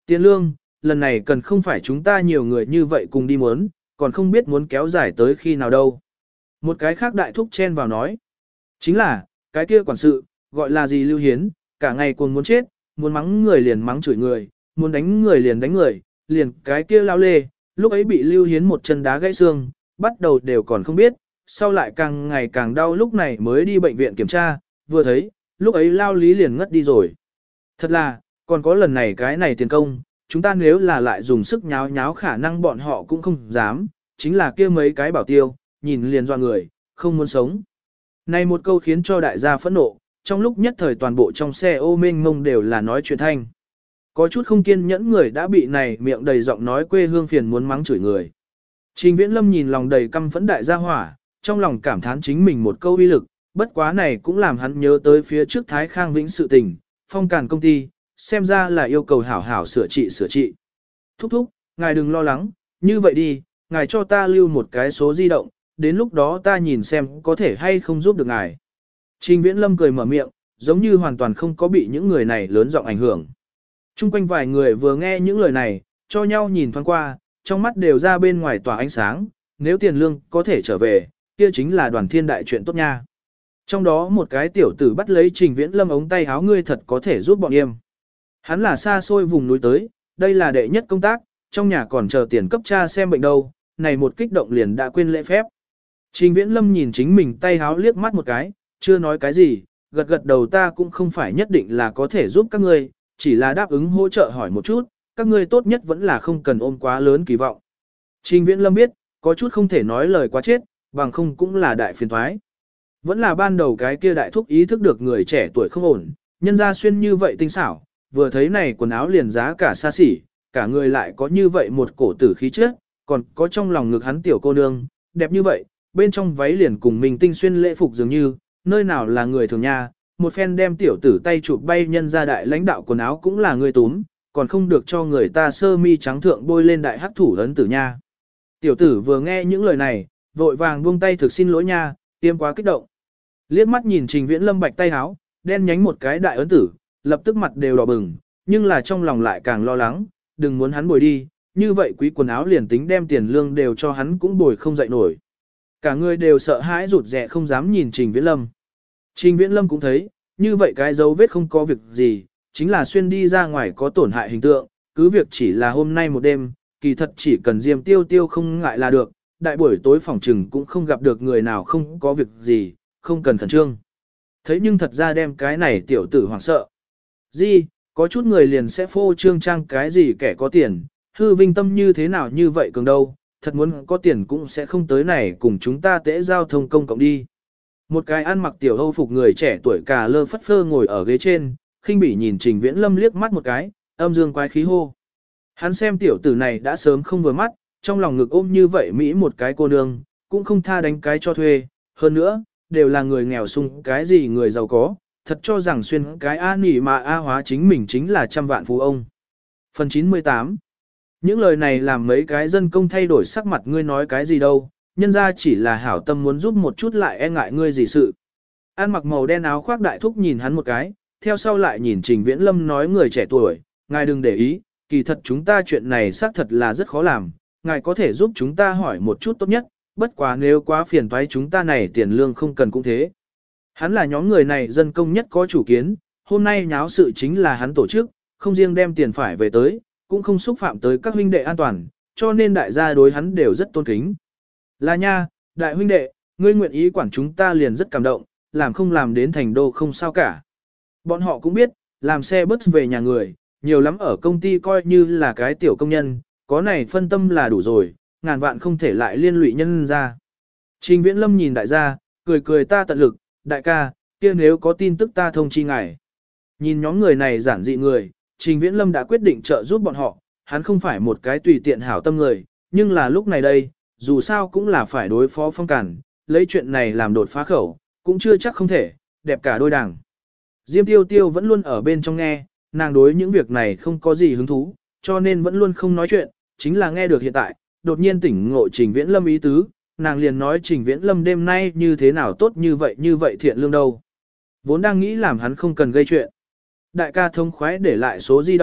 Tiền lương, lần này cần không phải chúng ta nhiều người như vậy cùng đi muốn, còn không biết muốn kéo dài tới khi nào đâu. Một cái khác đại thúc chen vào nói. Chính là, cái kia quản sự, gọi là gì Lưu Hiến, cả ngày cuồng muốn chết, muốn mắng người liền mắng chửi người, muốn đánh người liền đánh người, liền cái kia lao lê, lúc ấy bị Lưu Hiến một chân đá gãy xương, bắt đầu đều còn không biết, sau lại càng ngày càng đau lúc này mới đi bệnh viện kiểm tra, vừa thấy, lúc ấy lao lý liền ngất đi rồi. Thật là, còn có lần này cái này tiền công, chúng ta nếu là lại dùng sức nháo nháo khả năng bọn họ cũng không dám, chính là kia mấy cái bảo tiêu, nhìn liền doa người, không muốn sống. Này một câu khiến cho đại gia phẫn nộ, trong lúc nhất thời toàn bộ trong xe ô mênh mông đều là nói chuyện thanh. Có chút không kiên nhẫn người đã bị này miệng đầy giọng nói quê hương phiền muốn mắng chửi người. Trình Viễn Lâm nhìn lòng đầy căm phẫn đại gia hỏa, trong lòng cảm thán chính mình một câu uy lực, bất quá này cũng làm hắn nhớ tới phía trước Thái Khang Vĩnh sự tình, phong càn công ty, xem ra là yêu cầu hảo hảo sửa trị sửa trị. Thúc thúc, ngài đừng lo lắng, như vậy đi, ngài cho ta lưu một cái số di động, đến lúc đó ta nhìn xem có thể hay không giúp được ngài. Trình Viễn Lâm cười mở miệng, giống như hoàn toàn không có bị những người này lớn giọng ảnh hưởng. Trung quanh vài người vừa nghe những lời này, cho nhau nhìn thoáng qua, trong mắt đều ra bên ngoài tỏa ánh sáng, nếu tiền lương có thể trở về, kia chính là đoàn thiên đại chuyện tốt nha. Trong đó một cái tiểu tử bắt lấy Trình Viễn Lâm ống tay áo ngươi thật có thể giúp bọn em. Hắn là xa xôi vùng núi tới, đây là đệ nhất công tác, trong nhà còn chờ tiền cấp cha xem bệnh đâu, này một kích động liền đã quên lễ phép. Trình Viễn Lâm nhìn chính mình tay áo liếc mắt một cái, chưa nói cái gì, gật gật đầu ta cũng không phải nhất định là có thể giúp các ngươi, chỉ là đáp ứng hỗ trợ hỏi một chút, các ngươi tốt nhất vẫn là không cần ôm quá lớn kỳ vọng. Trình Viễn Lâm biết, có chút không thể nói lời quá chết, bằng không cũng là đại phiền toái. Vẫn là ban đầu cái kia đại thúc ý thức được người trẻ tuổi không ổn, nhân ra xuyên như vậy tinh xảo, vừa thấy này quần áo liền giá cả xa xỉ, cả người lại có như vậy một cổ tử khí chất, còn có trong lòng ngực hắn tiểu cô nương, đẹp như vậy, bên trong váy liền cùng mình tinh xuyên lễ phục dường như, nơi nào là người thường nha, một phen đem tiểu tử tay chụp bay nhân ra đại lãnh đạo quần áo cũng là người túm, còn không được cho người ta sơ mi trắng thượng bôi lên đại hắc thủ ấn tử nha. Tiểu tử vừa nghe những lời này, vội vàng buông tay thực xin lỗi nha, tiêm quá kích động. Liếc mắt nhìn Trình Viễn Lâm bạch tay háo, đen nhánh một cái đại ấn tử, lập tức mặt đều đỏ bừng, nhưng là trong lòng lại càng lo lắng, đừng muốn hắn bồi đi, như vậy quý quần áo liền tính đem tiền lương đều cho hắn cũng bồi không dậy nổi. Cả người đều sợ hãi rụt rè không dám nhìn Trình Viễn Lâm. Trình Viễn Lâm cũng thấy, như vậy cái dấu vết không có việc gì, chính là xuyên đi ra ngoài có tổn hại hình tượng, cứ việc chỉ là hôm nay một đêm, kỳ thật chỉ cần Diêm Tiêu Tiêu không ngại là được, đại buổi tối phòng trừng cũng không gặp được người nào không có việc gì, không cần khẩn trương. Thấy nhưng thật ra đem cái này tiểu tử hoảng sợ. Gì, có chút người liền sẽ phô trương trang cái gì kẻ có tiền, hư vinh tâm như thế nào như vậy cường đâu, thật muốn có tiền cũng sẽ không tới này cùng chúng ta tễ giao thông công cộng đi. Một cái ăn mặc tiểu hâu phục người trẻ tuổi cà lơ phất phơ ngồi ở ghế trên, khinh bỉ nhìn Trình Viễn Lâm liếc mắt một cái, âm dương quái khí hô. Hắn xem tiểu tử này đã sớm không vừa mắt, trong lòng ngực ôm như vậy Mỹ một cái cô nương, cũng không tha đánh cái cho thuê, hơn nữa, đều là người nghèo sung cái gì người giàu có, thật cho rằng xuyên cái A nỉ mà A hóa chính mình chính là trăm vạn phú ông. Phần 98. Những lời này làm mấy cái dân công thay đổi sắc mặt ngươi nói cái gì đâu, nhân ra chỉ là hảo tâm muốn giúp một chút lại e ngại ngươi gì sự. An mặc màu đen áo khoác đại thúc nhìn hắn một cái, theo sau lại nhìn Trình Viễn Lâm nói người trẻ tuổi, ngài đừng để ý, kỳ thật chúng ta chuyện này xác thật là rất khó làm, ngài có thể giúp chúng ta hỏi một chút tốt nhất, bất quá nếu quá phiền toái chúng ta này tiền lương không cần cũng thế. Hắn là nhóm người này dân công nhất có chủ kiến, hôm nay nháo sự chính là hắn tổ chức, không riêng đem tiền phải về tới, cũng không xúc phạm tới các huynh đệ an toàn, cho nên đại gia đối hắn đều rất tôn kính. Là nha, đại huynh đệ, ngươi nguyện ý quản chúng ta liền rất cảm động, làm không làm đến thành đô không sao cả. Bọn họ cũng biết, làm xe bus về nhà người, nhiều lắm ở công ty coi như là cái tiểu công nhân, có này phân tâm là đủ rồi, ngàn vạn không thể lại liên lụy nhân ra. Trình Viễn Lâm nhìn đại gia, cười cười ta tận lực, đại ca, kia nếu có tin tức ta thông chi ngài. Nhìn nhóm người này giản dị người, Trình Viễn Lâm đã quyết định trợ giúp bọn họ, hắn không phải một cái tùy tiện hảo tâm người, nhưng là lúc này đây, dù sao cũng là phải đối phó Phong Cản, lấy chuyện này làm đột phá khẩu, cũng chưa chắc không thể, đẹp cả đôi đảng. Diêm Tiêu Tiêu vẫn luôn ở bên trong nghe, nàng đối những việc này không có gì hứng thú, cho nên vẫn luôn không nói chuyện, chính là nghe được hiện tại, đột nhiên tỉnh ngộ Trình Viễn Lâm ý tứ, nàng liền nói Trình Viễn Lâm đêm nay như thế nào tốt như vậy thiện lương đâu. Vốn đang nghĩ làm hắn không cần gây chuyện. Đại ca thông khoái để lại số di động,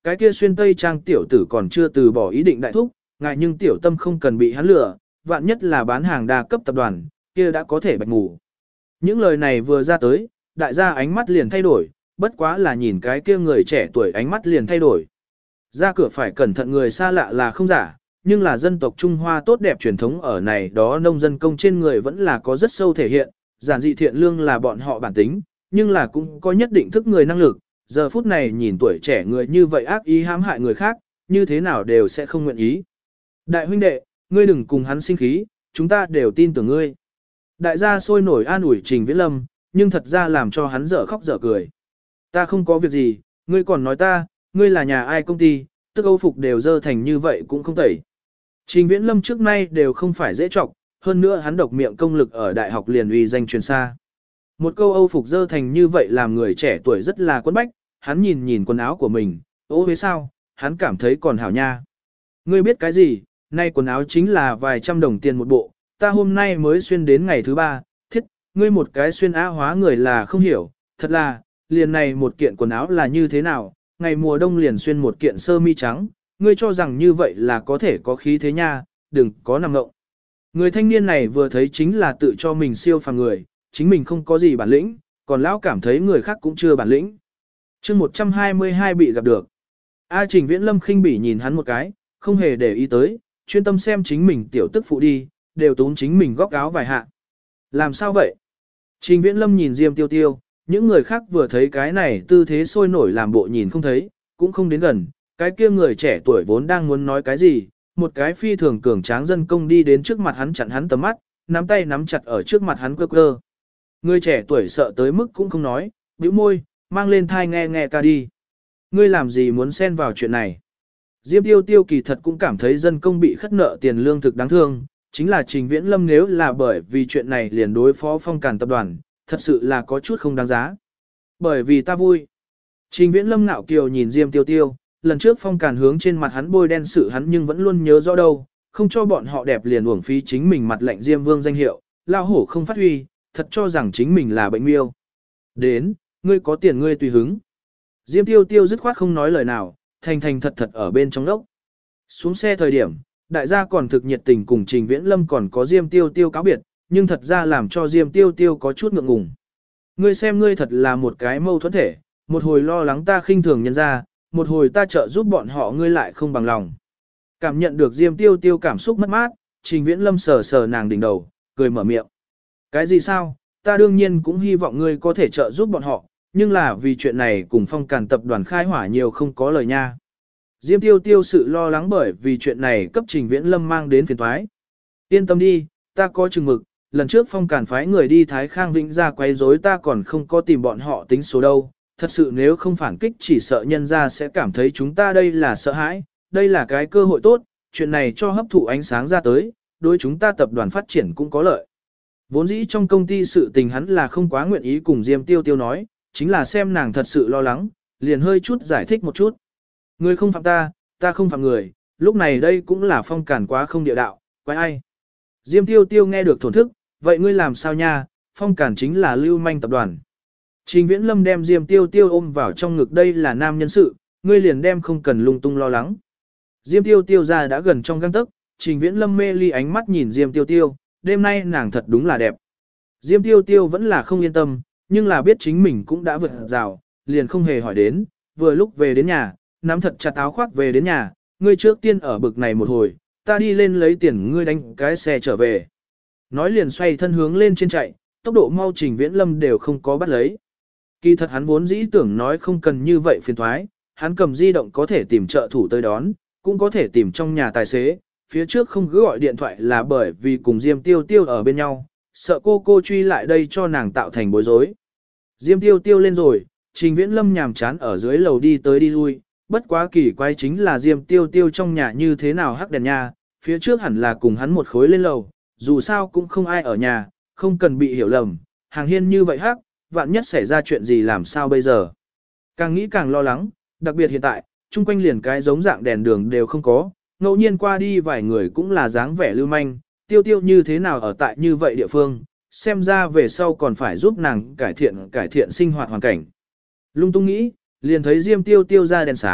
cái kia xuyên tây trang tiểu tử còn chưa từ bỏ ý định đại thúc, ngại nhưng tiểu tâm không cần bị hắn lừa, vạn nhất là bán hàng đa cấp tập đoàn, kia đã có thể bạch ngủ. Những lời này vừa ra tới, đại gia ánh mắt liền thay đổi, bất quá là nhìn cái kia người trẻ tuổi ánh mắt liền thay đổi. Ra cửa phải cẩn thận người xa lạ là không giả, nhưng là dân tộc Trung Hoa tốt đẹp truyền thống ở này đó nông dân công trên người vẫn là có rất sâu thể hiện, giản dị thiện lương là bọn họ bản tính, nhưng là cũng có nhất định thức người năng lực, giờ phút này nhìn tuổi trẻ người như vậy ác ý hãm hại người khác, như thế nào đều sẽ không nguyện ý. Đại huynh đệ, ngươi đừng cùng hắn sinh khí, chúng ta đều tin tưởng ngươi. Đại gia sôi nổi an ủi Trình Viễn Lâm, nhưng thật ra làm cho hắn dở khóc dở cười. Ta không có việc gì, ngươi còn nói ta, ngươi là nhà ai công ty, tức Âu phục đều dơ thành như vậy cũng không tẩy. Trình Viễn Lâm trước nay đều không phải dễ trọc, hơn nữa hắn độc miệng công lực ở đại học liền uy danh truyền xa. Một câu Âu phục dơ thành như vậy làm người trẻ tuổi rất là quấn bách, hắn nhìn nhìn quần áo của mình, ô thế sao, hắn cảm thấy còn hảo nha. Ngươi biết cái gì, nay quần áo chính là vài trăm đồng tiền một bộ, ta hôm nay mới xuyên đến ngày thứ ba, thiết, ngươi một cái xuyên á hóa người là không hiểu, thật là, liền này một kiện quần áo là như thế nào, ngày mùa đông liền xuyên một kiện sơ mi trắng, ngươi cho rằng như vậy là có thể có khí thế nha, đừng có nằm ngộng. Người thanh niên này vừa thấy chính là tự cho mình siêu phàm người, chính mình không có gì bản lĩnh, còn lão cảm thấy người khác cũng chưa bản lĩnh. chương 122 bị gặp được. Trình Viễn Lâm khinh bỉ nhìn hắn một cái, không hề để ý tới, chuyên tâm xem chính mình tiểu tức phụ đi, đều tún chính mình góc áo vài hạ. Làm sao vậy? Trình Viễn Lâm nhìn Diêm Tiêu Tiêu, những người khác vừa thấy cái này tư thế sôi nổi làm bộ nhìn không thấy, cũng không đến gần, cái kia người trẻ tuổi vốn đang muốn nói cái gì, một cái phi thường cường tráng dân công đi đến trước mặt hắn chặn hắn tầm mắt, nắm tay nắm chặt ở trước mặt hắn quơ quơ. Người trẻ tuổi sợ tới mức cũng không nói, bĩu môi, mang lên thai nghe nghe ca đi. Ngươi làm gì muốn xen vào chuyện này? Diêm Tiêu Tiêu kỳ thật cũng cảm thấy dân công bị khất nợ tiền lương thực đáng thương, chính là Trình Viễn Lâm nếu là bởi vì chuyện này liền đối phó Phong Càn tập đoàn, thật sự là có chút không đáng giá. Bởi vì ta vui. Trình Viễn Lâm ngạo kiều nhìn Diêm Tiêu Tiêu, lần trước Phong Càn hướng trên mặt hắn bôi đen sự hắn nhưng vẫn luôn nhớ rõ đâu, không cho bọn họ đẹp liền uổng phí chính mình mặt lệnh Diêm Vương danh hiệu, lao hổ không phát huy, thật cho rằng chính mình là bệnh miêu. Đến, ngươi có tiền ngươi tùy hứng. Diêm Tiêu Tiêu dứt khoát không nói lời nào, thành thành thật thật ở bên trong đốc. Xuống xe thời điểm, đại gia còn thực nhiệt tình cùng Trình Viễn Lâm còn có Diêm Tiêu Tiêu cáo biệt, nhưng thật ra làm cho Diêm Tiêu Tiêu có chút ngượng ngùng. Ngươi xem ngươi thật là một cái mâu thuẫn thể, một hồi lo lắng ta khinh thường nhân ra, một hồi ta trợ giúp bọn họ ngươi lại không bằng lòng. Cảm nhận được Diêm Tiêu Tiêu cảm xúc mất mát, Trình Viễn Lâm sờ sờ nàng đỉnh đầu, cười mở miệng. Cái gì sao, ta đương nhiên cũng hy vọng ngươi có thể trợ giúp bọn họ, nhưng là vì chuyện này cùng Phong Càn tập đoàn khai hỏa nhiều không có lời nha. Diêm Tiêu Tiêu sự lo lắng bởi vì chuyện này cấp Trình Viễn Lâm mang đến phiền toái. Yên tâm đi, ta có chừng mực, lần trước Phong Càn phái người đi Thái Khang Vĩnh ra quấy rối ta còn không có tìm bọn họ tính số đâu. Thật sự nếu không phản kích chỉ sợ nhân ra sẽ cảm thấy chúng ta đây là sợ hãi, đây là cái cơ hội tốt, chuyện này cho hấp thụ ánh sáng ra tới, đối chúng ta tập đoàn phát triển cũng có lợi. Vốn dĩ trong công ty sự tình hắn là không quá nguyện ý cùng Diêm Tiêu Tiêu nói, chính là xem nàng thật sự lo lắng, liền hơi chút giải thích một chút. Người không phạm ta, ta không phạm người, lúc này đây cũng là Phong Càn quá không địa đạo, quái ai. Diêm Tiêu Tiêu nghe được thổn thức, vậy ngươi làm sao nha, Phong Càn chính là lưu manh tập đoàn. Trình Viễn Lâm đem Diêm Tiêu Tiêu ôm vào trong ngực đây là nam nhân sự, ngươi liền đem không cần lung tung lo lắng. Diêm Tiêu Tiêu ra đã gần trong gang tấc, Trình Viễn Lâm mê ly ánh mắt nhìn Diêm Tiêu Tiêu, đêm nay nàng thật đúng là đẹp. Diêm Tiêu Tiêu vẫn là không yên tâm, nhưng là biết chính mình cũng đã vượt rào, liền không hề hỏi đến, vừa lúc về đến nhà, nắm thật chặt áo khoác về đến nhà, ngươi trước tiên ở bực này một hồi, ta đi lên lấy tiền ngươi đánh cái xe trở về. Nói liền xoay thân hướng lên trên chạy, tốc độ mau Trình Viễn Lâm đều không có bắt lấy. Kỳ thật hắn vốn dĩ tưởng nói không cần như vậy phiền thoái, hắn cầm di động có thể tìm trợ thủ tới đón, cũng có thể tìm trong nhà tài xế, phía trước không cứ gọi điện thoại là bởi vì cùng Diêm Tiêu Tiêu ở bên nhau, sợ cô truy lại đây cho nàng tạo thành bối rối. Diêm Tiêu Tiêu lên rồi, Trình Viễn Lâm nhàm chán ở dưới lầu đi tới đi lui, bất quá kỳ quái chính là Diêm Tiêu Tiêu trong nhà như thế nào hắc đèn nha, phía trước hẳn là cùng hắn một khối lên lầu, dù sao cũng không ai ở nhà, không cần bị hiểu lầm, hàng hiên như vậy hắc, vạn nhất xảy ra chuyện gì làm sao bây giờ. Càng nghĩ càng lo lắng, đặc biệt hiện tại, chung quanh liền cái giống dạng đèn đường đều không có, ngẫu nhiên qua đi vài người cũng là dáng vẻ lưu manh, Tiêu Tiêu như thế nào ở tại như vậy địa phương, xem ra về sau còn phải giúp nàng cải thiện sinh hoạt hoàn cảnh. Lung tung nghĩ, liền thấy Diêm Tiêu Tiêu ra đèn sáng,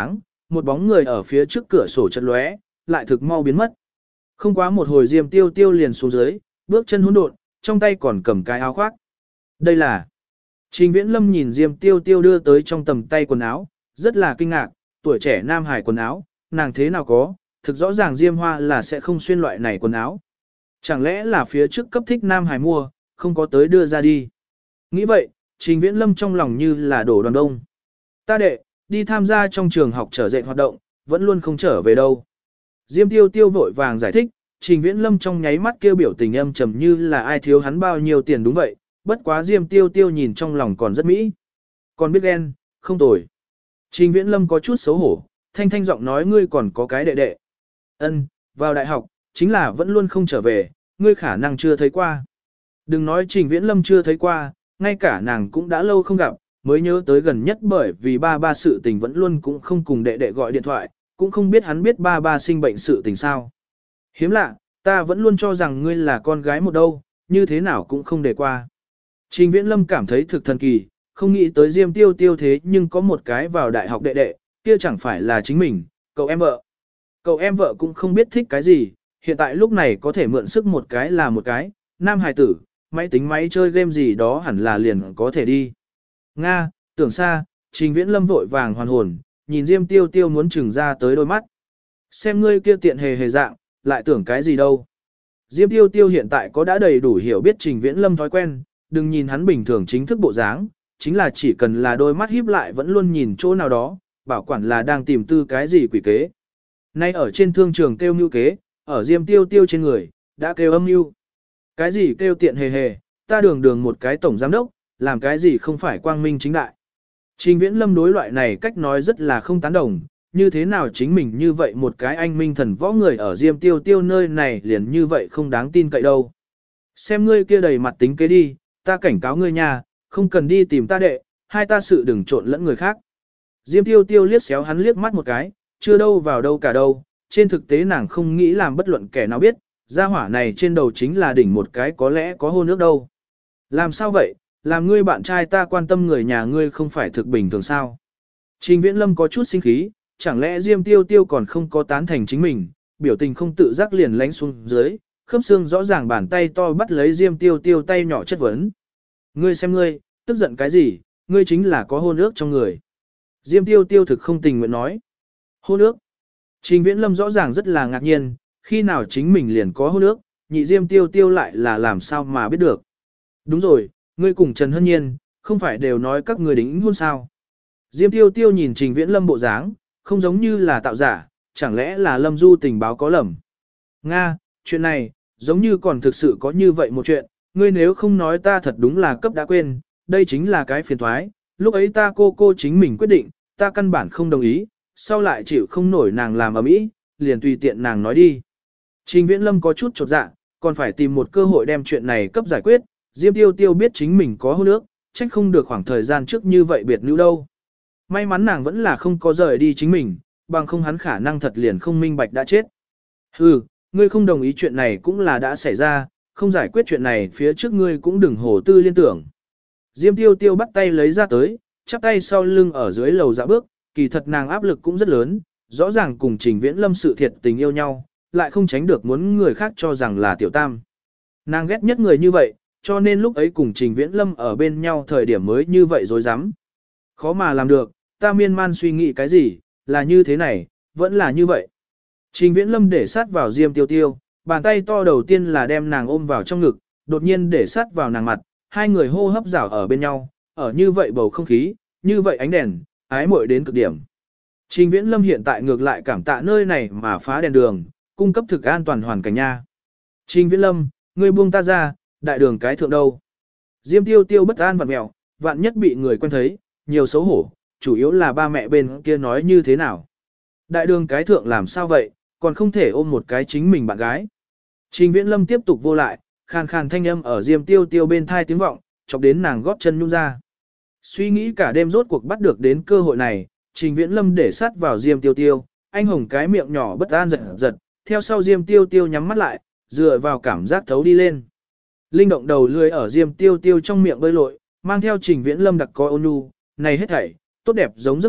một bóng người ở phía trước cửa sổ chợt lóe, lại thực mau biến mất. Không quá một hồi Diêm Tiêu Tiêu liền xuống dưới, bước chân hỗn độn, trong tay còn cầm cái áo khoác. Đây là... Trình Viễn Lâm nhìn Diêm Tiêu Tiêu đưa tới trong tầm tay quần áo, rất là kinh ngạc, tuổi trẻ nam hải quần áo, nàng thế nào có, thực rõ ràng Diêm Hoa là sẽ không xuyên loại này quần áo. Chẳng lẽ là phía trước cấp thích nam hải mua, không có tới đưa ra đi. Nghĩ vậy, Trình Viễn Lâm trong lòng như là đổ đoàn đông. Ta đệ, đi tham gia trong trường học trở dạy hoạt động, vẫn luôn không trở về đâu. Diêm Tiêu Tiêu vội vàng giải thích, Trình Viễn Lâm trong nháy mắt kêu biểu tình âm trầm như là ai thiếu hắn bao nhiêu tiền đúng vậy, bất quá Diêm Tiêu Tiêu nhìn trong lòng còn rất mỹ. Còn biết ghen, không tồi. Trình Viễn Lâm có chút xấu hổ, thanh thanh giọng nói ngươi còn có cái đệ đệ. Ân, vào đại học, chính là vẫn luôn không trở về, ngươi khả năng chưa thấy qua. Đừng nói Trình Viễn Lâm chưa thấy qua, ngay cả nàng cũng đã lâu không gặp, mới nhớ tới gần nhất bởi vì ba sự tình vẫn luôn cũng không cùng đệ đệ gọi điện thoại, cũng không biết hắn biết ba sinh bệnh sự tình sao. Hiếm lạ, ta vẫn luôn cho rằng ngươi là con gái một đâu, như thế nào cũng không để qua. Trình Viễn Lâm cảm thấy thực thần kỳ, không nghĩ tới Diêm Tiêu Tiêu thế nhưng có một cái vào đại học đệ đệ, kia chẳng phải là chính mình, cậu em vợ. Cậu em vợ cũng không biết thích cái gì, hiện tại lúc này có thể mượn sức một cái là một cái, nam hài tử, máy tính máy chơi game gì đó hẳn là liền có thể đi. Nga, tưởng xa, Trình Viễn Lâm vội vàng hoàn hồn, nhìn Diêm Tiêu Tiêu muốn trừng ra tới đôi mắt. Xem ngươi kia tiện hề dạng, lại tưởng cái gì đâu. Diêm Tiêu Tiêu hiện tại có đã đầy đủ hiểu biết Trình Viễn Lâm thói quen, đừng nhìn hắn bình thường chính thức bộ dáng, chính là chỉ cần là đôi mắt híp lại vẫn luôn nhìn chỗ nào đó, bảo quản là đang tìm tư cái gì quỷ kế. Nay ở trên thương trường kêu mưu kế, ở Diêm Tiêu Tiêu trên người, đã kêu âm mưu. Cái gì kêu tiện hề, ta đường một cái tổng giám đốc, làm cái gì không phải quang minh chính đại. Trình Viễn Lâm đối loại này cách nói rất là không tán đồng, như thế nào chính mình như vậy một cái anh minh thần võ người ở Diêm Tiêu Tiêu nơi này liền như vậy không đáng tin cậy đâu. Xem ngươi kia đầy mặt tính kế đi, ta cảnh cáo ngươi nha, không cần đi tìm ta đệ, hai ta sự đừng trộn lẫn người khác. Diêm Tiêu Tiêu liếc xéo hắn liếc mắt một cái, chưa đâu vào đâu cả đâu, trên thực tế nàng không nghĩ làm bất luận kẻ nào biết, gia hỏa này trên đầu chính là đỉnh một cái có lẽ có hôn ước đâu. Làm sao vậy, làm ngươi bạn trai ta quan tâm người nhà ngươi không phải thực bình thường sao? Trình Viễn Lâm có chút sinh khí, chẳng lẽ Diêm Tiêu Tiêu còn không có tán thành chính mình, biểu tình không tự giác liền lánh xuống dưới, khớp xương rõ ràng bàn tay to bắt lấy Diêm Tiêu Tiêu tay nhỏ chất vấn. Ngươi xem ngươi, tức giận cái gì, ngươi chính là có hôn ước trong người. Diêm Tiêu Tiêu thực không tình nguyện nói. Hôn ước. Trình Viễn Lâm rõ ràng rất là ngạc nhiên, khi nào chính mình liền có hôn ước, nhị Diêm Tiêu Tiêu lại là làm sao mà biết được. Đúng rồi, ngươi cùng Trần Hân Nhiên, không phải đều nói các người đính hôn sao. Diêm Tiêu Tiêu nhìn Trình Viễn Lâm bộ dáng, không giống như là tạo giả, chẳng lẽ là Lâm Du tình báo có lầm. Nga, chuyện này, giống như còn thực sự có như vậy một chuyện, ngươi nếu không nói ta thật đúng là cấp đã quên, đây chính là cái phiền thoái, lúc ấy ta cô chính mình quyết định, ta căn bản không đồng ý, sau lại chịu không nổi nàng làm ầm ĩ, liền tùy tiện nàng nói đi. Trình Viễn Lâm có chút chột dạ, còn phải tìm một cơ hội đem chuyện này cấp giải quyết, Diêm Tiêu Tiêu biết chính mình có hôn ước, trách không được khoảng thời gian trước như vậy biệt nữ đâu. May mắn nàng vẫn là không có rời đi chính mình, bằng không hắn khả năng thật liền không minh bạch đã chết. Hừ, ngươi không đồng ý chuyện này cũng là đã xảy ra, không giải quyết chuyện này phía trước ngươi cũng đừng hồ tư liên tưởng. Diêm Tiêu Tiêu bắt tay lấy ra tới, chắp tay sau lưng ở dưới lầu dạ bước, kỳ thật nàng áp lực cũng rất lớn, rõ ràng cùng Trình Viễn Lâm sự thiệt tình yêu nhau, lại không tránh được muốn người khác cho rằng là tiểu tam. Nàng ghét nhất người như vậy, cho nên lúc ấy cùng Trình Viễn Lâm ở bên nhau thời điểm mới như vậy dối rắm. Khó mà làm được, ta miên man suy nghĩ cái gì, là như thế này, vẫn là như vậy. Trình Viễn Lâm để sát vào Diêm Tiêu Tiêu, bàn tay to đầu tiên là đem nàng ôm vào trong ngực, đột nhiên để sát vào nàng mặt, hai người hô hấp rảo ở bên nhau, ở như vậy bầu không khí, như vậy ánh đèn, ái muội đến cực điểm. Trình Viễn Lâm hiện tại ngược lại cảm tạ nơi này mà phá đèn đường, cung cấp thực an toàn hoàn cảnh nha. Trình Viễn Lâm, ngươi buông ta ra, đại đường cái thượng đâu. Diêm Tiêu Tiêu bất an vặn mẹo, vạn nhất bị người quen thấy, nhiều xấu hổ, chủ yếu là ba mẹ bên kia nói như thế nào. Đại đường cái thượng làm sao vậy, còn không thể ôm một cái chính mình bạn gái. Trình Viễn Lâm tiếp tục vô lại, khàn khàn thanh âm ở Diêm Tiêu Tiêu bên thai tiếng vọng, chọc đến nàng góp chân nhung ra. Suy nghĩ cả đêm rốt cuộc bắt được đến cơ hội này, Trình Viễn Lâm để sát vào Diêm Tiêu Tiêu, anh hồng cái miệng nhỏ bất an giật giật, theo sau Diêm Tiêu Tiêu nhắm mắt lại, dựa vào cảm giác thấu đi lên. Linh động đầu lưỡi ở Diêm Tiêu Tiêu trong miệng bơi lội, mang theo Trình Viễn Lâm đặc coi ôn nhu, này hết thảy, tốt đẹp giống giấc mộng,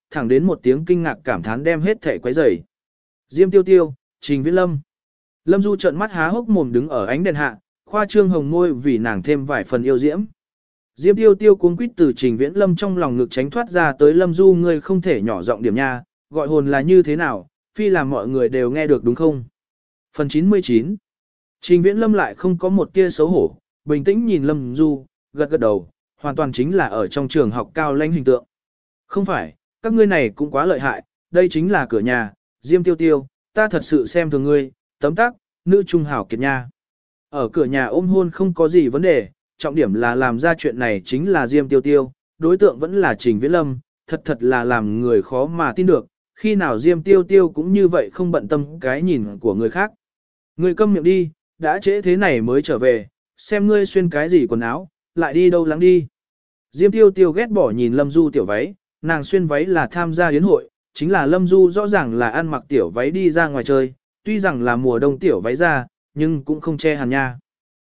thẳng đến một tiếng kinh ngạc cảm thán đem hết thể quấy rầy. Diêm Tiêu Tiêu, Trình Viễn Lâm. Lâm Du trợn mắt há hốc mồm đứng ở ánh đèn hạ, khoa trương hồng môi vì nàng thêm vài phần yêu diễm. Diêm Tiêu Tiêu cuống quýt từ Trình Viễn Lâm trong lòng ngực tránh thoát ra tới Lâm Du, ngươi không thể nhỏ giọng điểm nha, gọi hồn là như thế nào, phi làm mọi người đều nghe được đúng không? Phần 99. Trình Viễn Lâm lại không có một tia xấu hổ, bình tĩnh nhìn Lâm Du, gật gật đầu, hoàn toàn chính là ở trong trường học cao lãnh hình tượng. Không phải, các ngươi này cũng quá lợi hại, đây chính là cửa nhà, Diêm Tiêu Tiêu, ta thật sự xem thường ngươi, tấm tắc, nữ trung hảo kiệt nha. Ở cửa nhà ôm hôn không có gì vấn đề, trọng điểm là làm ra chuyện này chính là Diêm Tiêu Tiêu, đối tượng vẫn là Trình Viễn Lâm, thật là làm người khó mà tin được, khi nào Diêm Tiêu Tiêu cũng như vậy không bận tâm cái nhìn của người khác. Ngươi câm miệng đi, đã trễ thế này mới trở về, xem ngươi xuyên cái gì quần áo, lại đi đâu lắng đi. Diêm Tiêu Tiêu ghét bỏ nhìn Lâm Du tiểu váy, nàng xuyên váy là tham gia yến hội, chính là Lâm Du rõ ràng là ăn mặc tiểu váy đi ra ngoài chơi, tuy rằng là mùa đông tiểu váy ra, nhưng cũng không che hàn nha.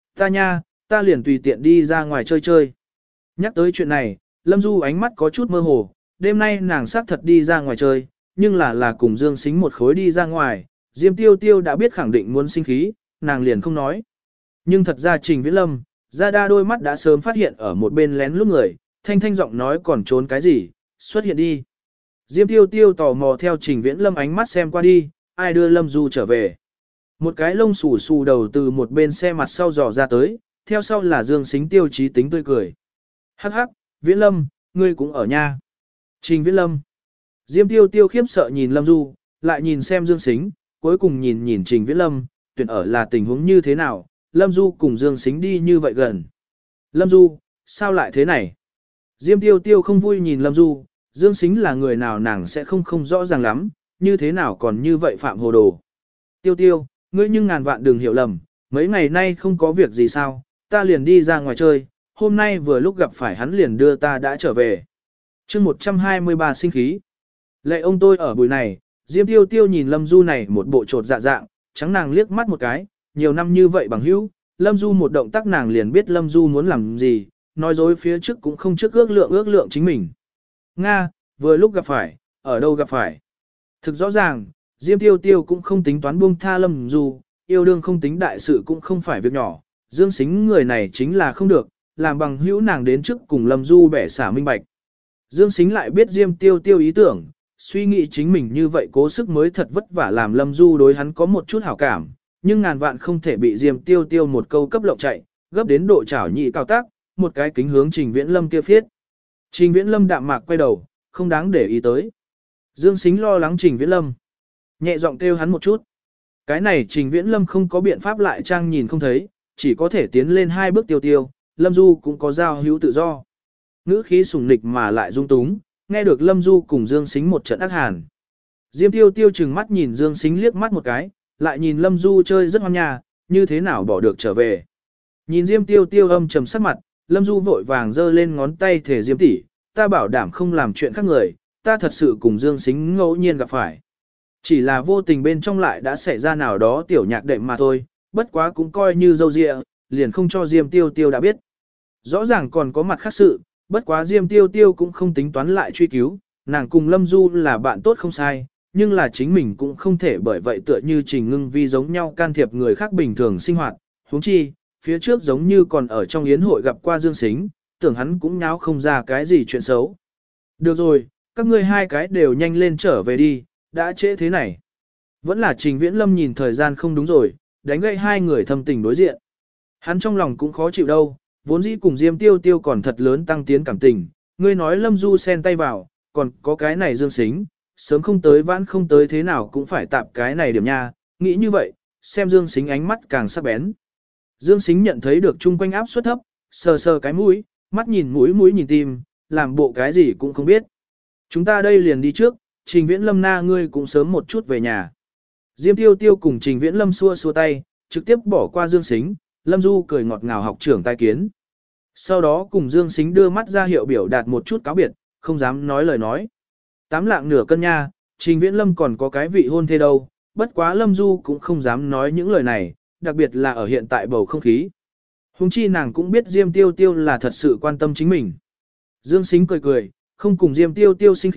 Ta liền tùy tiện đi ra ngoài chơi chơi. Nhắc tới chuyện này, Lâm Du ánh mắt có chút mơ hồ, đêm nay nàng xác thật đi ra ngoài chơi, nhưng là cùng Dương Sính một khối đi ra ngoài, Diêm Tiêu Tiêu đã biết khẳng định muốn sinh khí, nàng liền không nói. Nhưng thật ra Trình Viễn Lâm, ra đa đôi mắt đã sớm phát hiện ở một bên lén lút người, thanh thanh giọng nói còn trốn cái gì, xuất hiện đi. Diêm Tiêu Tiêu tò mò theo Trình Viễn Lâm ánh mắt xem qua đi, ai đưa Lâm Du trở về. Một cái lông xù xù đầu từ một bên xe mặt sau dò ra tới, theo sau là Dương Sính Tiêu chí tính tươi cười. Hắc hắc, Viễn Lâm, ngươi cũng ở nha. Trình Viễn Lâm. Diêm Tiêu Tiêu khiếp sợ nhìn Lâm Du, lại nhìn xem Dương Sính, cuối cùng nhìn Trình Viễn Lâm, tuyển ở là tình huống như thế nào, Lâm Du cùng Dương Sính đi như vậy gần. Lâm Du, sao lại thế này? Diêm Tiêu Tiêu không vui nhìn Lâm Du, Dương Sính là người nào nàng sẽ không rõ ràng lắm, như thế nào còn như vậy phạm hồ đồ. Tiêu Tiêu, ngươi nhưng ngàn vạn đừng hiểu lầm, mấy ngày nay không có việc gì sao, ta liền đi ra ngoài chơi, hôm nay vừa lúc gặp phải hắn liền đưa ta đã trở về. chương 123 sinh khí. Lệ ông tôi ở buổi này, Diêm Tiêu Tiêu nhìn Lâm Du này một bộ trột dạ dạng, trắng nàng liếc mắt một cái, nhiều năm như vậy bằng hữu, Lâm Du một động tác nàng liền biết Lâm Du muốn làm gì, nói dối phía trước cũng không trước ước lượng chính mình. Nga, vừa lúc gặp phải, ở đâu gặp phải. Thực rõ ràng, Diêm Tiêu Tiêu cũng không tính toán buông tha Lâm Du, yêu đương không tính đại sự cũng không phải việc nhỏ, Dương Sính người này chính là không được, làm bằng hữu nàng đến trước cùng Lâm Du bẻ xả minh bạch. Dương Sính lại biết Diêm Tiêu Tiêu ý tưởng, suy nghĩ chính mình như vậy cố sức mới thật vất vả làm Lâm Du đối hắn có một chút hảo cảm, nhưng ngàn vạn không thể bị Diêm Tiêu Tiêu một câu cấp lộng chạy, gấp đến độ chảo nhị cao tác, một cái kính hướng Trình Viễn Lâm kia phiết. Trình Viễn Lâm đạm mạc quay đầu, không đáng để ý tới. Dương Sính lo lắng Trình Viễn Lâm, nhẹ giọng kêu hắn một chút. Cái này Trình Viễn Lâm không có biện pháp lại trang nhìn không thấy, chỉ có thể tiến lên hai bước Tiêu Tiêu, Lâm Du cũng có giao hữu tự do. Ngữ khí sùng nịch mà lại dung túng, nghe được Lâm Du cùng Dương Sính một trận ác hàn. Diêm Tiêu Tiêu chừng mắt nhìn Dương Sính liếc mắt một cái, lại nhìn Lâm Du chơi rất hoang nha, như thế nào bỏ được trở về. Nhìn Diêm Tiêu Tiêu âm trầm sắc mặt, Lâm Du vội vàng giơ lên ngón tay thể Diêm tỷ, ta bảo đảm không làm chuyện khác người, ta thật sự cùng Dương Sính ngẫu nhiên gặp phải. Chỉ là vô tình bên trong lại đã xảy ra nào đó tiểu nhạc đệm mà thôi, bất quá cũng coi như dâu dịa, liền không cho Diêm Tiêu Tiêu đã biết. Rõ ràng còn có mặt khác sự, bất quá Diêm Tiêu Tiêu cũng không tính toán lại truy cứu, nàng cùng Lâm Du là bạn tốt không sai, nhưng là chính mình cũng không thể bởi vậy tựa như Trình Ngưng Vi giống nhau can thiệp người khác bình thường sinh hoạt, huống chi, phía trước giống như còn ở trong yến hội gặp qua Dương Sính, tưởng hắn cũng nháo không ra cái gì chuyện xấu. Được rồi, các ngươi hai cái đều nhanh lên trở về đi, đã trễ thế này. Vẫn là Trình Viễn Lâm nhìn thời gian không đúng rồi, đánh gậy hai người thâm tình đối diện. Hắn trong lòng cũng khó chịu đâu, vốn dĩ cùng Diêm Tiêu Tiêu còn thật lớn tăng tiến cảm tình, ngươi nói Lâm Du xen tay vào, còn có cái này Dương Sính, sớm không tới vãn không tới thế nào cũng phải tạp cái này điểm nha, nghĩ như vậy, xem Dương Sính ánh mắt càng sắc bén. Dương Sính nhận thấy được chung quanh áp suất thấp, sờ sờ cái mũi, mắt nhìn mũi nhìn tim, làm bộ cái gì cũng không biết. Chúng ta đây liền đi trước, Trình Viễn Lâm na ngươi cũng sớm một chút về nhà. Diêm Tiêu Tiêu cùng Trình Viễn Lâm xua tay, trực tiếp bỏ qua Dương Sính, Lâm Du cười ngọt ngào học trưởng tai kiến. Sau đó cùng Dương Sính đưa mắt ra hiệu biểu đạt một chút cáo biệt, không dám nói lời nói. 8 lạng nửa cân nha, Trình Viễn Lâm còn có cái vị hôn thê đâu, bất quá Lâm Du cũng không dám nói những lời này, đặc biệt là ở hiện tại bầu không khí. Huống chi nàng cũng biết Diêm Tiêu Tiêu là thật sự quan tâm chính mình. Dương Sính cười, không cùng Diêm Tiêu Tiêu sinh khí,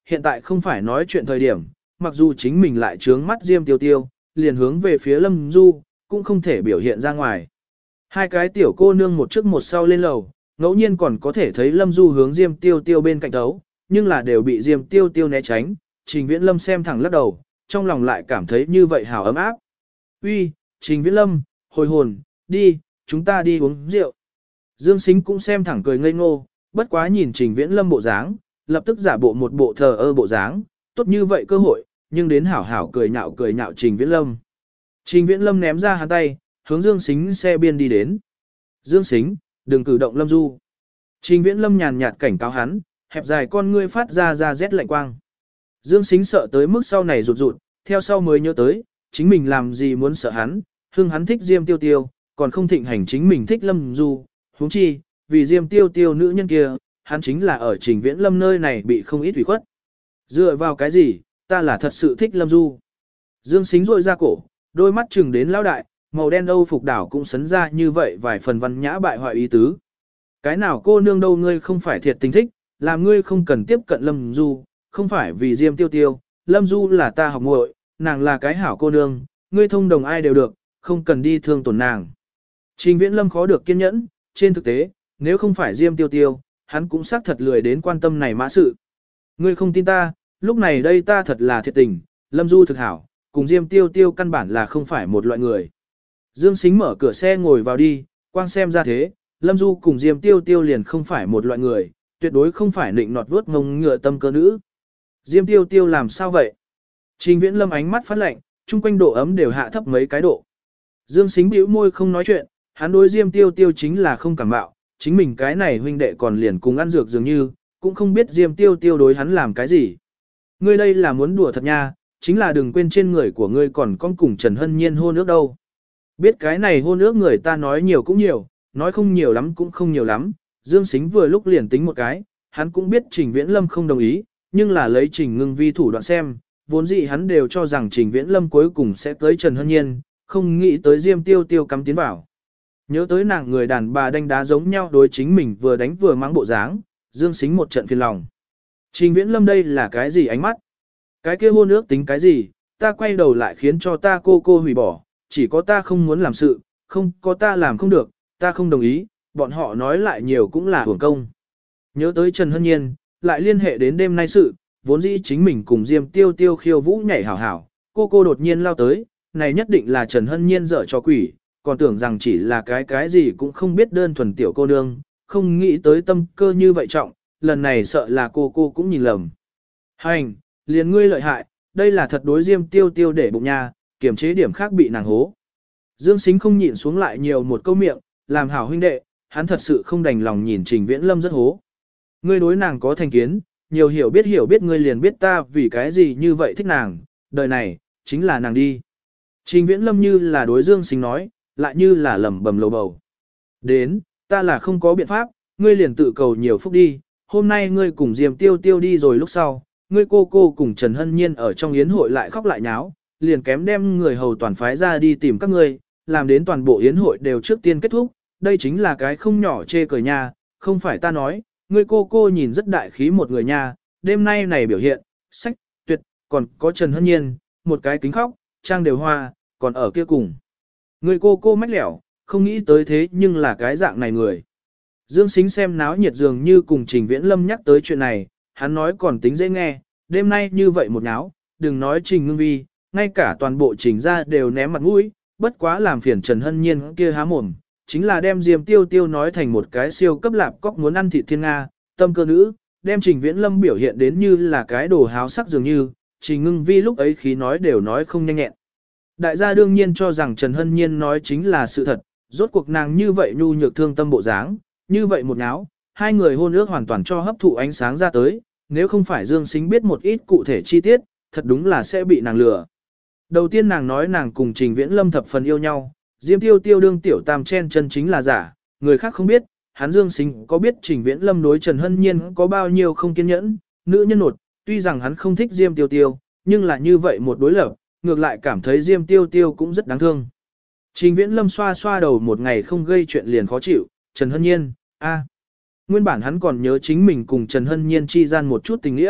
hiện tại không phải nói chuyện thời điểm, mặc dù chính mình lại trướng mắt Diêm Tiêu Tiêu, liền hướng về phía Lâm Du, cũng không thể biểu hiện ra ngoài. Hai cái tiểu cô nương một trước một sau lên lầu, ngẫu nhiên còn có thể thấy Lâm Du hướng Diêm Tiêu Tiêu bên cạnh thấu, nhưng là đều bị Diêm Tiêu Tiêu né tránh, Trình Viễn Lâm xem thẳng lắc đầu, trong lòng lại cảm thấy như vậy hào ấm áp. Uy, Trình Viễn Lâm, hồi hồn, đi, chúng ta đi uống rượu. Dương Sính cũng xem thẳng cười ngây ngô, bất quá nhìn Trình Viễn Lâm bộ dáng, lập tức giả bộ một bộ thờ ơ bộ dáng, tốt như vậy cơ hội, nhưng đến hảo hảo cười nhạo Trình Viễn Lâm. Trình Viễn Lâm ném ra hắn tay, hướng Dương Sính xe biên đi đến. Dương Sính, đừng cử động Lâm Du. Trình Viễn Lâm nhàn nhạt cảnh cáo hắn, hẹp dài con ngươi phát ra rét lạnh quang. Dương Sính sợ tới mức sau này rụt rụt, theo sau mới nhớ tới, chính mình làm gì muốn sợ hắn, hưng hắn thích Diêm Tiêu Tiêu, còn không thịnh hành chính mình thích Lâm Du, huống chi, vì Diêm Tiêu Tiêu nữ nhân kia, hắn chính là ở Trình Viễn Lâm nơi này bị không ít ủy khuất. Dựa vào cái gì, ta là thật sự thích Lâm Du. Dương Sính rôi ra cổ, đôi mắt chừng đến lão đại, màu đen Âu phục đảo cũng sấn ra như vậy vài phần văn nhã bại hoại ý tứ. Cái nào cô nương đâu ngươi không phải thiệt tình thích, làm ngươi không cần tiếp cận Lâm Du, không phải vì Diêm Tiêu Tiêu, Lâm Du là ta học muội, nàng là cái hảo cô nương, ngươi thông đồng ai đều được, không cần đi thương tổn nàng. Trình Viễn Lâm khó được kiên nhẫn, trên thực tế, nếu không phải Diêm Tiêu Tiêu, hắn cũng xác thật lười đến quan tâm này mã sự. Ngươi không tin ta, lúc này đây ta thật là thiệt tình, Lâm Du thực hảo, cùng Diêm Tiêu Tiêu căn bản là không phải một loại người. Dương Sính mở cửa xe ngồi vào đi, quang xem ra thế, Lâm Du cùng Diêm Tiêu Tiêu liền không phải một loại người, tuyệt đối không phải nịnh nọt vuốt ngông ngựa tâm cơ nữ. Diêm Tiêu Tiêu làm sao vậy? Trình Viễn Lâm ánh mắt phát lạnh, chung quanh độ ấm đều hạ thấp mấy cái độ. Dương Sính bĩu môi không nói chuyện, hắn đối Diêm Tiêu Tiêu chính là không cảm bạo, chính mình cái này huynh đệ còn liền cùng ăn dược dường như, cũng không biết Diêm Tiêu Tiêu đối hắn làm cái gì. Ngươi đây là muốn đùa thật nha, chính là đừng quên trên người của ngươi còn con cùng Trần Hân Nhiên hôn ước đâu. Biết cái này hôn ước người ta nói nhiều cũng nhiều, nói không nhiều lắm cũng không nhiều lắm, Dương Sính vừa lúc liền tính một cái, hắn cũng biết Trình Viễn Lâm không đồng ý, nhưng là lấy Trình Ngưng Vi thủ đoạn xem, vốn dĩ hắn đều cho rằng Trình Viễn Lâm cuối cùng sẽ tới Trần Hân Nhiên, không nghĩ tới Diêm Tiêu Tiêu cắm tiến vào. Nhớ tới nàng người đàn bà đánh đá giống nhau đối chính mình vừa đánh vừa mắng bộ dáng, Dương Sính một trận phiền lòng. Trình Viễn Lâm đây là cái gì ánh mắt? Cái kia hôn ước tính cái gì? Ta quay đầu lại khiến cho ta cô hủy bỏ, chỉ có ta không muốn làm sự, không có ta làm không được, ta không đồng ý, bọn họ nói lại nhiều cũng là hưởng công. Nhớ tới Trần Hân Nhiên, lại liên hệ đến đêm nay sự, vốn dĩ chính mình cùng Diêm Tiêu Tiêu khiêu vũ nhảy hảo hảo, cô đột nhiên lao tới, này nhất định là Trần Hân Nhiên dở cho quỷ, còn tưởng rằng chỉ là cái gì cũng không biết đơn thuần tiểu cô nương, không nghĩ tới tâm cơ như vậy trọng, lần này sợ là cô cũng nhìn lầm. Hành, liền ngươi lợi hại, đây là thật đối Diêm Tiêu Tiêu để bụng nha, kiểm chế điểm khác bị nàng hố. Dương Sính không nhịn xuống lại nhiều một câu miệng, làm hảo huynh đệ, hắn thật sự không đành lòng nhìn Trình Viễn Lâm rất hố. Ngươi đối nàng có thành kiến, nhiều hiểu biết ngươi liền biết ta vì cái gì như vậy thích nàng, đời này, chính là nàng đi. Trình Viễn Lâm như là đối Dương Sính nói, lại như là lẩm bẩm lầu bầu. Đến, ta là không có biện pháp, ngươi liền tự cầu nhiều phúc đi, hôm nay ngươi cùng Diêm Tiêu Tiêu đi rồi lúc sau, ngươi cô cùng Trần Hân Nhiên ở trong yến hội lại khóc lại nháo, liền kém đem người hầu toàn phái ra đi tìm các ngươi, làm đến toàn bộ yến hội đều trước tiên kết thúc, đây chính là cái không nhỏ chê cười nha, không phải ta nói, ngươi cô nhìn rất đại khí một người nha, đêm nay này biểu hiện, sách, tuyệt, còn có Trần Hân Nhiên, một cái kính khóc, trang đều hoa, còn ở kia cùng. Ngươi cô mách lẻo, không nghĩ tới thế nhưng là cái dạng này người. Dương Sính xem náo nhiệt dường như cùng Trình Viễn Lâm nhắc tới chuyện này, hắn nói còn tính dễ nghe, đêm nay như vậy một náo, đừng nói Trình Ngưng Vi, ngay cả toàn bộ Trình ra đều ném mặt mũi, bất quá làm phiền Trần Hân Nhiên kia há mồm, chính là đem Diêm Tiêu Tiêu nói thành một cái siêu cấp lạp cóc muốn ăn thịt thiên Nga, tâm cơ nữ, đem Trình Viễn Lâm biểu hiện đến như là cái đồ háo sắc dường như, Trình Ngưng Vi lúc ấy khí nói đều nói không nhanh nhẹn. Đại gia đương nhiên cho rằng Trần Hân Nhiên nói chính là sự thật, rốt cuộc nàng như vậy nhu nhược thương tâm bộ dáng, như vậy một náo, hai người hôn ước hoàn toàn cho hấp thụ ánh sáng ra tới, nếu không phải Dương Sính biết một ít cụ thể chi tiết, thật đúng là sẽ bị nàng lừa. Đầu tiên nàng nói nàng cùng Trình Viễn Lâm thập phần yêu nhau, Diêm Tiêu Tiêu đương tiểu tam chen chân chính là giả, người khác không biết, hắn Dương Sính có biết Trình Viễn Lâm đối Trần Hân Nhiên có bao nhiêu không kiên nhẫn, nữ nhân nột, tuy rằng hắn không thích Diêm Tiêu Tiêu, nhưng là như vậy một đối lập, ngược lại cảm thấy Diêm Tiêu Tiêu cũng rất đáng thương. Trình Viễn Lâm xoa xoa đầu một ngày không gây chuyện liền khó chịu, Trần Hân Nhiên, nguyên bản hắn còn nhớ chính mình cùng Trần Hân Nhiên chi gian một chút tình nghĩa,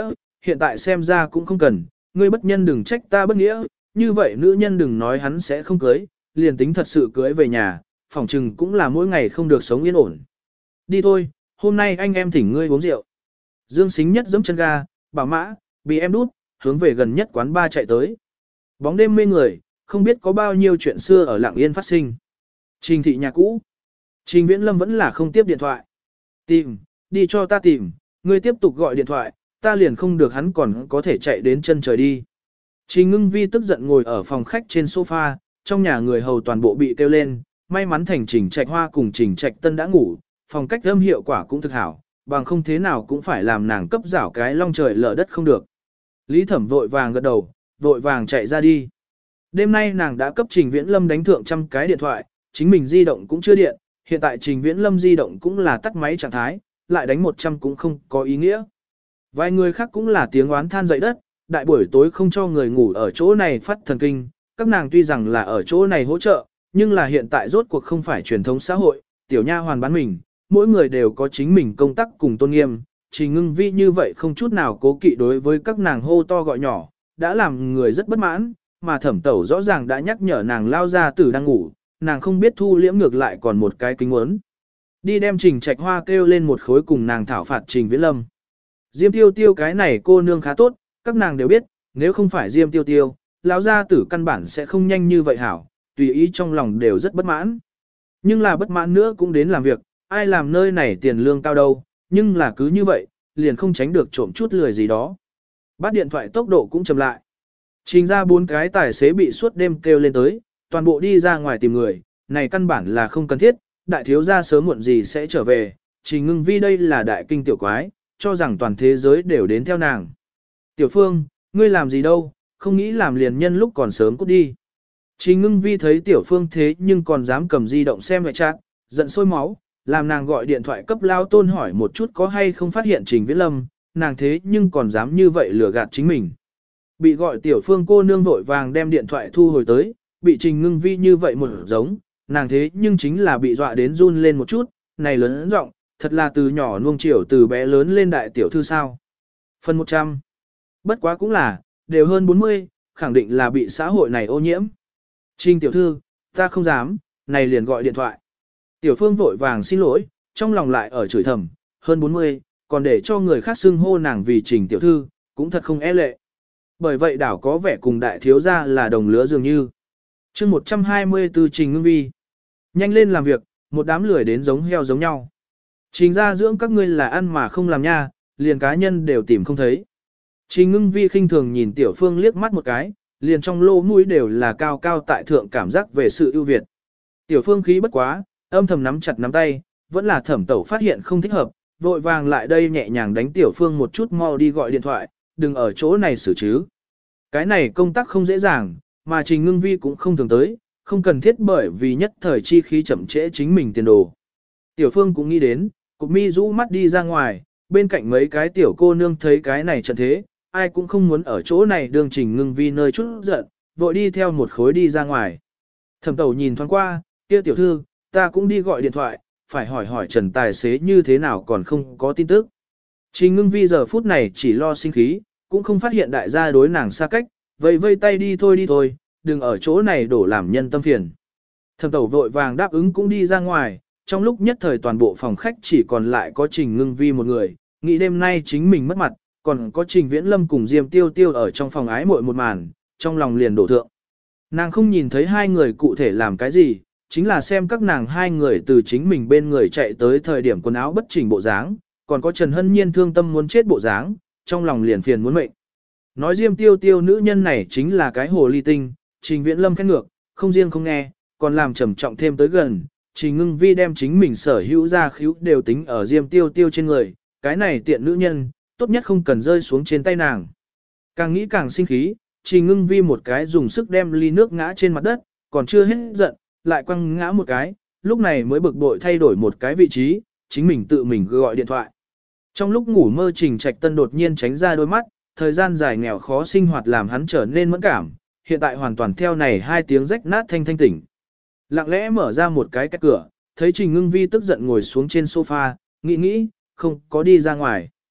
hiện tại xem ra cũng không cần, ngươi bất nhân đừng trách ta bất nghĩa, như vậy nữ nhân đừng nói hắn sẽ không cưới, liền tính thật sự cưới về nhà, phỏng chừng cũng là mỗi ngày không được sống yên ổn. Đi thôi, hôm nay anh em thỉnh ngươi uống rượu. Dương Sính Nhất giẫm chân ga, bảo mã, bị em đút, hướng về gần nhất quán bar chạy tới. Bóng đêm mê người, không biết có bao nhiêu chuyện xưa ở Lạng Yên phát sinh. Trình thị nhà cũ. Trình Viễn Lâm vẫn là không tiếp điện thoại. Tìm, đi cho ta tìm, ngươi tiếp tục gọi điện thoại, ta liền không được hắn còn có thể chạy đến chân trời đi. Trình Ngưng Vi tức giận ngồi ở phòng khách trên sofa, trong nhà người hầu toàn bộ bị kêu lên, may mắn thành Trình Trạch Hoa cùng Trình Trạch Tân đã ngủ, phòng cách âm hiệu quả cũng thực hảo, bằng không thế nào cũng phải làm nàng cấp rảo cái long trời lở đất không được. Lý Thẩm vội vàng gật đầu, vội vàng chạy ra đi. Đêm nay nàng đã cấp Trình Viễn Lâm đánh thượng trăm cái điện thoại, chính mình di động cũng chưa điện, hiện tại Trình Viễn Lâm di động cũng là tắt máy trạng thái, lại đánh 100 cũng không có ý nghĩa. Vài người khác cũng là tiếng oán than dậy đất, đại buổi tối không cho người ngủ ở chỗ này phát thần kinh, các nàng tuy rằng là ở chỗ này hỗ trợ, nhưng là hiện tại rốt cuộc không phải truyền thống xã hội, tiểu nha hoàn bán mình, mỗi người đều có chính mình công tác cùng tôn nghiêm, Trình Ngưng Vi như vậy không chút nào cố kỵ đối với các nàng hô to gọi nhỏ, đã làm người rất bất mãn, mà Thẩm Tẩu rõ ràng đã nhắc nhở nàng lao ra tử đang ngủ, nàng không biết thu liễm ngược lại còn một cái kính muốn. Đi đem Trình Trạch Hoa kêu lên một khối cùng nàng thảo phạt Trình Viễn Lâm. Diêm Tiêu Tiêu cái này cô nương khá tốt, các nàng đều biết, nếu không phải Diêm Tiêu Tiêu, lão gia tử căn bản sẽ không nhanh như vậy hảo, tùy ý trong lòng đều rất bất mãn. Nhưng là bất mãn nữa cũng đến làm việc, ai làm nơi này tiền lương cao đâu, nhưng là cứ như vậy, liền không tránh được trộm chút lười gì đó. Bắt điện thoại tốc độ cũng chậm lại. Trình ra 4 cái tài xế bị suốt đêm kêu lên tới, toàn bộ đi ra ngoài tìm người, này căn bản là không cần thiết, đại thiếu gia sớm muộn gì sẽ trở về, Trình Ngưng Vi đây là đại kinh tiểu quái, cho rằng toàn thế giới đều đến theo nàng. Tiểu Phương, ngươi làm gì đâu, không nghĩ làm liền nhân lúc còn sớm cút đi. Trình Ngưng Vi thấy Tiểu Phương thế nhưng còn dám cầm di động xem ngoại chat, giận sôi máu, làm nàng gọi điện thoại cấp lao tôn hỏi một chút có hay không phát hiện Trình Viễn Lâm, nàng thế nhưng còn dám như vậy lừa gạt chính mình. Bị gọi Tiểu Phương cô nương vội vàng đem điện thoại thu hồi tới, bị Trình Ngưng Vi như vậy một giống, nàng thế nhưng chính là bị dọa đến run lên một chút, này lớn giọng, thật là từ nhỏ nuông chiều từ bé lớn lên đại tiểu thư sao. Phần 100. Bất quá cũng là, đều hơn 40, khẳng định là bị xã hội này ô nhiễm. Trình tiểu thư, ta không dám, này liền gọi điện thoại. Tiểu Phương vội vàng xin lỗi, trong lòng lại ở chửi thầm, hơn 40, còn để cho người khác xưng hô nàng vì Trình tiểu thư, cũng thật không e lệ. Bởi vậy đảo có vẻ cùng đại thiếu gia là đồng lứa dường như. chương 124 Trình Ngưng Vi. Nhanh lên làm việc, một đám lười đến giống heo giống nhau. Trình ra dưỡng các ngươi là ăn mà không làm nha, liền cá nhân đều tìm không thấy. Trình Ngưng Vi khinh thường nhìn Tiểu Phương liếc mắt một cái, liền trong lỗ mũi đều là cao cao tại thượng cảm giác về sự ưu việt. Tiểu Phương khí bất quá, âm thầm nắm chặt nắm tay, vẫn là Thẩm Tẩu phát hiện không thích hợp, vội vàng lại đây nhẹ nhàng đánh Tiểu Phương một chút mau đi gọi điện thoại, đừng ở chỗ này xử chứ. Cái này công tác không dễ dàng, mà Trình Ngưng Vi cũng không thường tới, không cần thiết bởi vì nhất thời chi khí chậm trễ chính mình tiền đồ. Tiểu Phương cũng nghĩ đến, cục mi rũ mắt đi ra ngoài, bên cạnh mấy cái tiểu cô nương thấy cái này trận thế, ai cũng không muốn ở chỗ này đường Trình Ngưng Vi nơi chút giận, vội đi theo một khối đi ra ngoài. Thẩm Tẩu nhìn thoáng qua, kia tiểu thư, ta cũng đi gọi điện thoại, phải hỏi hỏi Trần tài xế như thế nào còn không có tin tức. Trình Ngưng Vi giờ phút này chỉ lo sinh khí, cũng không phát hiện đại gia đối nàng xa cách, vậy vây tay đi thôi, đừng ở chỗ này đổ làm nhân tâm phiền. Thẩm Tẩu vội vàng đáp ứng cũng đi ra ngoài, trong lúc nhất thời toàn bộ phòng khách chỉ còn lại có Trình Ngưng Vi một người, nghĩ đêm nay chính mình mất mặt, còn có Trình Viễn Lâm cùng Diêm Tiêu Tiêu ở trong phòng ái muội một màn, trong lòng liền đổ thượng. Nàng không nhìn thấy hai người cụ thể làm cái gì, chính là xem các nàng hai người từ chính mình bên người chạy tới thời điểm quần áo bất chỉnh bộ dáng, còn có Trần Hân Nhiên thương tâm muốn chết bộ dáng, trong lòng liền phiền muốn mệnh. Nói Diêm Tiêu Tiêu nữ nhân này chính là cái hồ ly tinh, Trình Viễn Lâm khét ngược, không riêng không nghe, còn làm trầm trọng thêm tới gần, Trình Ngưng Vi đem chính mình sở hữu ra khíu đều tính ở Diêm Tiêu Tiêu trên người, cái này tiện nữ nhân, tốt nhất không cần rơi xuống trên tay nàng. Càng nghĩ càng sinh khí, Trình Ngưng Vi một cái dùng sức đem ly nước ngã trên mặt đất, còn chưa hết giận, lại quăng ngã một cái, lúc này mới bực bội thay đổi một cái vị trí, chính mình tự mình gọi điện thoại. Trong lúc ngủ mơ Trình Trạch Tân đột nhiên tránh ra đôi mắt, thời gian dài nghèo khó sinh hoạt làm hắn trở nên mẫn cảm, hiện tại hoàn toàn theo này hai tiếng rách nát thanh tỉnh. Lặng lẽ mở ra một cái cửa, thấy Trình Ngưng Vi tức giận ngồi xuống trên sofa, nghĩ, không có đi ra ngoài.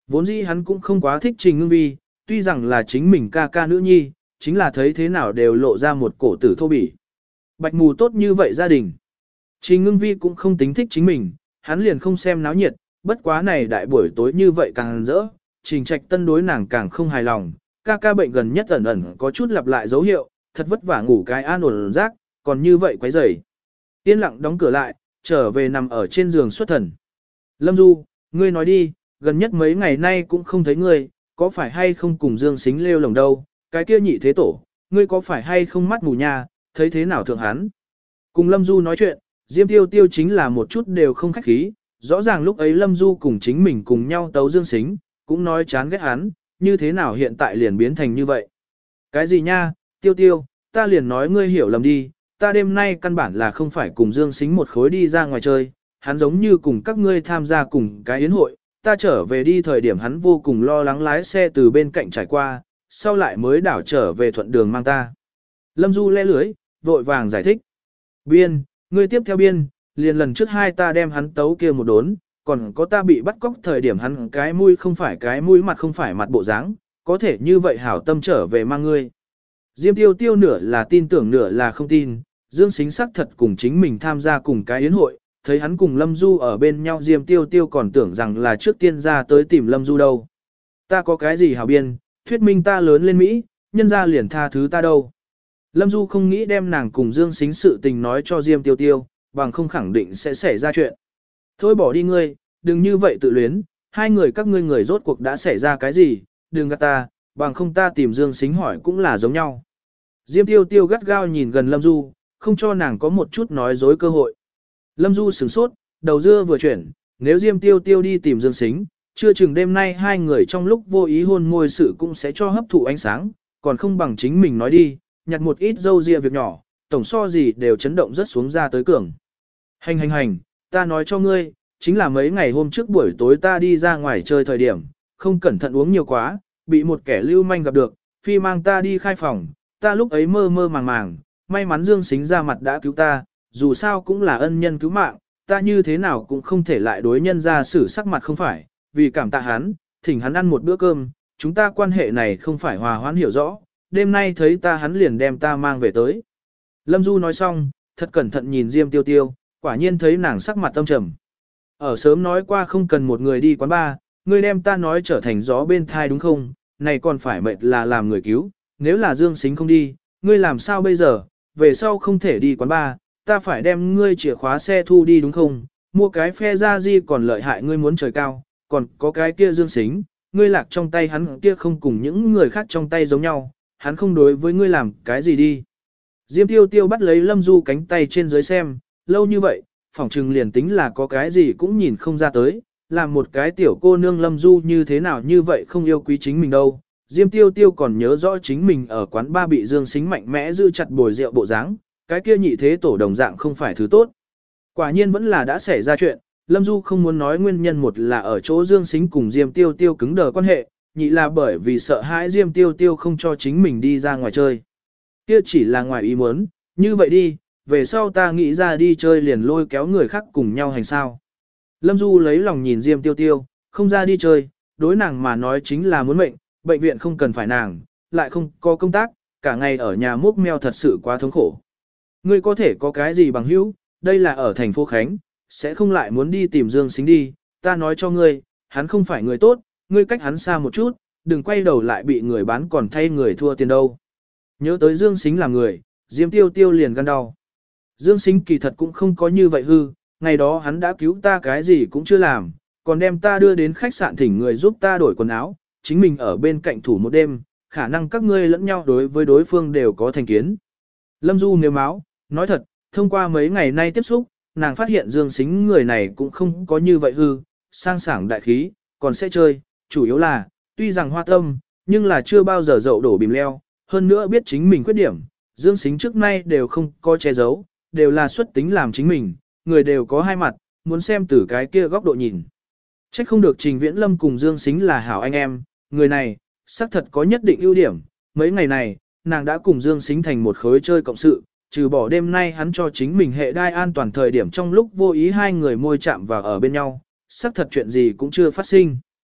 Vốn dĩ hắn cũng không quá thích Trình Ngưng Vi, tuy rằng là chính mình ca ca nữ nhi, chính là thấy thế nào đều lộ ra một cổ tử thô bỉ. Bạch mù tốt như vậy gia đình. Trình Ngưng Vi cũng không tính thích chính mình, hắn liền không xem náo nhiệt, bất quá này đại buổi tối như vậy càng rỡ, Trình Trạch Tân đối nàng càng không hài lòng, ca ca bệnh gần nhất ẩn ẩn có chút lặp lại dấu hiệu, thật vất vả ngủ cái an ổn giấc, còn như vậy quấy rầy. Yên lặng đóng cửa lại, trở về nằm ở trên giường xuất thần. Lâm Du, ngươi nói đi, gần nhất mấy ngày nay cũng không thấy ngươi, có phải hay không cùng Dương Sính lêu lồng đâu, cái kia nhị thế tổ, ngươi có phải hay không mắt mù nha, thấy thế nào thượng hắn. Cùng Lâm Du nói chuyện, Diêm Tiêu Tiêu chính là một chút đều không khách khí, rõ ràng lúc ấy Lâm Du cùng chính mình cùng nhau tấu Dương Sính, cũng nói chán ghét hắn, như thế nào hiện tại liền biến thành như vậy. Cái gì nha, Tiêu Tiêu, ta liền nói ngươi hiểu lầm đi, ta đêm nay căn bản là không phải cùng Dương Sính một khối đi ra ngoài chơi, hắn giống như cùng các ngươi tham gia cùng cái yến hội, ta trở về đi thời điểm hắn vô cùng lo lắng lái xe từ bên cạnh trải qua, sau lại mới đảo trở về thuận đường mang ta. Lâm Du le lưới, vội vàng giải thích. Biên, ngươi tiếp theo biên, liền lần trước hai ta đem hắn tấu kia một đốn, còn có ta bị bắt cóc thời điểm hắn cái mũi không phải cái mũi mặt không phải mặt bộ dáng, có thể như vậy hảo tâm trở về mang ngươi. Diêm Tiêu Tiêu nửa là tin tưởng nửa là không tin, Dương Sính sắc thật cùng chính mình tham gia cùng cái yến hội, thấy hắn cùng Lâm Du ở bên nhau Diêm Tiêu Tiêu còn tưởng rằng là trước tiên ra tới tìm Lâm Du đâu. Ta có cái gì hảo biên, thuyết minh ta lớn lên Mỹ, nhân ra liền tha thứ ta đâu. Lâm Du không nghĩ đem nàng cùng Dương Sính sự tình nói cho Diêm Tiêu Tiêu, bằng không khẳng định sẽ xảy ra chuyện. Thôi bỏ đi ngươi, đừng như vậy tự luyến, hai người các ngươi người rốt cuộc đã xảy ra cái gì, đừng gạt ta, bằng không ta tìm Dương Sính hỏi cũng là giống nhau. Diêm Tiêu Tiêu gắt gao nhìn gần Lâm Du, không cho nàng có một chút nói dối cơ hội. Lâm Du sửng sốt, đầu dưa vừa chuyển, nếu Diêm Tiêu Tiêu đi tìm Dương Sính, chưa chừng đêm nay hai người trong lúc vô ý hôn môi sự cũng sẽ cho hấp thụ ánh sáng, còn không bằng chính mình nói đi, nhặt một ít dâu ria việc nhỏ, tổng so gì đều chấn động rất xuống ra tới cường. Hành, ta nói cho ngươi, chính là mấy ngày hôm trước buổi tối ta đi ra ngoài chơi thời điểm, không cẩn thận uống nhiều quá, bị một kẻ lưu manh gặp được, phi mang ta đi khai phòng, ta lúc ấy mơ mơ màng, may mắn Dương Sính ra mặt đã cứu ta, dù sao cũng là ân nhân cứu mạng, ta như thế nào cũng không thể lại đối nhân ra xử sắc mặt không phải, vì cảm tạ hắn, thỉnh hắn ăn một bữa cơm, chúng ta quan hệ này không phải hòa hoãn hiểu rõ, đêm nay thấy ta hắn liền đem ta mang về tới. Lâm Du nói xong, thật cẩn thận nhìn Diêm Tiêu Tiêu, quả nhiên thấy nàng sắc mặt tâm trầm. Ở sớm nói qua không cần một người đi quán bar, ngươi đem ta nói trở thành gió bên thai đúng không, này còn phải mệt là làm người cứu, nếu là Dương Sính không đi, ngươi làm sao bây giờ, về sau không thể đi quán bar, ta phải đem ngươi chìa khóa xe thu đi đúng không, mua cái phe ra di còn lợi hại ngươi muốn trời cao, còn có cái kia Dương Sính, ngươi lạc trong tay hắn kia không cùng những người khác trong tay giống nhau, hắn không đối với ngươi làm cái gì đi. Diêm Tiêu Tiêu bắt lấy Lâm Du cánh tay trên dưới xem, lâu như vậy, phỏng chừng liền tính là có cái gì cũng nhìn không ra tới, làm một cái tiểu cô nương Lâm Du như thế nào như vậy không yêu quý chính mình đâu. Diêm Tiêu Tiêu còn nhớ rõ chính mình ở quán ba bị Dương Sính mạnh mẽ giữ chặt bồi rượu bộ dáng, cái kia nhị thế tổ đồng dạng không phải thứ tốt. Quả nhiên vẫn là đã xảy ra chuyện, Lâm Du không muốn nói nguyên nhân một là ở chỗ Dương Sính cùng Diêm Tiêu Tiêu cứng đờ quan hệ, nhị là bởi vì sợ hãi Diêm Tiêu Tiêu không cho chính mình đi ra ngoài chơi. Kia chỉ là ngoài ý muốn, như vậy đi, về sau ta nghĩ ra đi chơi liền lôi kéo người khác cùng nhau hành sao. Lâm Du lấy lòng nhìn Diêm Tiêu Tiêu, không ra đi chơi, đối nàng mà nói chính là muốn mệnh, bệnh viện không cần phải nàng, lại không có công tác, cả ngày ở nhà múc meo thật sự quá thống khổ. Ngươi có thể có cái gì bằng hữu, đây là ở thành phố Khánh, sẽ không lại muốn đi tìm Dương Sính đi, ta nói cho ngươi, hắn không phải người tốt, ngươi cách hắn xa một chút, đừng quay đầu lại bị người bán còn thay người thua tiền đâu. Nhớ tới Dương Sính là người, Diêm Tiêu Tiêu liền gan đau. Dương Sính kỳ thật cũng không có như vậy hư, ngày đó hắn đã cứu ta cái gì cũng chưa làm, còn đem ta đưa đến khách sạn thỉnh người giúp ta đổi quần áo, chính mình ở bên cạnh thủ một đêm, khả năng các ngươi lẫn nhau đối với đối phương đều có thành kiến. Lâm Du nếu máu, nói thật, thông qua mấy ngày nay tiếp xúc, nàng phát hiện Dương Sính người này cũng không có như vậy hư, sang sảng đại khí, còn sẽ chơi, chủ yếu là, tuy rằng hoa tâm, nhưng là chưa bao giờ dậu đổ bìm leo, hơn nữa biết chính mình khuyết điểm, Dương Sính trước nay đều không có che giấu, đều là xuất tính làm chính mình, người đều có hai mặt, muốn xem từ cái kia góc độ nhìn. Trách không được Trình Viễn Lâm cùng Dương Sính là hảo anh em, người này, xác thật có nhất định ưu điểm, mấy ngày này, nàng đã cùng Dương Sính thành một khối chơi cộng sự, trừ bỏ đêm nay hắn cho chính mình hệ đai an toàn thời điểm trong lúc vô ý hai người môi chạm vào ở bên nhau, xác thật chuyện gì cũng chưa phát sinh.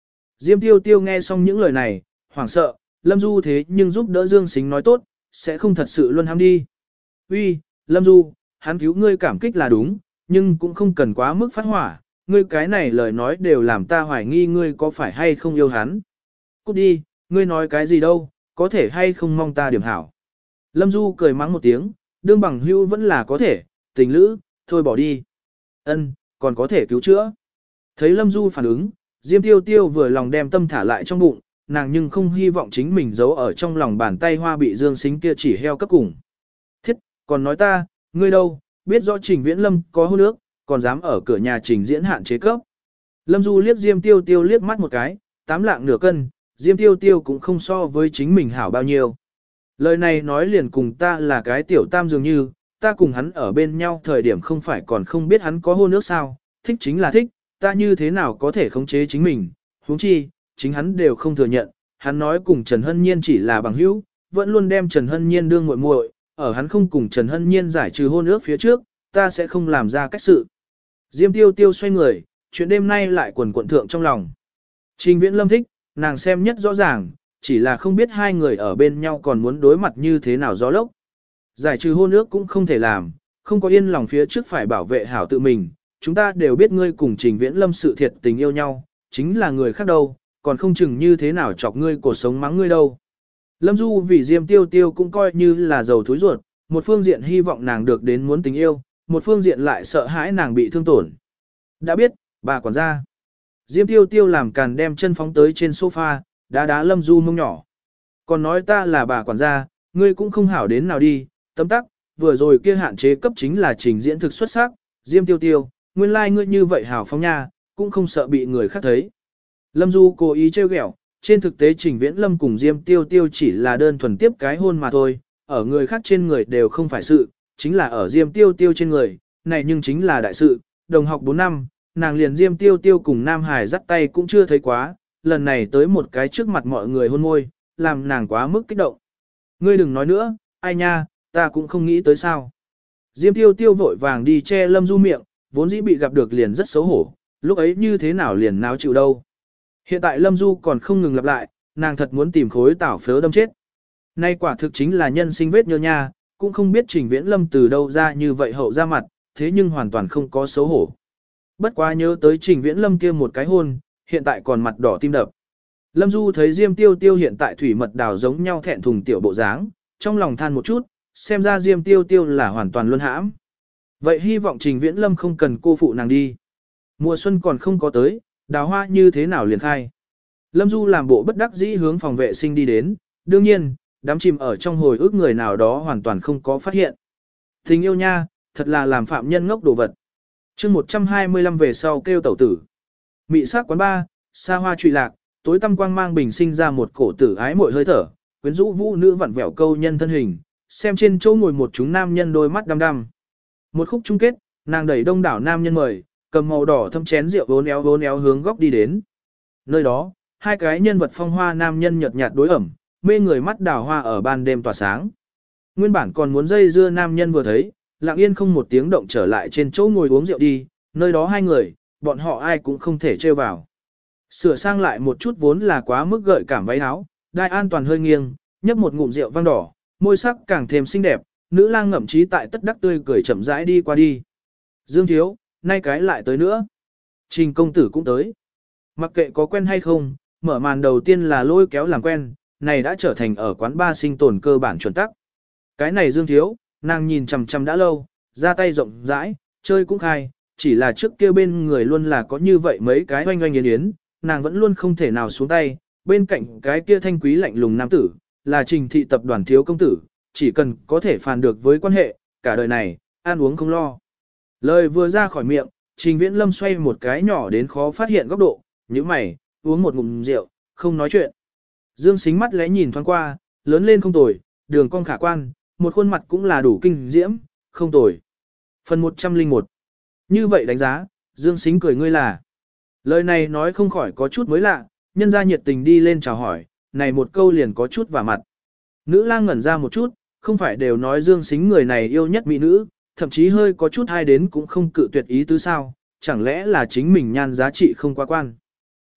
Diêm Tiêu Tiêu nghe xong những lời này, hoảng sợ, Lâm Du thế nhưng giúp đỡ Dương Sính nói tốt, sẽ không thật sự luôn ham đi. Uy, Lâm Du, hắn cứu ngươi cảm kích là đúng, nhưng cũng không cần quá mức phát hỏa, ngươi cái này lời nói đều làm ta hoài nghi ngươi có phải hay không yêu hắn. Cút đi, ngươi nói cái gì đâu, có thể hay không mong ta điểm hảo. Lâm Du cười mắng một tiếng, đương bằng hữu vẫn là có thể, tình lữ, thôi bỏ đi. Ân, còn có thể cứu chữa. Thấy Lâm Du phản ứng, Diêm Tiêu Tiêu vừa lòng đem tâm thả lại trong bụng, nàng nhưng không hy vọng chính mình giấu ở trong lòng bàn tay hoa bị Dương Sính kia chỉ heo cấp cùng. Thiết, còn nói ta, ngươi đâu, biết rõ Trình Viễn Lâm có hôn ước, còn dám ở cửa nhà Trình Diễn hạn chế cấp. Lâm Du liếc Diêm Tiêu Tiêu liếc mắt một cái, 8 lạng nửa cân, Diêm Tiêu Tiêu cũng không so với chính mình hảo bao nhiêu. Lời này nói liền cùng ta là cái tiểu tam dường như, ta cùng hắn ở bên nhau thời điểm không phải còn không biết hắn có hôn ước sao, thích chính là thích, ta như thế nào có thể khống chế chính mình, huống chi, chính hắn đều không thừa nhận, hắn nói cùng Trần Hân Nhiên chỉ là bằng hữu, vẫn luôn đem Trần Hân Nhiên đương muội muội, ở hắn không cùng Trần Hân Nhiên giải trừ hôn ước phía trước, ta sẽ không làm ra cách sự. Diêm Tiêu Tiêu xoay người, chuyện đêm nay lại quần quận thượng trong lòng. Trình Viễn Lâm thích, nàng xem nhất rõ ràng, chỉ là không biết hai người ở bên nhau còn muốn đối mặt như thế nào gió lốc. Giải trừ hôn ước cũng không thể làm, không có yên lòng phía trước phải bảo vệ hảo tự mình. Chúng ta đều biết ngươi cùng Trình Viễn Lâm sự thiệt tình yêu nhau, chính là người khác đâu, còn không chừng như thế nào chọc ngươi cuộc sống mắng ngươi đâu. Lâm Du vì Diêm Tiêu Tiêu cũng coi như là dầu thúi ruột, một phương diện hy vọng nàng được đến muốn tình yêu, một phương diện lại sợ hãi nàng bị thương tổn. Đã biết, bà quản gia. Diêm Tiêu Tiêu làm càn đem chân phóng tới trên sofa, đá Lâm Du mông nhỏ. Còn nói ta là bà quản gia, ngươi cũng không hảo đến nào đi, tấm tắc, vừa rồi kia hạn chế cấp chính là Trình Diễn thực xuất sắc, Diêm Tiêu Tiêu, nguyên lai like ngươi như vậy hảo phóng nha, cũng không sợ bị người khác thấy. Lâm Du cố ý trêu ghẹo, trên thực tế Trình Viễn Lâm cùng Diêm Tiêu Tiêu chỉ là đơn thuần tiếp cái hôn mà thôi, ở người khác trên người đều không phải sự, chính là ở Diêm Tiêu Tiêu trên người, này nhưng chính là đại sự, đồng học 4 năm, nàng liền Diêm Tiêu Tiêu cùng Nam Hải dắt tay cũng chưa thấy quá, lần này tới một cái trước mặt mọi người hôn môi, làm nàng quá mức kích động. Ngươi đừng nói nữa, ai nha, ta cũng không nghĩ tới sao. Diêm Tiêu Tiêu vội vàng đi che Lâm Du miệng, vốn dĩ bị gặp được liền rất xấu hổ, lúc ấy như thế nào liền náo chịu đâu. Hiện tại Lâm Du còn không ngừng lặp lại, nàng thật muốn tìm khối tảo phớ đâm chết. Nay quả thực chính là nhân sinh vết nhơ nha, cũng không biết Trình Viễn Lâm từ đâu ra như vậy hậu ra mặt, thế nhưng hoàn toàn không có xấu hổ. Bất quá nhớ tới Trình Viễn Lâm kia một cái hôn, hiện tại còn mặt đỏ tim đập. Lâm Du thấy Diêm Tiêu Tiêu hiện tại thủy mật đào giống nhau thẹn thùng tiểu bộ dáng, trong lòng than một chút, xem ra Diêm Tiêu Tiêu là hoàn toàn luân hãm. Vậy hy vọng Trình Viễn Lâm không cần cô phụ nàng đi. Mùa xuân còn không có tới, đào hoa như thế nào liền khai. Lâm Du làm bộ bất đắc dĩ hướng phòng vệ sinh đi đến, đương nhiên, đám chìm ở trong hồi ức người nào đó hoàn toàn không có phát hiện. Tình yêu nha, thật là làm phạm nhân ngốc đồ vật. chương 125 về sau kêu tẩu tử. Mị sắc quán ba, xa hoa trụy lạc, tối tăm quang mang bình sinh ra một cổ tử ái muội hơi thở, quyến rũ vũ nữ vặn vẹo câu nhân thân hình, xem trên chỗ ngồi một chúng nam nhân đôi mắt đăm đăm. Một khúc chung kết, nàng đẩy đông đảo nam nhân mời, cầm màu đỏ thâm chén rượu vốn éo hướng góc đi đến. Nơi đó, hai cái nhân vật phong hoa nam nhân nhợt nhạt đối ẩm, mê người mắt đào hoa ở ban đêm tỏa sáng. Nguyên bản còn muốn dây dưa nam nhân vừa thấy, lặng yên không một tiếng động trở lại trên chỗ ngồi uống rượu đi, nơi đó hai người, bọn họ ai cũng không thể trêu vào. Sửa sang lại một chút vốn là quá mức gợi cảm váy áo, đai an toàn hơi nghiêng, nhấp một ngụm rượu vang đỏ, môi sắc càng thêm xinh đẹp, nữ lang ngậm chí tại tất đắc tươi cười chậm rãi đi qua đi. Dương thiếu, nay cái lại tới nữa. Trình công tử cũng tới. Mặc kệ có quen hay không, mở màn đầu tiên là lôi kéo làm quen, này đã trở thành ở quán ba sinh tồn cơ bản chuẩn tắc. Cái này Dương thiếu, nàng nhìn chằm chằm đã lâu, ra tay rộng rãi, chơi cũng khai, chỉ là trước kia bên người luôn là có như vậy mấy cái oanh oanh yến yến, nàng vẫn luôn không thể nào xuống tay, bên cạnh cái kia thanh quý lạnh lùng nam tử, là Trình thị tập đoàn thiếu công tử, chỉ cần có thể phàn được với quan hệ, cả đời này, ăn uống không lo. Lời vừa ra khỏi miệng, Trình Viễn Lâm xoay một cái nhỏ đến khó phát hiện góc độ, như mày, uống một ngụm rượu, không nói chuyện. Dương Sính mắt lẽ nhìn thoáng qua, lớn lên không tồi, đường cong khả quan, một khuôn mặt cũng là đủ kinh diễm, không tồi. Phần 101. Như vậy đánh giá, Dương Sính cười ngươi là. Lời này nói không khỏi có chút mới lạ, nhân ra nhiệt tình đi lên chào hỏi, này một câu liền có chút vả mặt. Nữ lang ngẩn ra một chút, không phải đều nói Dương Sính người này yêu nhất mỹ nữ, thậm chí hơi có chút hay đến cũng không cự tuyệt ý tứ sao, chẳng lẽ là chính mình nhan giá trị không quá quan.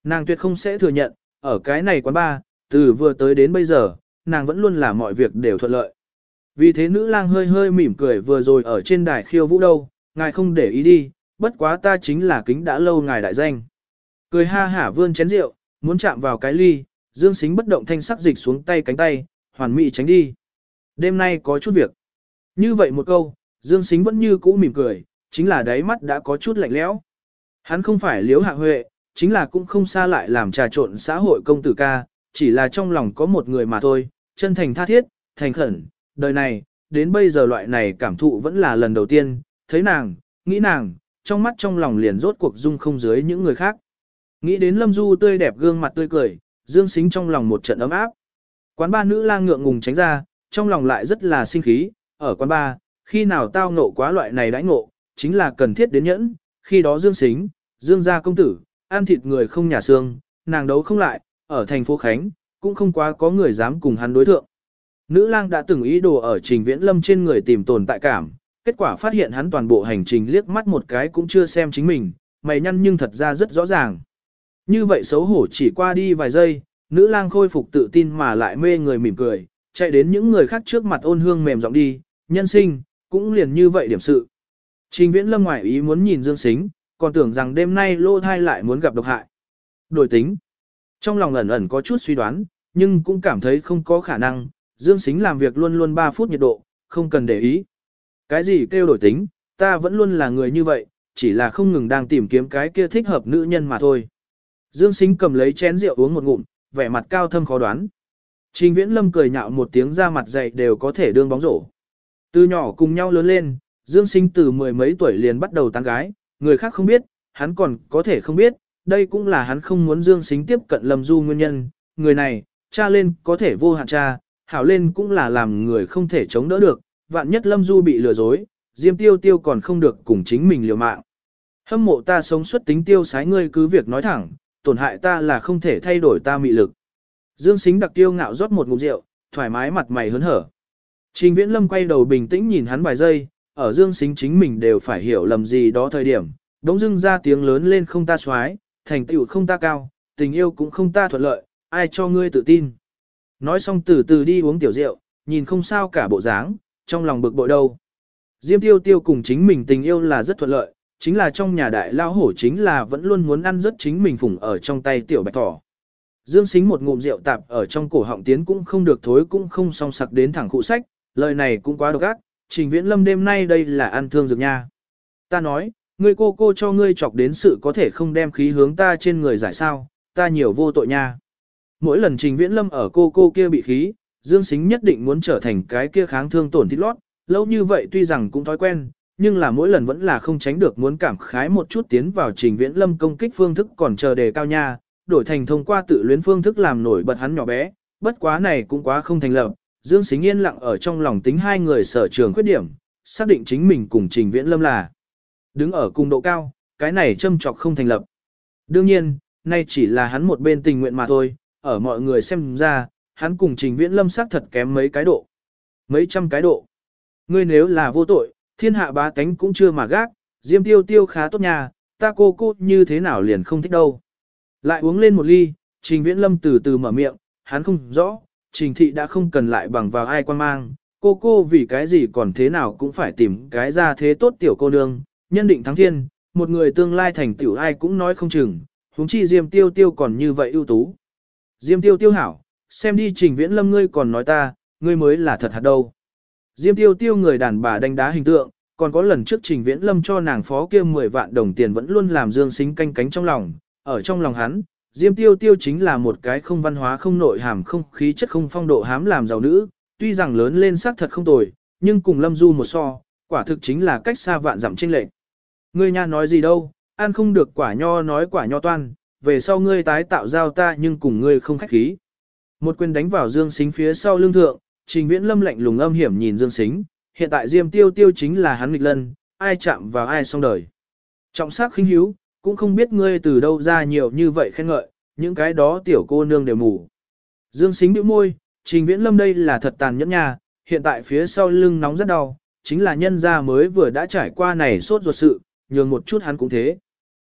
Nàng tuyệt không sẽ thừa nhận, ở cái này quán bar, từ vừa tới đến bây giờ, nàng vẫn luôn là mọi việc đều thuận lợi. Vì thế nữ lang hơi hơi mỉm cười vừa rồi ở trên đài khiêu vũ đâu, ngài không để ý đi, bất quá ta chính là kính đã lâu ngài đại danh. Cười ha hả vươn chén rượu, muốn chạm vào cái ly, Dương Sính bất động thanh sắc dịch xuống tay cánh tay, hoàn mỹ tránh đi. Đêm nay có chút việc. Như vậy một câu, Dương Sính vẫn như cũ mỉm cười, chính là đáy mắt đã có chút lạnh lẽo. Hắn không phải Liễu Hạ Huệ, chính là cũng không xa lại làm trà trộn xã hội công tử ca, chỉ là trong lòng có một người mà thôi, chân thành tha thiết, thành khẩn, đời này, đến bây giờ loại này cảm thụ vẫn là lần đầu tiên, thấy nàng, nghĩ nàng, trong mắt trong lòng liền rốt cuộc dung không dưới những người khác. Nghĩ đến Lâm Du tươi đẹp gương mặt tươi cười, Dương Sính trong lòng một trận ấm áp. Quán ba nữ lang ngượng ngùng tránh ra, trong lòng lại rất là sinh khí, ở quán ba, khi nào tao ngộ quá loại này đãi ngộ, chính là cần thiết đến nhẫn, khi đó Dương Sính, Dương gia công tử, ăn thịt người không nhà xương, nàng đấu không lại, ở thành phố Khánh, cũng không quá có người dám cùng hắn đối thượng. Nữ lang đã từng ý đồ ở Trình Viễn Lâm trên người tìm tồn tại cảm, kết quả phát hiện hắn toàn bộ hành trình liếc mắt một cái cũng chưa xem chính mình, mày nhăn nhưng thật ra rất rõ ràng. Như vậy xấu hổ chỉ qua đi vài giây, nữ lang khôi phục tự tin mà lại mê người mỉm cười, chạy đến những người khác trước mặt ôn hương mềm giọng đi, nhân sinh, cũng liền như vậy điểm sự. Trình Viễn Lâm ngoài ý muốn nhìn Dương Sính, còn tưởng rằng đêm nay lô thai lại muốn gặp độc hại. Đổi tính. Trong lòng ẩn ẩn có chút suy đoán, nhưng cũng cảm thấy không có khả năng, Dương Sính làm việc luôn luôn 3 phút nhiệt độ, không cần để ý. Cái gì kêu đổi tính, ta vẫn luôn là người như vậy, chỉ là không ngừng đang tìm kiếm cái kia thích hợp nữ nhân mà thôi. Dương Sính cầm lấy chén rượu uống một ngụm, vẻ mặt cao thâm khó đoán. Trình Viễn Lâm cười nhạo một tiếng ra mặt dày đều có thể đương bóng rổ. Từ nhỏ cùng nhau lớn lên, Dương Sính từ 10 mấy tuổi liền bắt đầu tán gái, người khác không biết, hắn còn có thể không biết, đây cũng là hắn không muốn Dương Sính tiếp cận Lâm Du nguyên nhân. Người này, cha lên có thể vô hạn cha, hảo lên cũng là làm người không thể chống đỡ được, vạn nhất Lâm Du bị lừa dối, Diêm Tiêu Tiêu còn không được cùng chính mình liều mạng. Hâm mộ ta sống xuất tính tiêu sái ngươi cứ việc nói thẳng, tổn hại ta là không thể thay đổi ta mị lực. Dương Sính đặc tiêu ngạo rót một ngụm rượu, thoải mái mặt mày hớn hở. Trình Viễn Lâm quay đầu bình tĩnh nhìn hắn vài giây, ở Dương Sính chính mình đều phải hiểu lầm gì đó thời điểm, đống dưng ra tiếng lớn lên không ta xoái, thành tựu không ta cao, tình yêu cũng không ta thuận lợi, ai cho ngươi tự tin. Nói xong từ từ đi uống tiểu rượu, nhìn không sao cả bộ dáng, trong lòng bực bội đâu. Diêm Tiêu Tiêu cùng chính mình tình yêu là rất thuận lợi, chính là trong nhà đại lao hổ chính là vẫn luôn muốn ăn rất chính mình phủng ở trong tay tiểu bạch thỏ. Dương Sính một ngụm rượu tạp ở trong cổ họng tiến cũng không được thối cũng không song sặc đến thẳng cụ sách, lời này cũng quá độc ác, Trình Viễn Lâm đêm nay đây là ăn thương dược nha. Ta nói, ngươi cô cho ngươi chọc đến sự có thể không đem khí hướng ta trên người giải sao, ta nhiều vô tội nha. Mỗi lần Trình Viễn Lâm ở cô kia bị khí, Dương Sính nhất định muốn trở thành cái kia kháng thương tổn thít lót, lâu như vậy tuy rằng cũng thói quen, nhưng là mỗi lần vẫn là không tránh được muốn cảm khái một chút tiến vào Trình Viễn Lâm công kích phương thức còn chờ đề cao nha, đổi thành thông qua tự luyến phương thức làm nổi bật hắn nhỏ bé, bất quá này cũng quá không thành lập. Dương Sính yên lặng ở trong lòng tính hai người sở trường khuyết điểm, xác định chính mình cùng Trình Viễn Lâm là đứng ở cùng độ cao, cái này châm chọc không thành lập. Đương nhiên, nay chỉ là hắn một bên tình nguyện mà thôi, ở mọi người xem ra, hắn cùng Trình Viễn Lâm xác thật kém mấy cái độ. Mấy trăm cái độ. Ngươi nếu là vô tội, thiên hạ bá tánh cũng chưa mà gác, Diêm Tiêu Tiêu khá tốt nhà, ta cô như thế nào liền không thích đâu. Lại uống lên một ly, Trình Viễn Lâm từ từ mở miệng, hắn không rõ, Trình thị đã không cần lại bằng vào ai quan mang, cô vì cái gì còn thế nào cũng phải tìm cái ra thế tốt tiểu cô nương, nhân định thắng thiên, một người tương lai thành tiểu ai cũng nói không chừng, huống chi Diêm Tiêu Tiêu còn như vậy ưu tú. Diêm Tiêu Tiêu hảo, xem đi Trình Viễn Lâm ngươi còn nói ta, ngươi mới là thật hạt đâu. Diêm Tiêu Tiêu người đàn bà đánh đá hình tượng, còn có lần trước Trình Viễn Lâm cho nàng phó kia 10 vạn đồng tiền vẫn luôn làm Dương Sính canh cánh trong lòng, ở trong lòng hắn, Diêm Tiêu Tiêu chính là một cái không văn hóa không nội hàm không khí chất không phong độ hám làm giàu nữ, tuy rằng lớn lên xác thật không tồi, nhưng cùng Lâm Du một so, quả thực chính là cách xa vạn dặm chênh lệch. Ngươi nha nói gì đâu, ăn không được quả nho nói quả nho toan, về sau ngươi tái tạo giao ta nhưng cùng ngươi không khách khí. Một quyền đánh vào Dương Sính phía sau lưng thượng, Trình Viễn Lâm lạnh lùng âm hiểm nhìn Dương Sính, hiện tại Diêm Tiêu Tiêu chính là hắn nghịch lân, ai chạm vào ai xong đời. Trọng sắc khinh hiếu, cũng không biết ngươi từ đâu ra nhiều như vậy khen ngợi, những cái đó tiểu cô nương đều mù. Dương Sính bĩu môi, Trình Viễn Lâm đây là thật tàn nhẫn nha, hiện tại phía sau lưng nóng rất đau, chính là nhân gia mới vừa đã trải qua này sốt ruột sự, nhường một chút hắn cũng thế.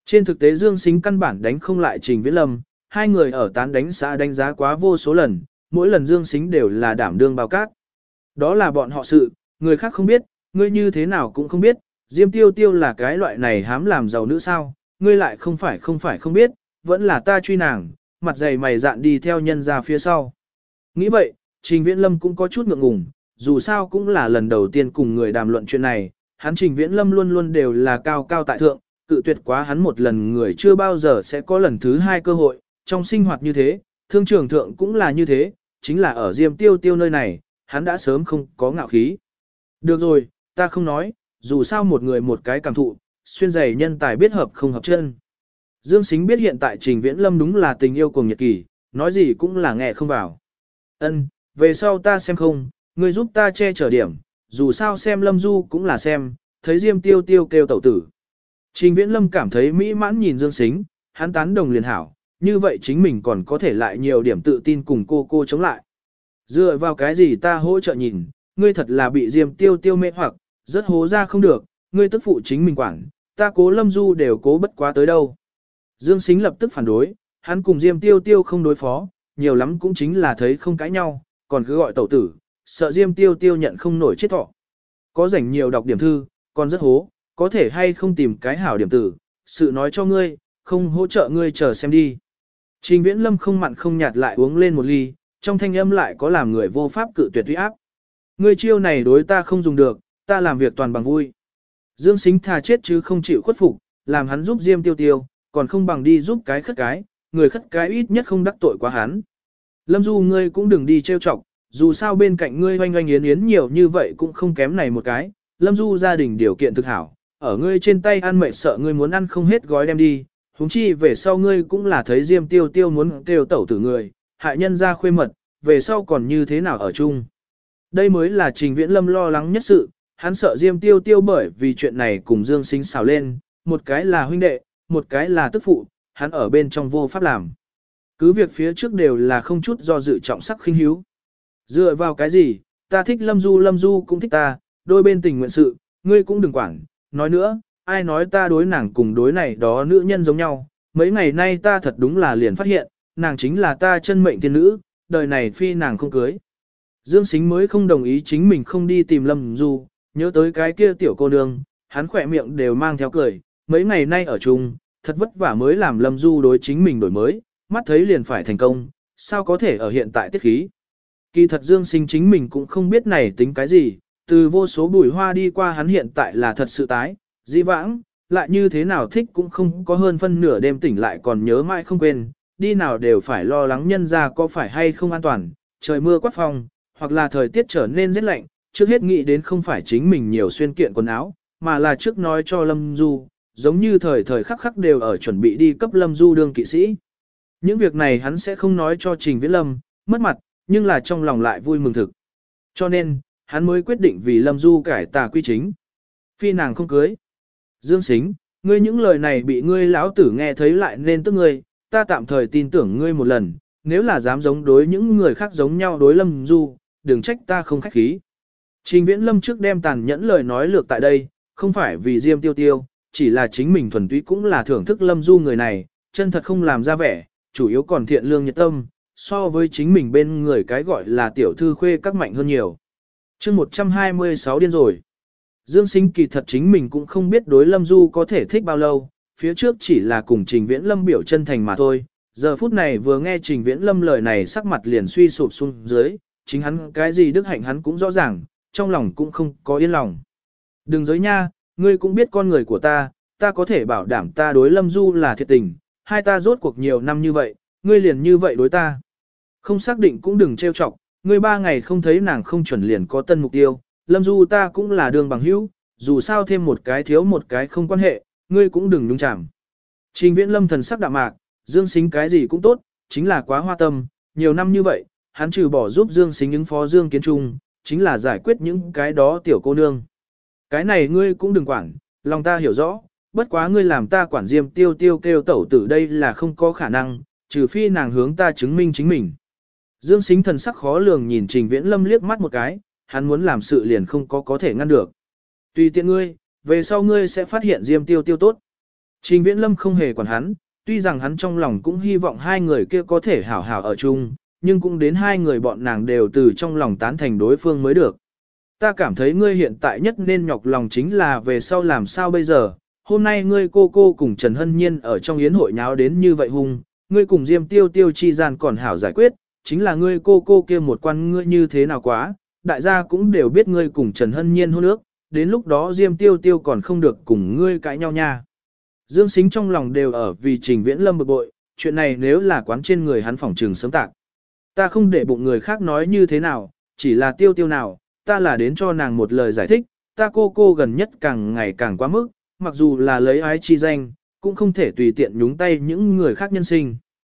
Trên thực tế Dương Sính căn bản đánh không lại Trình Viễn Lâm, hai người ở tán đánh xã đánh giá quá vô số lần, mỗi lần Dương Sính đều là đảm đương bao cát. Đó là bọn họ sự, người khác không biết, ngươi như thế nào cũng không biết, Diêm Tiêu Tiêu là cái loại này hám làm giàu nữ sao, ngươi lại không phải không biết, vẫn là ta truy nàng, mặt dày mày dạn đi theo nhân ra phía sau. Nghĩ vậy, Trình Viễn Lâm cũng có chút ngượng ngùng, dù sao cũng là lần đầu tiên cùng người đàm luận chuyện này, hắn Trình Viễn Lâm luôn luôn đều là cao cao tại thượng, cự tuyệt quá hắn một lần người chưa bao giờ sẽ có lần thứ hai cơ hội, trong sinh hoạt như thế, thương trường thượng cũng là như thế, chính là ở Diêm Tiêu Tiêu nơi này, hắn đã sớm không có ngạo khí. Được rồi, ta không nói, dù sao một người một cái cảm thụ, xuyên giày nhân tài biết hợp không hợp chân. Dương Sính biết hiện tại Trình Viễn Lâm đúng là tình yêu cuồng nhiệt kỳ, nói gì cũng là nghe không vào. Ân, về sau ta xem không, ngươi giúp ta che chở điểm, dù sao xem Lâm Du cũng là xem, thấy Diêm Tiêu Tiêu kêu tẩu tử. Trình Viễn Lâm cảm thấy mỹ mãn nhìn Dương Sính, hắn tán đồng liền hảo, như vậy chính mình còn có thể lại nhiều điểm tự tin cùng cô chống lại. Dựa vào cái gì ta hỗ trợ nhìn, ngươi thật là bị Diêm Tiêu Tiêu mê hoặc, rất hố ra không được, ngươi tức phụ chính mình quản, ta cố Lâm Du đều cố bất quá tới đâu. Dương Sính lập tức phản đối, hắn cùng Diêm Tiêu Tiêu không đối phó, nhiều lắm cũng chính là thấy không cãi nhau, còn cứ gọi tẩu tử, sợ Diêm Tiêu Tiêu nhận không nổi chết thọ. Có rảnh nhiều đọc điểm thư, còn rất hố, có thể hay không tìm cái hảo điểm tử, sự nói cho ngươi, không hỗ trợ ngươi chờ xem đi. Trình Viễn Lâm không mặn không nhạt lại uống lên một ly, trong thanh âm lại có làm người vô pháp cự tuyệt uy áp. Ngươi chiêu này đối ta không dùng được, ta làm việc toàn bằng vui. Dương Sính thà chết chứ không chịu khuất phục, làm hắn giúp Diêm Tiêu Tiêu, còn không bằng đi giúp cái khất cái, người khất cái ít nhất không đắc tội quá hắn. Lâm Du ngươi cũng đừng đi trêu chọc, dù sao bên cạnh ngươi oanh oanh yến yến nhiều như vậy cũng không kém này một cái, Lâm Du gia đình điều kiện thực hảo, ở ngươi trên tay ăn mệt sợ ngươi muốn ăn không hết gói đem đi, huống chi về sau ngươi cũng là thấy Diêm Tiêu Tiêu muốn kêu tẩu tử người, hại nhân ra khuê mật, về sau còn như thế nào ở chung. Đây mới là Trình Viễn Lâm lo lắng nhất sự, hắn sợ Diêm Tiêu Tiêu bởi vì chuyện này cùng Dương Sính xào lên, một cái là huynh đệ, một cái là tức phụ, hắn ở bên trong vô pháp làm. Cứ việc phía trước đều là không chút do dự trọng sắc khinh hiếu. Dựa vào cái gì, ta thích Lâm Du cũng thích ta, đôi bên tình nguyện sự, ngươi cũng đừng quản, nói nữa, ai nói ta đối nàng cùng đối này đó nữ nhân giống nhau, mấy ngày nay ta thật đúng là liền phát hiện, nàng chính là ta chân mệnh tiên nữ, đời này phi nàng không cưới. Dương Sính mới không đồng ý chính mình không đi tìm Lâm Du, nhớ tới cái kia tiểu cô nương, hắn khỏe miệng đều mang theo cười, mấy ngày nay ở chung, thật vất vả mới làm Lâm Du đối chính mình đổi mới, mắt thấy liền phải thành công, sao có thể ở hiện tại tiết khí. Kỳ thật Dương Sính chính mình cũng không biết này tính cái gì, từ vô số bùi hoa đi qua hắn hiện tại là thật sự tái, dĩ vãng, lại như thế nào thích cũng không có hơn phân nửa đêm tỉnh lại còn nhớ mãi không quên, đi nào đều phải lo lắng nhân ra có phải hay không an toàn, trời mưa quát phong, hoặc là thời tiết trở nên rất lạnh, trước hết nghĩ đến không phải chính mình nhiều xuyên kiện quần áo, mà là trước nói cho Lâm Du, giống như thời thời khắc khắc đều ở chuẩn bị đi cấp Lâm Du đương kỵ sĩ. Những việc này hắn sẽ không nói cho Trình Viễn Lâm, mất mặt, nhưng là trong lòng lại vui mừng thực. Cho nên, hắn mới quyết định vì Lâm Du cải tà quy chính. Phi nàng không cưới. Dương Sính, ngươi những lời này bị ngươi lão tử nghe thấy lại nên tức ngươi, ta tạm thời tin tưởng ngươi một lần, nếu là dám giống đối những người khác giống nhau đối Lâm Du, đừng trách ta không khách khí. Trình Viễn Lâm trước đem tàn nhẫn lời nói lược tại đây, không phải vì Diêm Tiêu Tiêu, chỉ là chính mình thuần túy cũng là thưởng thức Lâm Du người này, chân thật không làm ra vẻ, chủ yếu còn thiện lương nhiệt tâm, so với chính mình bên người cái gọi là tiểu thư khuê các mạnh hơn nhiều. Chương 126 điên rồi. Dương Sính kỳ thật chính mình cũng không biết đối Lâm Du có thể thích bao lâu, phía trước chỉ là cùng Trình Viễn Lâm biểu chân thành mà thôi. Giờ phút này vừa nghe Trình Viễn Lâm lời này sắc mặt liền suy sụp xuống dưới, chính hắn cái gì đức hạnh hắn cũng rõ ràng, trong lòng cũng không có yên lòng. Đừng giới nha, ngươi cũng biết con người của ta có thể bảo đảm ta đối Lâm Du là thiệt tình, hai ta rốt cuộc nhiều năm như vậy, ngươi liền như vậy đối ta. Không xác định cũng đừng trêu chọc, ngươi 3 ngày không thấy nàng không chuẩn liền có tân mục tiêu, Lâm Du ta cũng là đường bằng hữu, dù sao thêm một cái thiếu một cái không quan hệ, ngươi cũng đừng nhúng chạm. Trình Viễn Lâm thần sắc đạm mạc, Dương Sính cái gì cũng tốt, chính là quá hoa tâm, nhiều năm như vậy, hắn trừ bỏ giúp Dương Sính ứng phó Dương Kiến Trung, chính là giải quyết những cái đó tiểu cô nương. Cái này ngươi cũng đừng quản, lòng ta hiểu rõ, bất quá ngươi làm ta quản Diêm Tiêu Tiêu kêu tẩu tử đây là không có khả năng, trừ phi nàng hướng ta chứng minh chính mình. Dương Sính thần sắc khó lường nhìn Trình Viễn Lâm liếc mắt một cái, hắn muốn làm sự liền không có thể ngăn được. Tùy tiện ngươi, về sau ngươi sẽ phát hiện Diêm Tiêu Tiêu tốt. Trình Viễn Lâm không hề quản hắn, tuy rằng hắn trong lòng cũng hy vọng hai người kia có thể hảo hảo ở chung, nhưng cũng đến hai người bọn nàng đều từ trong lòng tán thành đối phương mới được. Ta cảm thấy ngươi hiện tại nhất nên nhọc lòng chính là về sau làm sao bây giờ, hôm nay ngươi cô cùng Trần Hân Nhiên ở trong yến hội nháo đến như vậy hung, ngươi cùng Diêm Tiêu Tiêu chi gian còn hảo giải quyết, chính là ngươi cô kia một quan ngươi như thế nào quá, đại gia cũng đều biết ngươi cùng Trần Hân Nhiên hôn ước, đến lúc đó Diêm Tiêu Tiêu còn không được cùng ngươi cãi nhau nha. Dương Sính trong lòng đều ở vì Trình Viễn Lâm bực bội, chuyện này nếu là quán trên người hắn phỏng trừng sớm tạc. Ta không để bụng người khác nói như thế nào, chỉ là Tiêu Tiêu nào, ta là đến cho nàng một lời giải thích, ta cô gần nhất càng ngày càng quá mức, mặc dù là lấy ái chi danh, cũng không thể tùy tiện nhúng tay những người khác nhân sinh.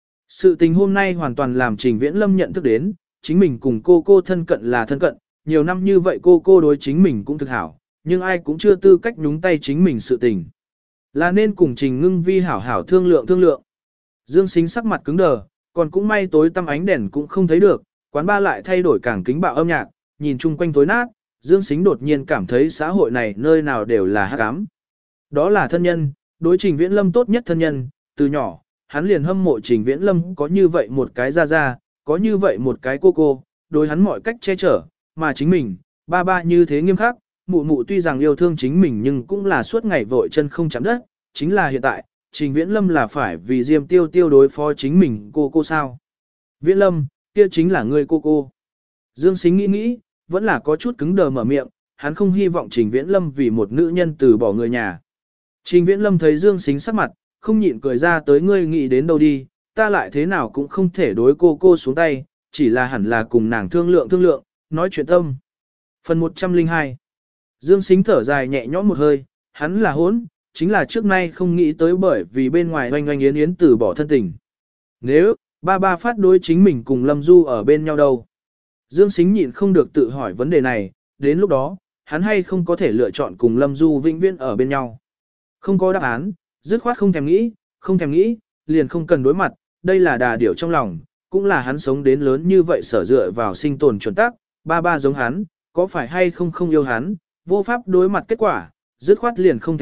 Sự tình hôm nay hoàn toàn làm Trình Viễn Lâm nhận thức đến, chính mình cùng cô thân cận là thân cận, nhiều năm như vậy cô đối chính mình cũng thực hảo, nhưng ai cũng chưa tư cách nhúng tay chính mình sự tình. Là nên cùng Trình Ngưng Vi hảo hảo thương lượng. Dương Sính sắc mặt cứng đờ, còn cũng may tối tăm ánh đèn cũng không thấy được, quán ba lại thay đổi càng kính bạo âm nhạc, nhìn chung quanh tối nát, Dương Sính đột nhiên cảm thấy xã hội này nơi nào đều là hắc ám. Đó là thân nhân, đối Trình Viễn Lâm tốt nhất thân nhân, từ nhỏ, hắn liền hâm mộ Trình Viễn Lâm có như vậy một cái ra, có như vậy một cái cô, đối hắn mọi cách che chở, mà chính mình, ba như thế nghiêm khắc, mụ tuy rằng yêu thương chính mình nhưng cũng là suốt ngày vội chân không chạm đất, chính là hiện tại, Trình Viễn Lâm là phải vì Diêm Tiêu Tiêu đối phó chính mình cô sao. Viễn Lâm, kia chính là người cô. Dương Sính nghĩ, vẫn là có chút cứng đờ mở miệng, hắn không hy vọng Trình Viễn Lâm vì một nữ nhân từ bỏ người nhà. Trình Viễn Lâm thấy Dương Sính sắc mặt, không nhịn cười ra tới ngươi nghĩ đến đâu đi, ta lại thế nào cũng không thể đối cô xuống tay, chỉ là hẳn là cùng nàng thương lượng, nói chuyện tâm. Phần 102 Dương Sính thở dài nhẹ nhõm một hơi, hắn là hốn, chính là trước nay không nghĩ tới bởi vì bên ngoài oanh yến từ bỏ thân tình. Nếu, ba phát đối chính mình cùng Lâm Du ở bên nhau đâu? Dương Sính nhịn không được tự hỏi vấn đề này, đến lúc đó, hắn hay không có thể lựa chọn cùng Lâm Du vĩnh viễn ở bên nhau. Không có đáp án, dứt khoát không thèm nghĩ, liền không cần đối mặt, đây là đà điểu trong lòng, cũng là hắn sống đến lớn như vậy sở dựa vào sinh tồn chuẩn tắc, ba giống hắn, có phải hay không yêu hắn, vô pháp đối mặt kết quả, dứt khoát liền không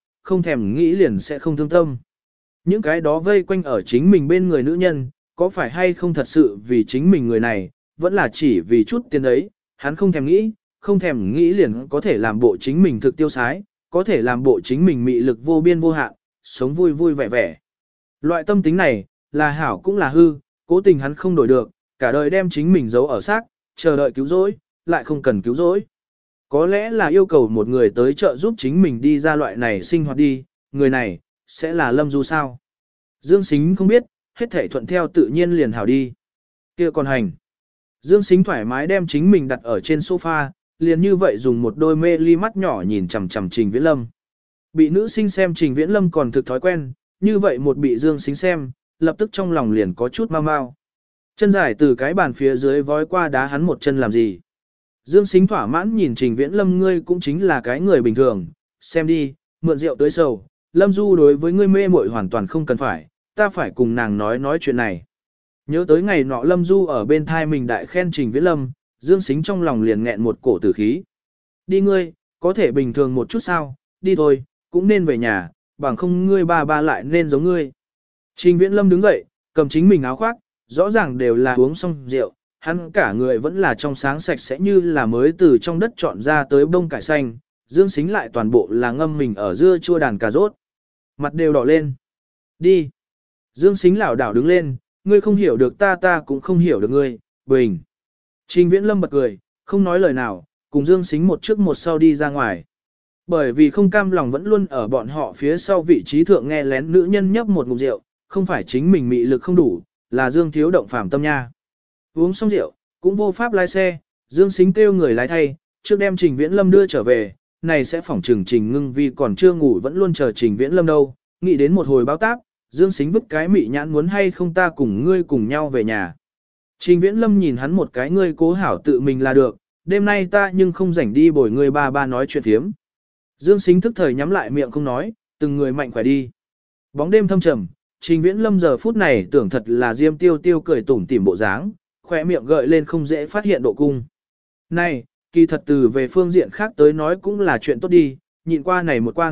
thèm nghĩ liền sẽ không thương tâm. Những cái đó vây quanh ở chính mình bên người nữ nhân, có phải hay không thật sự vì chính mình người này, vẫn là chỉ vì chút tiền đấy, hắn không thèm nghĩ liền có thể làm bộ chính mình thực tiêu sái, có thể làm bộ chính mình mị lực vô biên vô hạn, sống vui vui vẻ vẻ. Loại tâm tính này, là hảo cũng là hư, cố tình hắn không đổi được, cả đời đem chính mình giấu ở xác, chờ đợi cứu rỗi, lại không cần cứu rỗi. Có lẽ là yêu cầu một người tới trợ giúp chính mình đi ra loại này sinh hoạt đi, người này, sẽ là Lâm Du sao? Dương Sính không biết, hết thể thuận theo tự nhiên liền hảo đi. Kia còn hành. Dương Sính thoải mái đem chính mình đặt ở trên sofa, liền như vậy dùng một đôi mê ly mắt nhỏ nhìn chằm chằm Trình Viễn Lâm. Bị nữ sinh xem Trình Viễn Lâm còn thực thói quen, như vậy một bị Dương Sính xem, lập tức trong lòng liền có chút mau mau. Chân dài từ cái bàn phía dưới vói qua đá hắn một chân làm gì. Dương Sính thỏa mãn nhìn Trình Viễn Lâm ngươi cũng chính là cái người bình thường, xem đi, mượn rượu tới sầu, Lâm Du đối với ngươi mê muội hoàn toàn không cần phải, ta phải cùng nàng nói chuyện này. Nhớ tới ngày nọ Lâm Du ở bên thai mình đại khen Trình Viễn Lâm, Dương Sính trong lòng liền nghẹn một cổ tử khí. Đi ngươi, có thể bình thường một chút sao, đi thôi, cũng nên về nhà, bằng không ngươi ba lại nên giống ngươi. Trình Viễn Lâm đứng dậy, cầm chính mình áo khoác, rõ ràng đều là uống xong rượu, hắn cả người vẫn là trong sáng sạch sẽ như là mới từ trong đất chọn ra tới bông cải xanh, Dương Sính lại toàn bộ là ngâm mình ở dưa chua đàn cà rốt. Mặt đều đỏ lên. Đi. Dương Sính lảo đảo đứng lên, ngươi không hiểu được ta cũng không hiểu được ngươi, bình. Trình Viễn Lâm bật cười, không nói lời nào, cùng Dương Sính một trước một sau đi ra ngoài. Bởi vì không cam lòng vẫn luôn ở bọn họ phía sau vị trí thượng nghe lén nữ nhân nhấp một ngụm rượu, không phải chính mình mị lực không đủ, là Dương thiếu động phàm tâm nha. Uống xong rượu, cũng vô pháp lái xe, Dương Sính kêu người lái thay, trước đem Trình Viễn Lâm đưa trở về, này sẽ phỏng trừng Trình Ngưng Vi còn chưa ngủ vẫn luôn chờ Trình Viễn Lâm đâu, nghĩ đến một hồi báo táp, Dương Sính vứt cái mị nhãn muốn hay không ta cùng ngươi cùng nhau về nhà. Trình Viễn Lâm nhìn hắn một cái ngươi cố hảo tự mình là được, đêm nay ta nhưng không rảnh đi bồi ngươi ba nói chuyện thiếm. Dương Sính thức thời nhắm lại miệng không nói, từng người mạnh khỏe đi. Bóng đêm thâm trầm, Trình Viễn Lâm giờ phút này tưởng thật là Diêm Tiêu Tiêu cười tủm tỉm bộ dáng, khỏe miệng gợi lên không dễ phát hiện độ cung. Này, kỳ thật từ về phương diện khác tới nói cũng là chuyện tốt đi, nhịn qua này một quan,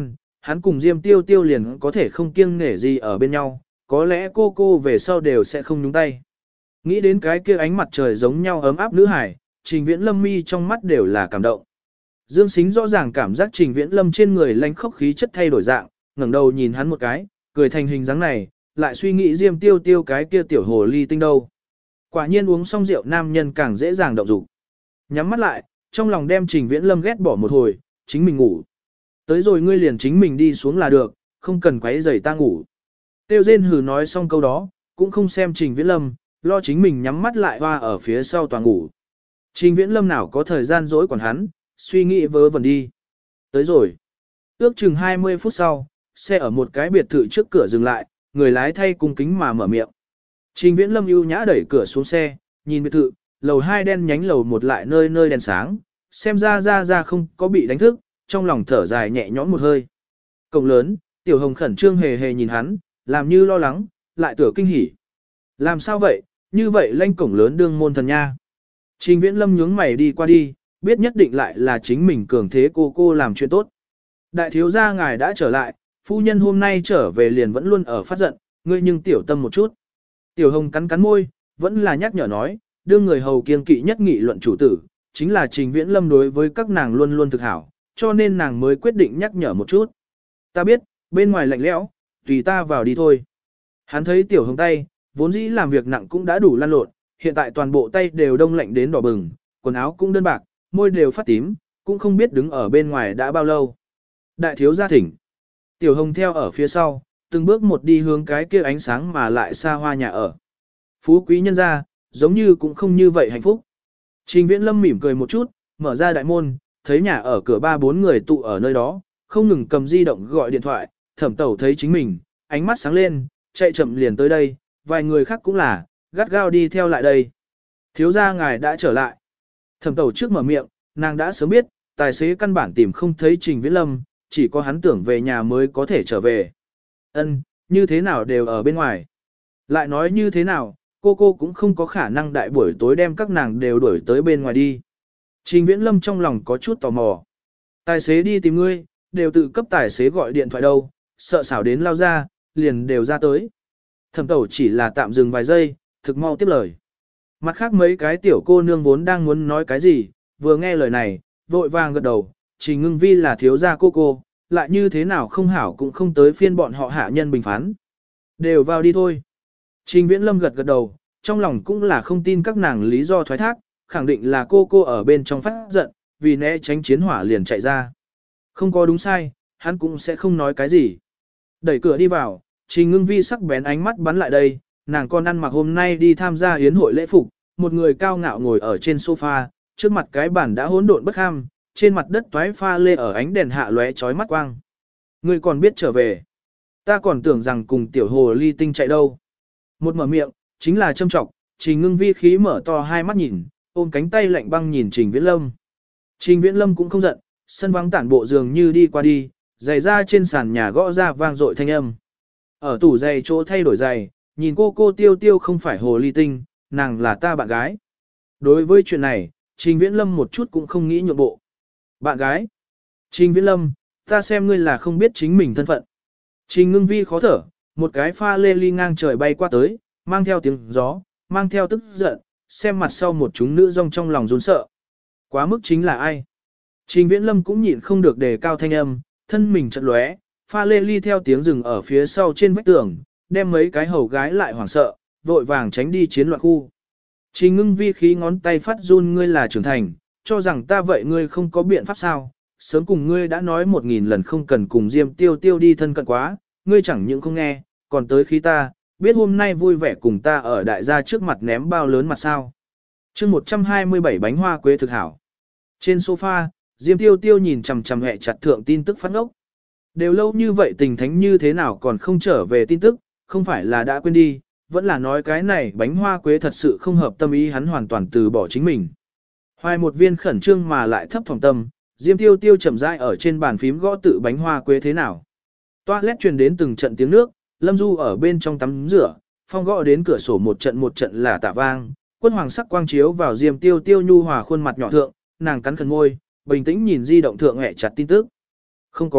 hắn cùng Diêm Tiêu Tiêu liền có thể không kiêng nể gì ở bên nhau, có lẽ cô về sau đều sẽ không nhúng tay. Nghĩ đến cái kia ánh mặt trời giống nhau ấm áp nữ hải, Trình Viễn Lâm mi trong mắt đều là cảm động. Dương Sính rõ ràng cảm giác Trình Viễn Lâm trên người lánh khốc khí chất thay đổi dạng, ngẩng đầu nhìn hắn một cái, cười thành hình dáng này, lại suy nghĩ Diêm Tiêu Tiêu cái kia tiểu hồ ly tinh đâu. Quả nhiên uống xong rượu nam nhân càng dễ dàng động dục. Nhắm mắt lại, trong lòng đem Trình Viễn Lâm ghét bỏ một hồi, chính mình ngủ. Tới rồi ngươi liền chính mình đi xuống là được, không cần quấy rầy ta ngủ. Tiêu Diên hừ nói xong câu đó, cũng không xem Trình Viễn Lâm, lo chính mình nhắm mắt lại hoa ở phía sau tòa ngủ. Trình Viễn Lâm nào có thời gian dỗi quản hắn, suy nghĩ vớ vẩn đi. Tới rồi. Ước chừng 20 phút sau, xe ở một cái biệt thự trước cửa dừng lại, người lái thay cung kính mà mở miệng. Trình Viễn Lâm ưu nhã đẩy cửa xuống xe, nhìn biệt thự, lầu 2 đen nhánh lầu 1 lại nơi nơi đèn sáng, xem ra không có bị đánh thức, trong lòng thở dài nhẹ nhõm một hơi. Cổng lớn, Tiểu Hồng khẩn trương hề hề nhìn hắn, làm như lo lắng, lại tưởng kinh hỉ. Làm sao vậy, như vậy lanh cổng lớn đương môn thần nha. Trình Viễn Lâm nhướng mày đi qua đi, biết nhất định lại là chính mình cường thế cô làm chuyện tốt. Đại thiếu gia ngài đã trở lại, phu nhân hôm nay trở về liền vẫn luôn ở phát giận, ngươi nhưng tiểu tâm một chút. Tiểu Hồng cắn cắn môi, vẫn là nhắc nhở nói, đương người hầu kiêng kỵ nhất nghị luận chủ tử, chính là Trình Viễn Lâm đối với các nàng luôn luôn thực hảo, cho nên nàng mới quyết định nhắc nhở một chút. Ta biết, bên ngoài lạnh lẽo, tùy ta vào đi thôi. Hắn thấy Tiểu Hồng tay, vốn dĩ làm việc nặng cũng đã đủ lăn lộn, hiện tại toàn bộ tay đều đông lạnh đến đỏ bừng, quần áo cũng đơn bạc, môi đều phát tím, cũng không biết đứng ở bên ngoài đã bao lâu. Đại thiếu gia thỉnh. Tiểu Hồng theo ở phía sau, từng bước một đi hướng cái kia ánh sáng mà lại xa hoa nhà ở. Phú quý nhân gia, giống như cũng không như vậy hạnh phúc. Trình Viễn Lâm mỉm cười một chút, mở ra đại môn, thấy nhà ở cửa 3-4 người tụ ở nơi đó, không ngừng cầm di động gọi điện thoại, Thẩm Tẩu thấy chính mình, ánh mắt sáng lên, chạy chậm liền tới đây, vài người khác cũng là, gắt gao đi theo lại đây. Thiếu gia ngài đã trở lại. Thẩm Tẩu trước mở miệng, nàng đã sớm biết, tài xế căn bản tìm không thấy Trình Viễn Lâm, chỉ có hắn tưởng về nhà mới có thể trở về. Ân, như thế nào đều ở bên ngoài. Lại nói như thế nào, cô cũng không có khả năng đại buổi tối đem các nàng đều đuổi tới bên ngoài đi. Trình Viễn Lâm trong lòng có chút tò mò. Tài xế đi tìm ngươi, đều tự cấp tài xế gọi điện thoại đâu, sợ xảo đến lao ra, liền đều ra tới. Thẩm Tẩu chỉ là tạm dừng vài giây, thực mau tiếp lời. Mặt khác mấy cái tiểu cô nương vốn đang muốn nói cái gì, vừa nghe lời này, vội vàng gật đầu, Trình Ngưng Vi là thiếu gia cô, lại như thế nào không hảo cũng không tới phiên bọn họ hạ nhân bình phán. Đều vào đi thôi. Trình Viễn Lâm gật gật đầu, trong lòng cũng là không tin các nàng lý do thoái thác, khẳng định là cô ở bên trong phát giận, vì né tránh chiến hỏa liền chạy ra. Không có đúng sai, hắn cũng sẽ không nói cái gì. Đẩy cửa đi vào, Trình Ngưng Vi sắc bén ánh mắt bắn lại đây, nàng con ăn mặc hôm nay đi tham gia yến hội lễ phục, một người cao ngạo ngồi ở trên sofa, trước mặt cái bàn đã hỗn độn bất ham, trên mặt đất toái pha lê ở ánh đèn hạ lóe chói mắt quang. Ngươi còn biết trở về. Ta còn tưởng rằng cùng tiểu hồ ly tinh chạy đâu. Một mở miệng, chính là châm trọng, Trình Ngưng Vi khí mở to hai mắt nhìn, ôm cánh tay lạnh băng nhìn Trình Viễn Lâm. Trình Viễn Lâm cũng không giận, sân vắng tản bộ dường như đi qua đi, giày ra trên sàn nhà gõ ra vang dội thanh âm. Ở tủ giày chỗ thay đổi giày, nhìn cô Tiêu Tiêu không phải hồ ly tinh, nàng là ta bạn gái. Đối với chuyện này, Trình Viễn Lâm một chút cũng không nghĩ nhượng bộ. Bạn gái? Trình Viễn Lâm, ta xem ngươi là không biết chính mình thân phận. Trình Ngưng Vi khó thở, một cái pha lê ly ngang trời bay qua tới, mang theo tiếng gió, mang theo tức giận, xem mặt sau một chúng nữ rong trong lòng run sợ. Quá mức chính là ai? Trình Viễn Lâm cũng nhịn không được đề cao thanh âm, thân mình chợt lóe, pha lê ly theo tiếng rừng ở phía sau trên vách tường, đem mấy cái hầu gái lại hoảng sợ, vội vàng tránh đi chiến loạn khu. Trình Ngưng Vi khí ngón tay phát run, ngươi là trưởng thành, cho rằng ta vậy ngươi không có biện pháp sao? Sớm cùng ngươi đã nói 1000 lần không cần cùng Diêm Tiêu Tiêu đi thân cận quá, ngươi chẳng những không nghe, còn tới khi ta, biết hôm nay vui vẻ cùng ta ở đại gia trước mặt ném bao lớn mặt sao. chương 127 bánh hoa quế thực hảo. Trên sofa, Diêm Tiêu Tiêu nhìn chằm chằm hẹ chặt thượng tin tức phát ngốc. Đều lâu như vậy tình thánh như thế nào còn không trở về tin tức, không phải là đã quên đi, vẫn là nói cái này bánh hoa quế thật sự không hợp tâm ý, hắn hoàn toàn từ bỏ chính mình. Hoài một viên khẩn trương mà lại thấp phòng tâm, Diêm Tiêu Tiêu chậm rãi ở trên bàn phím gõ tự bánh hoa quế thế nào. Toilet truyền đến từng trận tiếng nước, Lâm Du ở bên trong tắm rửa, phong gõ đến cửa sổ một trận là tạ vang, quân hoàng sắc quang chiếu vào Diêm Tiêu Tiêu nhu hòa khuôn mặt nhỏ thượng, nàng cắn khẩn môi, bình tĩnh nhìn di động thượng hẹ chặt tin tức.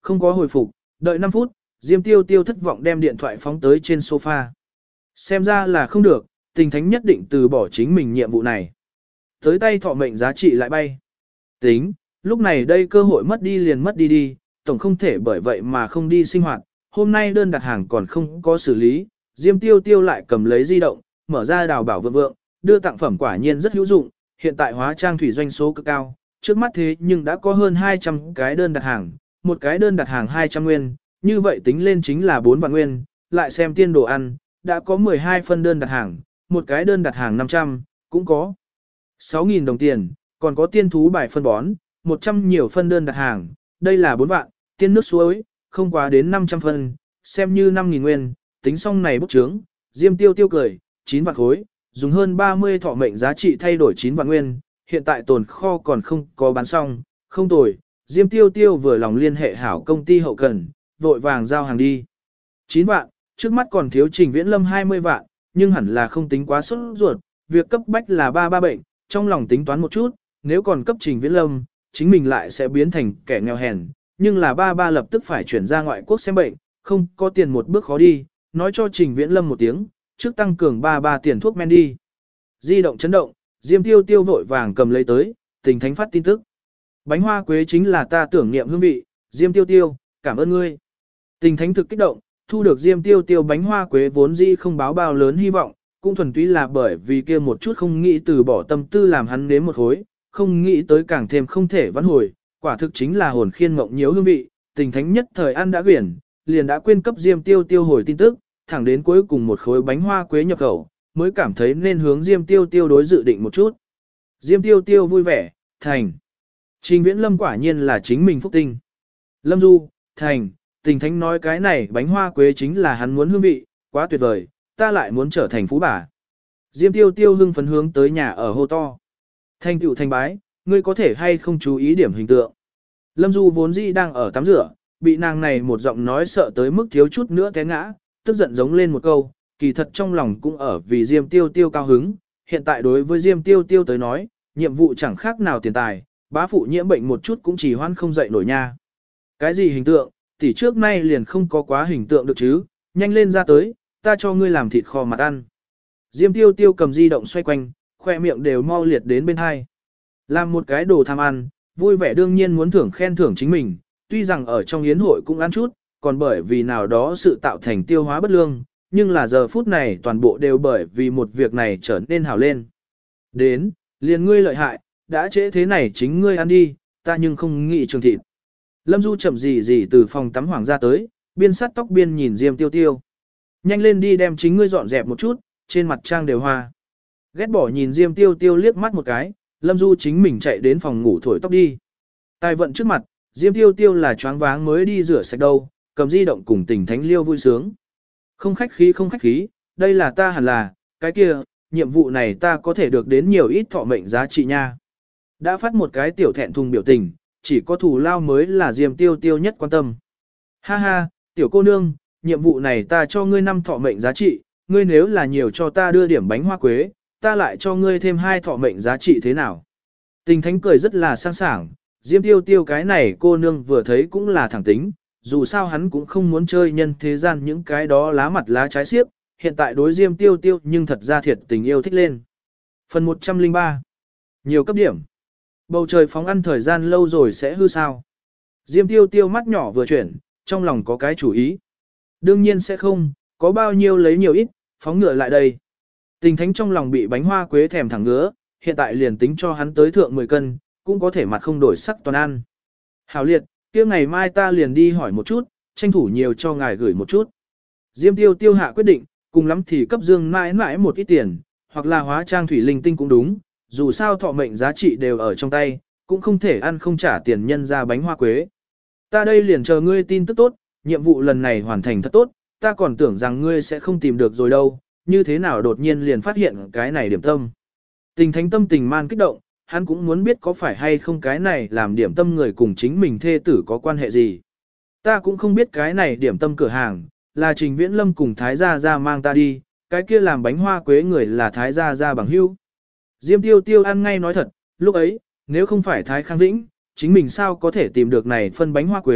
Không có hồi phục, đợi 5 phút, Diêm Tiêu Tiêu thất vọng đem điện thoại phóng tới trên sofa. Xem ra là không được, Tình Thánh nhất định từ bỏ chính mình nhiệm vụ này. Tới tay thọ mệnh giá trị lại bay. Tính, lúc này đây cơ hội mất đi liền mất đi đi, tổng không thể bởi vậy mà không đi sinh hoạt. Hôm nay đơn đặt hàng còn không có xử lý, Diêm Tiêu Tiêu lại cầm lấy di động, mở ra đào bảo vượng vượng, đưa tặng phẩm quả nhiên rất hữu dụng, hiện tại hóa trang thủy doanh số cực cao, trước mắt thế nhưng đã có hơn 200 cái đơn đặt hàng, một cái đơn đặt hàng 200 nguyên, như vậy tính lên chính là 4 vạn nguyên, lại xem tiên đồ ăn, đã có 12 phân đơn đặt hàng, một cái đơn đặt hàng 500, cũng có 6.000 đồng tiền, còn có tiên thú bài phân bón, 100 nhiều phân đơn đặt hàng, đây là 4 vạn, tiên nước suối, không quá đến 500 phân, xem như 5.000 nguyên, tính xong này bốc trướng, Diêm Tiêu Tiêu cười, 9 vạn khối, dùng hơn 30 thọ mệnh giá trị thay đổi 9 vạn nguyên, hiện tại tồn kho còn không có bán xong, không tồi, Diêm Tiêu Tiêu vừa lòng liên hệ hảo công ty hậu cần, vội vàng giao hàng đi. 9 vạn, trước mắt còn thiếu Trình Viễn Lâm 20 vạn, nhưng hẳn là không tính quá sốt ruột, việc cấp bách là ba bệnh, trong lòng tính toán một chút, nếu còn cấp Trình Viễn Lâm, chính mình lại sẽ biến thành kẻ nghèo hèn, nhưng là ba lập tức phải chuyển ra ngoại quốc xem bệnh, không có tiền một bước khó đi, nói cho Trình Viễn Lâm một tiếng, trước tăng cường ba tiền thuốc men đi. Di động chấn động, Diêm Tiêu Tiêu vội vàng cầm lấy tới, Tình Thánh phát tin tức. Bánh hoa quế chính là ta tưởng niệm hương vị, Diêm Tiêu Tiêu, cảm ơn ngươi. Tình Thánh thực kích động, thu được Diêm Tiêu Tiêu bánh hoa quế vốn dĩ không báo bao lớn hy vọng, cũng thuần túy là bởi vì kia một chút không nghĩ từ bỏ tâm tư làm hắn nếm một khối, không nghĩ tới càng thêm không thể vãn hồi, quả thực chính là hồn khiên mộng nhiễu hương vị. Tình Thánh nhất thời ăn đã quyển, liền đã quên cấp Diêm Tiêu Tiêu hồi tin tức, thẳng đến cuối cùng một khối bánh hoa quế nhập khẩu, mới cảm thấy nên hướng Diêm Tiêu Tiêu đối dự định một chút. Diêm Tiêu Tiêu vui vẻ, thành. Trình Viễn Lâm quả nhiên là chính mình phúc tinh. Lâm Du, thành, Tình Thánh nói cái này bánh hoa quế chính là hắn muốn hương vị, quá tuyệt vời, ta lại muốn trở thành phú bà. Diêm Tiêu Tiêu hưng phấn hướng tới nhà ở hô to. Thành tựu thành bái, ngươi có thể hay không chú ý điểm hình tượng. Lâm Du vốn dĩ đang ở tắm rửa, bị nàng này một giọng nói sợ tới mức thiếu chút nữa té ngã, tức giận giống lên một câu, kỳ thật trong lòng cũng ở vì Diêm Tiêu Tiêu cao hứng. Hiện tại đối với Diêm Tiêu Tiêu tới nói, nhiệm vụ chẳng khác nào tiền tài, bá phụ nhiễm bệnh một chút cũng chỉ hoan không dậy nổi nha. Cái gì hình tượng, tỷ trước nay liền không có quá hình tượng được chứ, nhanh lên ra tới, ta cho ngươi làm thịt kho mặt ăn. Diêm Tiêu Tiêu cầm di động xoay quanh, khoe miệng đều mau liệt đến bên hai. Làm một cái đồ tham ăn, vui vẻ đương nhiên muốn khen thưởng chính mình, tuy rằng ở trong yến hội cũng ăn chút, còn bởi vì nào đó sự tạo thành tiêu hóa bất lương, nhưng là giờ phút này toàn bộ đều bởi vì một việc này trở nên hào lên. Đến, liền ngươi lợi hại, đã trễ thế này chính ngươi ăn đi, ta nhưng không nghĩ trường thịt. Lâm Du chậm gì từ phòng tắm hoàng ra tới, biên sắt tóc biên nhìn Diêm Tiêu Tiêu. Nhanh lên đi đem chính ngươi dọn dẹp một chút, trên mặt trang đều hoa. Ghét bỏ nhìn Diêm Tiêu Tiêu liếc mắt một cái, Lâm Du chính mình chạy đến phòng ngủ thổi tóc đi. Tài vận trước mặt, Diêm Tiêu Tiêu là choáng váng mới đi rửa sạch đâu, cầm di động cùng Tình Thánh liêu vui sướng. Không khách khí, đây là ta hẳn là, cái kia, nhiệm vụ này ta có thể được đến nhiều ít thọ mệnh giá trị nha. Đã phát một cái tiểu thẹn thùng biểu tình, chỉ có thù lao mới là Diêm Tiêu Tiêu nhất quan tâm. Ha ha, tiểu cô nương, nhiệm vụ này ta cho ngươi 5 thọ mệnh giá trị, ngươi nếu là nhiều cho ta đưa điểm bánh hoa quế, ta lại cho ngươi thêm 2 thọ mệnh giá trị thế nào. Tình Thánh cười rất là sang sảng, Diêm Tiêu Tiêu cái này cô nương vừa thấy cũng là thẳng tính, dù sao hắn cũng không muốn chơi nhân thế gian những cái đó lá mặt lá trái xiếc, hiện tại đối Diêm Tiêu Tiêu nhưng thật ra thiệt tình yêu thích lên. Phần 103. Nhiều cấp điểm. Bầu trời phóng ăn thời gian lâu rồi sẽ hư sao. Diêm Tiêu Tiêu mắt nhỏ vừa chuyển, trong lòng có cái chủ ý. Đương nhiên sẽ không, có bao nhiêu lấy nhiều ít, phóng ngựa lại đây. Tình Thánh trong lòng bị bánh hoa quế thèm thẳng ngứa, hiện tại liền tính cho hắn tới thượng 10 cân, cũng có thể mặt không đổi sắc toàn ăn. Hảo liệt, kia ngày mai ta liền đi hỏi một chút, tranh thủ nhiều cho ngài gửi một chút. Diêm Tiêu Tiêu hạ quyết định, cùng lắm thì cấp Dương mãi mãi một ít tiền, hoặc là hóa trang thủy linh tinh cũng đúng, dù sao thọ mệnh giá trị đều ở trong tay, cũng không thể ăn không trả tiền nhân ra bánh hoa quế. Ta đây liền chờ ngươi tin tức tốt, nhiệm vụ lần này hoàn thành thật tốt, ta còn tưởng rằng ngươi sẽ không tìm được rồi đâu, như thế nào đột nhiên liền phát hiện cái này điểm tâm. Tình Thánh tâm tình man kích động, hắn cũng muốn biết có phải hay không cái này làm điểm tâm người cùng chính mình thê tử có quan hệ gì. Ta cũng không biết cái này điểm tâm cửa hàng, là Trình Viễn Lâm cùng Thái Gia Gia mang ta đi, cái kia làm bánh hoa quế người là Thái Gia Gia bằng hữu. Diêm Tiêu Tiêu ăn ngay nói thật, lúc ấy, nếu không phải Thái Khang Vĩnh, chính mình sao có thể tìm được này phân bánh hoa quế,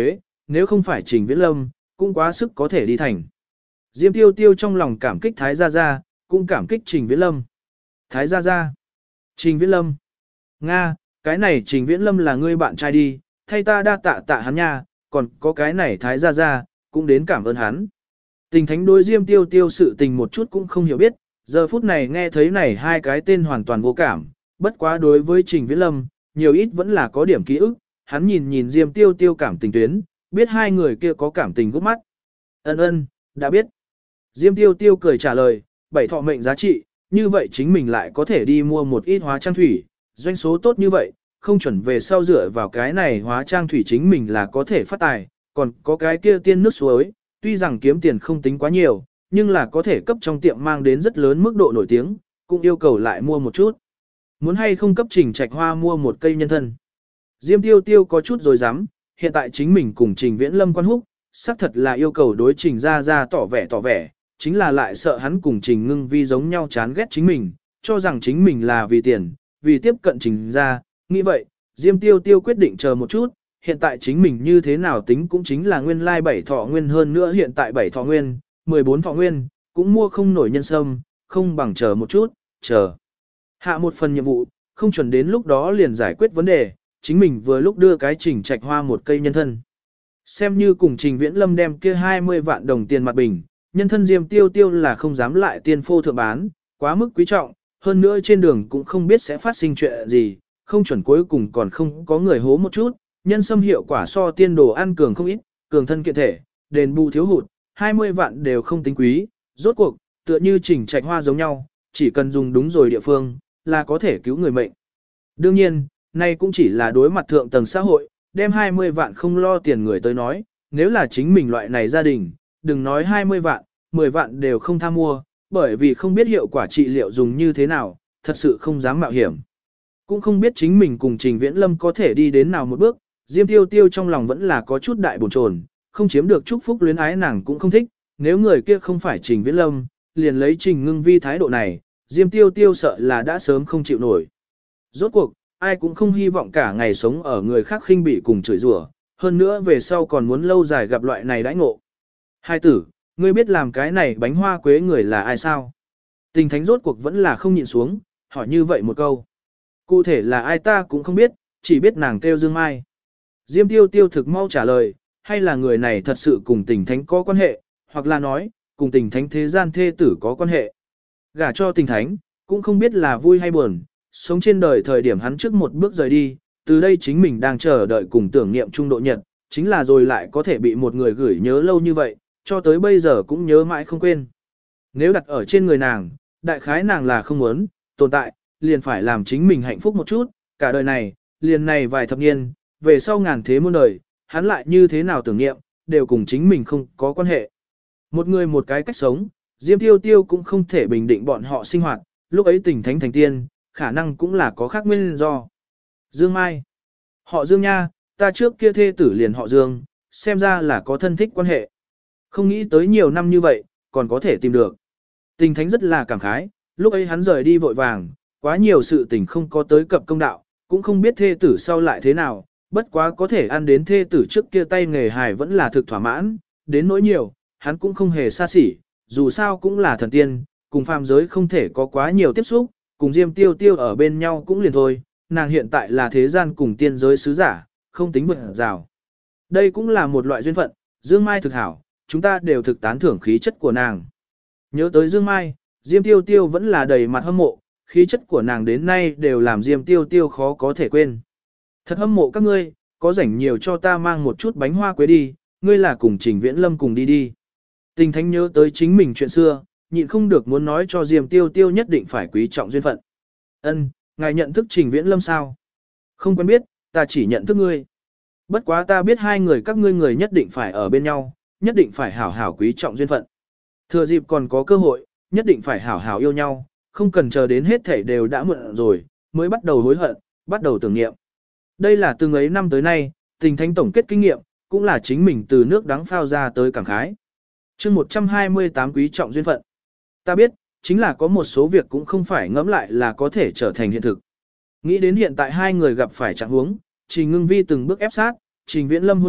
nếu không phải Trình Viễn Lâm, cũng quá sức có thể đi thành. Diêm Tiêu Tiêu trong lòng cảm kích Thái Gia Gia, cũng cảm kích Trình Viễn Lâm. Thái Gia Gia, Trình Viễn Lâm, Nga, cái này Trình Viễn Lâm là ngươi bạn trai đi, thay ta đa tạ tạ hắn nha, còn có cái này Thái Gia Gia, cũng đến cảm ơn hắn. Tình Thánh đối Diêm Tiêu Tiêu sự tình một chút cũng không hiểu biết, giờ phút này nghe thấy này hai cái tên hoàn toàn vô cảm, bất quá đối với Trình Viễn Lâm, nhiều ít vẫn là có điểm ký ức, hắn nhìn nhìn Diêm Tiêu Tiêu cảm tình tuyến, biết hai người kia có cảm tình gút mắt. Ân, đã biết. Diêm Tiêu Tiêu cười trả lời, 7 thọ mệnh giá trị, như vậy chính mình lại có thể đi mua một ít hóa trang thủy, doanh số tốt như vậy, không chuẩn về sau dựa vào cái này hóa trang thủy chính mình là có thể phát tài, còn có cái kia tiên nước suối, tuy rằng kiếm tiền không tính quá nhiều, nhưng là có thể cấp trong tiệm mang đến rất lớn mức độ nổi tiếng, cũng yêu cầu lại mua một chút. Muốn hay không cấp Trình Trạch Hoa mua một cây nhân thân. Diêm Tiêu Tiêu có chút rồi dám, hiện tại chính mình cùng Trình Viễn Lâm quan húc, xác thật là yêu cầu đối Trình ra tỏ vẻ, chính là lại sợ hắn cùng Trình Ngưng Vi giống nhau chán ghét chính mình, cho rằng chính mình là vì tiền, vì tiếp cận Trình ra, nghĩ vậy, Diêm Tiêu Tiêu quyết định chờ một chút, hiện tại chính mình như thế nào tính cũng chính là nguyên lai 7 thọ nguyên hơn nữa hiện tại 7 thọ nguyên, 14 thọ nguyên, cũng mua không nổi nhân sâm, không bằng chờ một chút, chờ. Hạ một phần nhiệm vụ, không chuẩn đến lúc đó liền giải quyết vấn đề, chính mình vừa lúc đưa cái Trình Trạch Hoa một cây nhân thân. Xem như cùng Trình Viễn Lâm đem kia 20 vạn đồng tiền mặt bình, nhân thân Diêm Tiêu Tiêu là không dám lại tiên phô thượng bán, quá mức quý trọng, hơn nữa trên đường cũng không biết sẽ phát sinh chuyện gì, không chuẩn cuối cùng còn không có người hố một chút, nhân sâm hiệu quả so tiên đồ ăn cường không ít, cường thân kiện thể, đền bù thiếu hụt, 20 vạn đều không tính quý, rốt cuộc, tựa như Trình Trạch Hoa giống nhau, chỉ cần dùng đúng rồi địa phương, là có thể cứu người mệnh. Đương nhiên, nay cũng chỉ là đối mặt thượng tầng xã hội, đem 20 vạn không lo tiền người tới nói, nếu là chính mình loại này gia đình, đừng nói 20 vạn, 10 vạn đều không tham mua, bởi vì không biết hiệu quả trị liệu dùng như thế nào, thật sự không dám mạo hiểm. Cũng không biết chính mình cùng Trình Viễn Lâm có thể đi đến nào một bước, Diêm Tiêu Tiêu trong lòng vẫn là có chút đại bồn chồn, không chiếm được chúc phúc luyến ái nàng cũng không thích, nếu người kia không phải Trình Viễn Lâm, liền lấy Trình Ngưng Vi thái độ này, Diêm Tiêu Tiêu sợ là đã sớm không chịu nổi. Rốt cuộc, ai cũng không hy vọng cả ngày sống ở người khác khinh bị cùng chửi rủa, hơn nữa về sau còn muốn lâu dài gặp loại này đãi ngộ. Hai tử, ngươi biết làm cái này bánh hoa quế người là ai sao? Tình Thánh rốt cuộc vẫn là không nhịn xuống, hỏi như vậy một câu. Cụ thể là ai ta cũng không biết, chỉ biết nàng kêu Dương Mai. Diêm Tiêu Tiêu thực mau trả lời, hay là người này thật sự cùng Tình Thánh có quan hệ, hoặc là nói, cùng Tình Thánh thế gian thê tử có quan hệ. Gả cho Tình Thánh, cũng không biết là vui hay buồn, sống trên đời thời điểm hắn trước một bước rời đi, từ đây chính mình đang chờ đợi cùng tưởng niệm trung độ nhật, chính là rồi lại có thể bị một người gửi nhớ lâu như vậy, cho tới bây giờ cũng nhớ mãi không quên. Nếu đặt ở trên người nàng, đại khái nàng là không muốn tồn tại, liền phải làm chính mình hạnh phúc một chút, cả đời này, liền này vài thập niên, về sau ngàn thế muôn đời, hắn lại như thế nào tưởng niệm, đều cùng chính mình không có quan hệ. Một người một cái cách sống, Diêm Tiêu Tiêu cũng không thể bình định bọn họ sinh hoạt, lúc ấy Tình Thánh thành tiên, khả năng cũng là có khác nguyên do. Dương Mai, họ Dương nha, ta trước kia thê tử liền họ Dương, xem ra là có thân thích quan hệ. Không nghĩ tới nhiều năm như vậy, còn có thể tìm được. Tình Thánh rất là cảm khái, lúc ấy hắn rời đi vội vàng, quá nhiều sự tình không có tới cập công đạo, cũng không biết thê tử sau lại thế nào, bất quá có thể ăn đến thê tử trước kia tay nghề hài vẫn là thực thỏa mãn, đến nỗi nhiều, hắn cũng không hề xa xỉ, dù sao cũng là thần tiên, cùng phàm giới không thể có quá nhiều tiếp xúc, cùng Diêm Tiêu Tiêu ở bên nhau cũng liền thôi, nàng hiện tại là thế gian cùng tiên giới sứ giả, không tính vượt rào. Đây cũng là một loại duyên phận, Dương Mai thực hảo, chúng ta đều thực tán thưởng khí chất của nàng. Nhớ tới Dương Mai, Diêm Tiêu Tiêu vẫn là đầy mặt hâm mộ, khí chất của nàng đến nay đều làm Diêm Tiêu Tiêu khó có thể quên. Thật hâm mộ các ngươi, có rảnh nhiều cho ta mang một chút bánh hoa quế đi, ngươi là cùng Trình Viễn Lâm cùng đi đi. Tình Thánh nhớ tới chính mình chuyện xưa, nhịn không được muốn nói cho Diêm Tiêu Tiêu nhất định phải quý trọng duyên phận. Ân, ngài nhận thức Trình Viễn Lâm sao? Không quen biết, ta chỉ nhận thức ngươi. Bất quá ta biết hai người các ngươi người nhất định phải ở bên nhau, nhất định phải hảo hảo quý trọng duyên phận. Thừa dịp còn có cơ hội, nhất định phải hảo hảo yêu nhau, không cần chờ đến hết thảy đều đã muộn rồi, mới bắt đầu hối hận, bắt đầu tưởng niệm. Đây là từng ấy năm tới nay, Tình Thánh tổng kết kinh nghiệm, cũng là chính mình từ nước đắng phao ra tới cảm khái. Chương 128 quý trọng duyên phận. Ta biết, chính là có một số việc cũng không phải ngẫm lại là có thể trở thành hiện thực. Nghĩ đến hiện tại hai người gặp phải trạng huống, Trình Ngưng Vi từng bước ép sát, Trình Viễn Lâm hôn ước,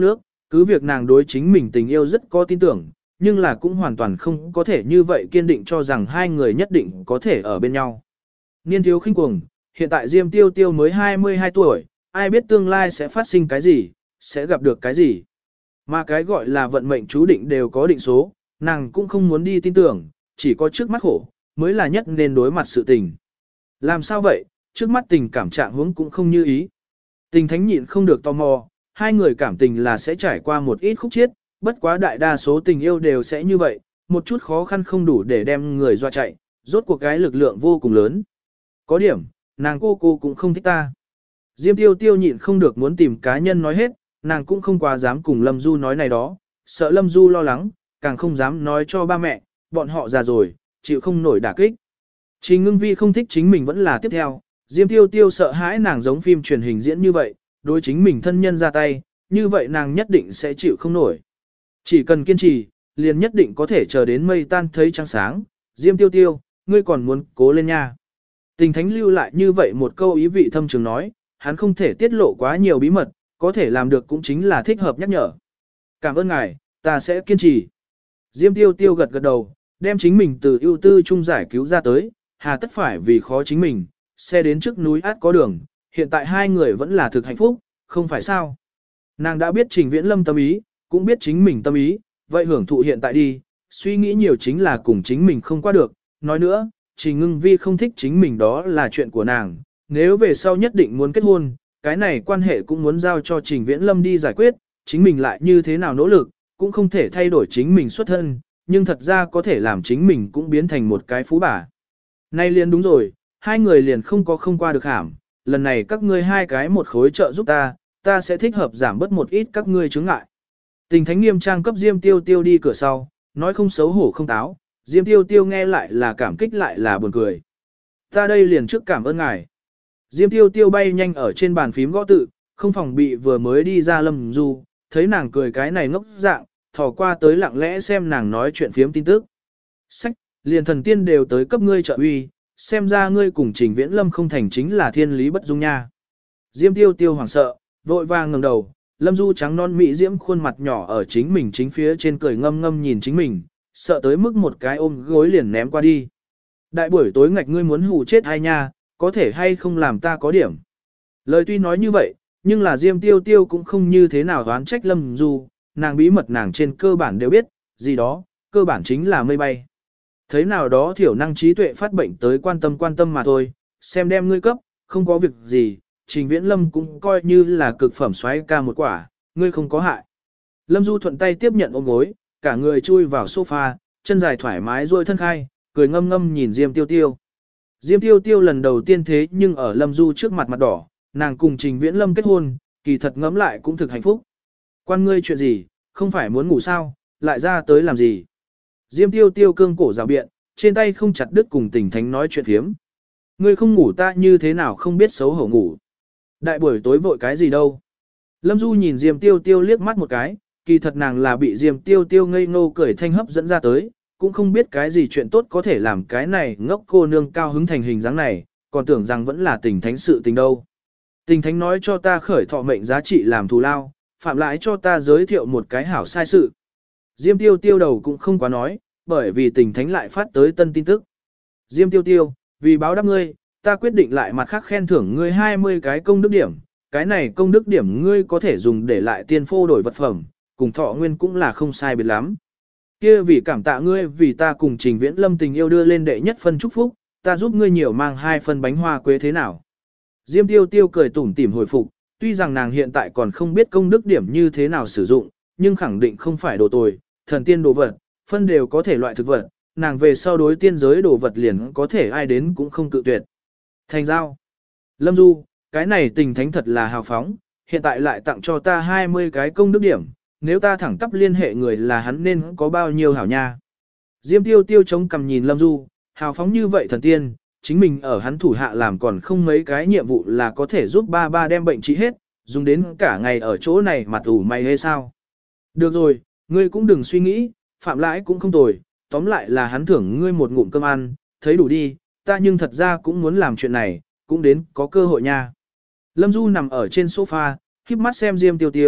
Cứ việc nàng đối chính mình tình yêu rất có tin tưởng, nhưng là cũng hoàn toàn không có thể như vậy kiên định cho rằng hai người nhất định có thể ở bên nhau. Niên thiếu khinh cuồng, hiện tại Diêm Tiêu Tiêu mới 22 tuổi, ai biết tương lai sẽ phát sinh cái gì, sẽ gặp được cái gì. Mà cái gọi là vận mệnh chú định đều có định số, nàng cũng không muốn đi tin tưởng, chỉ có trước mắt khổ, mới là nhất nên đối mặt sự tình. Làm sao vậy, trước mắt tình cảm trạng huống cũng không như ý. Tình thánh nhịn không được tò mò, hai người cảm tình là sẽ trải qua một ít khúc chiết, bất quá đại đa số tình yêu đều sẽ như vậy, một chút khó khăn không đủ để đem người dọa chạy, rốt cuộc cái lực lượng vô cùng lớn. Có điểm, nàng cô cũng không thích ta. Diêm Tiêu Tiêu nhịn không được muốn tìm cá nhân nói hết, nàng cũng không quá dám cùng Lâm Du nói này đó, sợ Lâm Du lo lắng, càng không dám nói cho ba mẹ, bọn họ già rồi, chịu không nổi đả kích. Trình Ngưng Vi không thích chính mình vẫn là tiếp theo, Diêm Tiêu Tiêu sợ hãi nàng giống phim truyền hình diễn như vậy, đối chính mình thân nhân ra tay, như vậy nàng nhất định sẽ chịu không nổi. Chỉ cần kiên trì, liền nhất định có thể chờ đến mây tan thấy trăng sáng, Diêm Tiêu Tiêu, ngươi còn muốn cố lên nha. Tình thánh lưu lại như vậy một câu ý vị thâm trường nói, hắn không thể tiết lộ quá nhiều bí mật, có thể làm được cũng chính là thích hợp nhắc nhở. Cảm ơn ngài, ta sẽ kiên trì. Diêm Tiêu Tiêu gật gật đầu, đem chính mình từ ưu tư chung giải cứu ra tới, hà tất phải vì khó chính mình, xe đến trước núi át có đường, hiện tại hai người vẫn là thực hạnh phúc, không phải sao. Nàng đã biết Trình Viễn Lâm tâm ý, cũng biết chính mình tâm ý, vậy hưởng thụ hiện tại đi, suy nghĩ nhiều chính là cùng chính mình không qua được. Nói nữa, Trình Ngưng Vi không thích chính mình đó là chuyện của nàng, nếu về sau nhất định muốn kết hôn, cái này quan hệ cũng muốn giao cho Trình Viễn Lâm đi giải quyết, chính mình lại như thế nào nỗ lực, cũng không thể thay đổi chính mình xuất thân, nhưng thật ra có thể làm chính mình cũng biến thành một cái phú bà. Nay liền đúng rồi, hai người liền không có không qua được hàm, lần này các ngươi hai cái một khối trợ giúp ta, ta sẽ thích hợp giảm bớt một ít các ngươi chướng ngại. Tình thánh nghiêm trang cấp Diêm Tiêu Tiêu đi cửa sau, nói không xấu hổ không táo, Diêm Tiêu Tiêu nghe lại là cảm kích lại là buồn cười. Ta đây liền trước cảm ơn ngài. Diêm Tiêu Tiêu bay nhanh ở trên bàn phím gõ tự, không phòng bị vừa mới đi ra Lâm Du, thấy nàng cười cái này ngốc dạng, thò qua tới lặng lẽ xem nàng nói chuyện phiếm tin tức. Sách, liền thần tiên đều tới cấp ngươi trợ uy, xem ra ngươi cùng Trình Viễn Lâm không thành chính là thiên lý bất dung nha. Diêm Tiêu Tiêu hoảng sợ, vội vàng ngẩng đầu, Lâm Du trắng non mỹ diễm khuôn mặt nhỏ ở chính mình chính phía trên cười ngâm ngâm nhìn chính mình, sợ tới mức một cái ôm gối liền ném qua đi. Đại buổi tối ngạch ngươi muốn hù chết ai nha, có thể hay không làm ta có điểm. Lời tuy nói như vậy, nhưng là Diêm Tiêu Tiêu cũng không như thế nào đoán trách Lâm Du, nàng bí mật nàng trên cơ bản đều biết, gì đó, cơ bản chính là mây bay. Thấy nào đó thiểu năng trí tuệ phát bệnh tới quan tâm mà thôi, xem đem ngươi cấp, không có việc gì, Trình Viễn Lâm cũng coi như là cực phẩm xoáy ca một quả, ngươi không có hại. Lâm Du thuận tay tiếp nhận ôm gối, cả người chui vào sofa, chân dài thoải mái duỗi thân khai, cười ngâm ngâm nhìn Diêm Tiêu Tiêu. Diêm Tiêu Tiêu lần đầu tiên thế nhưng ở Lâm Du trước mặt mặt đỏ, nàng cùng Trình Viễn Lâm kết hôn, kỳ thật ngẫm lại cũng thực hạnh phúc. Quan ngươi chuyện gì, không phải muốn ngủ sao, lại ra tới làm gì. Diêm Tiêu Tiêu cương cổ rào biện, trên tay không chặt đứt cùng Tình Thánh nói chuyện phiếm. Ngươi không ngủ ta như thế nào không biết xấu hổ ngủ. Đại buổi tối vội cái gì đâu. Lâm Du nhìn Diêm Tiêu Tiêu liếc mắt một cái, kỳ thật nàng là bị Diêm Tiêu Tiêu ngây ngô cười thanh hấp dẫn ra tới, cũng không biết cái gì chuyện tốt có thể làm cái này ngốc cô nương cao hứng thành hình dáng này, còn tưởng rằng vẫn là Tình Thánh sự tình đâu. Tình Thánh nói cho ta khởi thọ mệnh giá trị làm thù lao, phạm lại cho ta giới thiệu một cái hảo sai sự. Diêm Tiêu Tiêu đầu cũng không quá nói, bởi vì Tình Thánh lại phát tới tân tin tức. Diêm Tiêu Tiêu, vì báo đáp ngươi, ta quyết định lại mặt khác khen thưởng ngươi 20 cái công đức điểm, cái này công đức điểm ngươi có thể dùng để lại tiền phô đổi vật phẩm, cùng thọ nguyên cũng là không sai biệt lắm. Kia vì cảm tạ ngươi vì ta cùng Trình Viễn Lâm tình yêu đưa lên đệ nhất phân chúc phúc, ta giúp ngươi nhiều mang 2 phân bánh hoa quế thế nào. Diêm Tiêu Tiêu cười tủm tỉm hồi phục, tuy rằng nàng hiện tại còn không biết công đức điểm như thế nào sử dụng, nhưng khẳng định không phải đồ tồi, thần tiên đồ vật, phân đều có thể loại thực vật, nàng về sau đối tiên giới đồ vật liền có thể ai đến cũng không cự tuyệt. Thành giao. Lâm Du, cái này Tình Thánh thật là hào phóng, hiện tại lại tặng cho ta 20 cái công đức điểm, nếu ta thẳng tắp liên hệ người là hắn nên có bao nhiêu hảo nha. Diêm Tiêu Tiêu chống cằm nhìn Lâm Du, hào phóng như vậy thần tiên, chính mình ở hắn thủ hạ làm còn không mấy cái nhiệm vụ là có thể giúp ba ba đem bệnh trị hết, dùng đến cả ngày ở chỗ này mặt ủ mày hay sao. Được rồi, ngươi cũng đừng suy nghĩ, phạm lãi cũng không tồi, tóm lại là hắn thưởng ngươi một ngụm cơm ăn, thấy đủ đi, ta nhưng thật ra cũng muốn làm chuyện này, cũng đến có cơ hội nha. Lâm Du nằm ở trên sofa, híp mắt xem Diêm Tiêu Tiêu,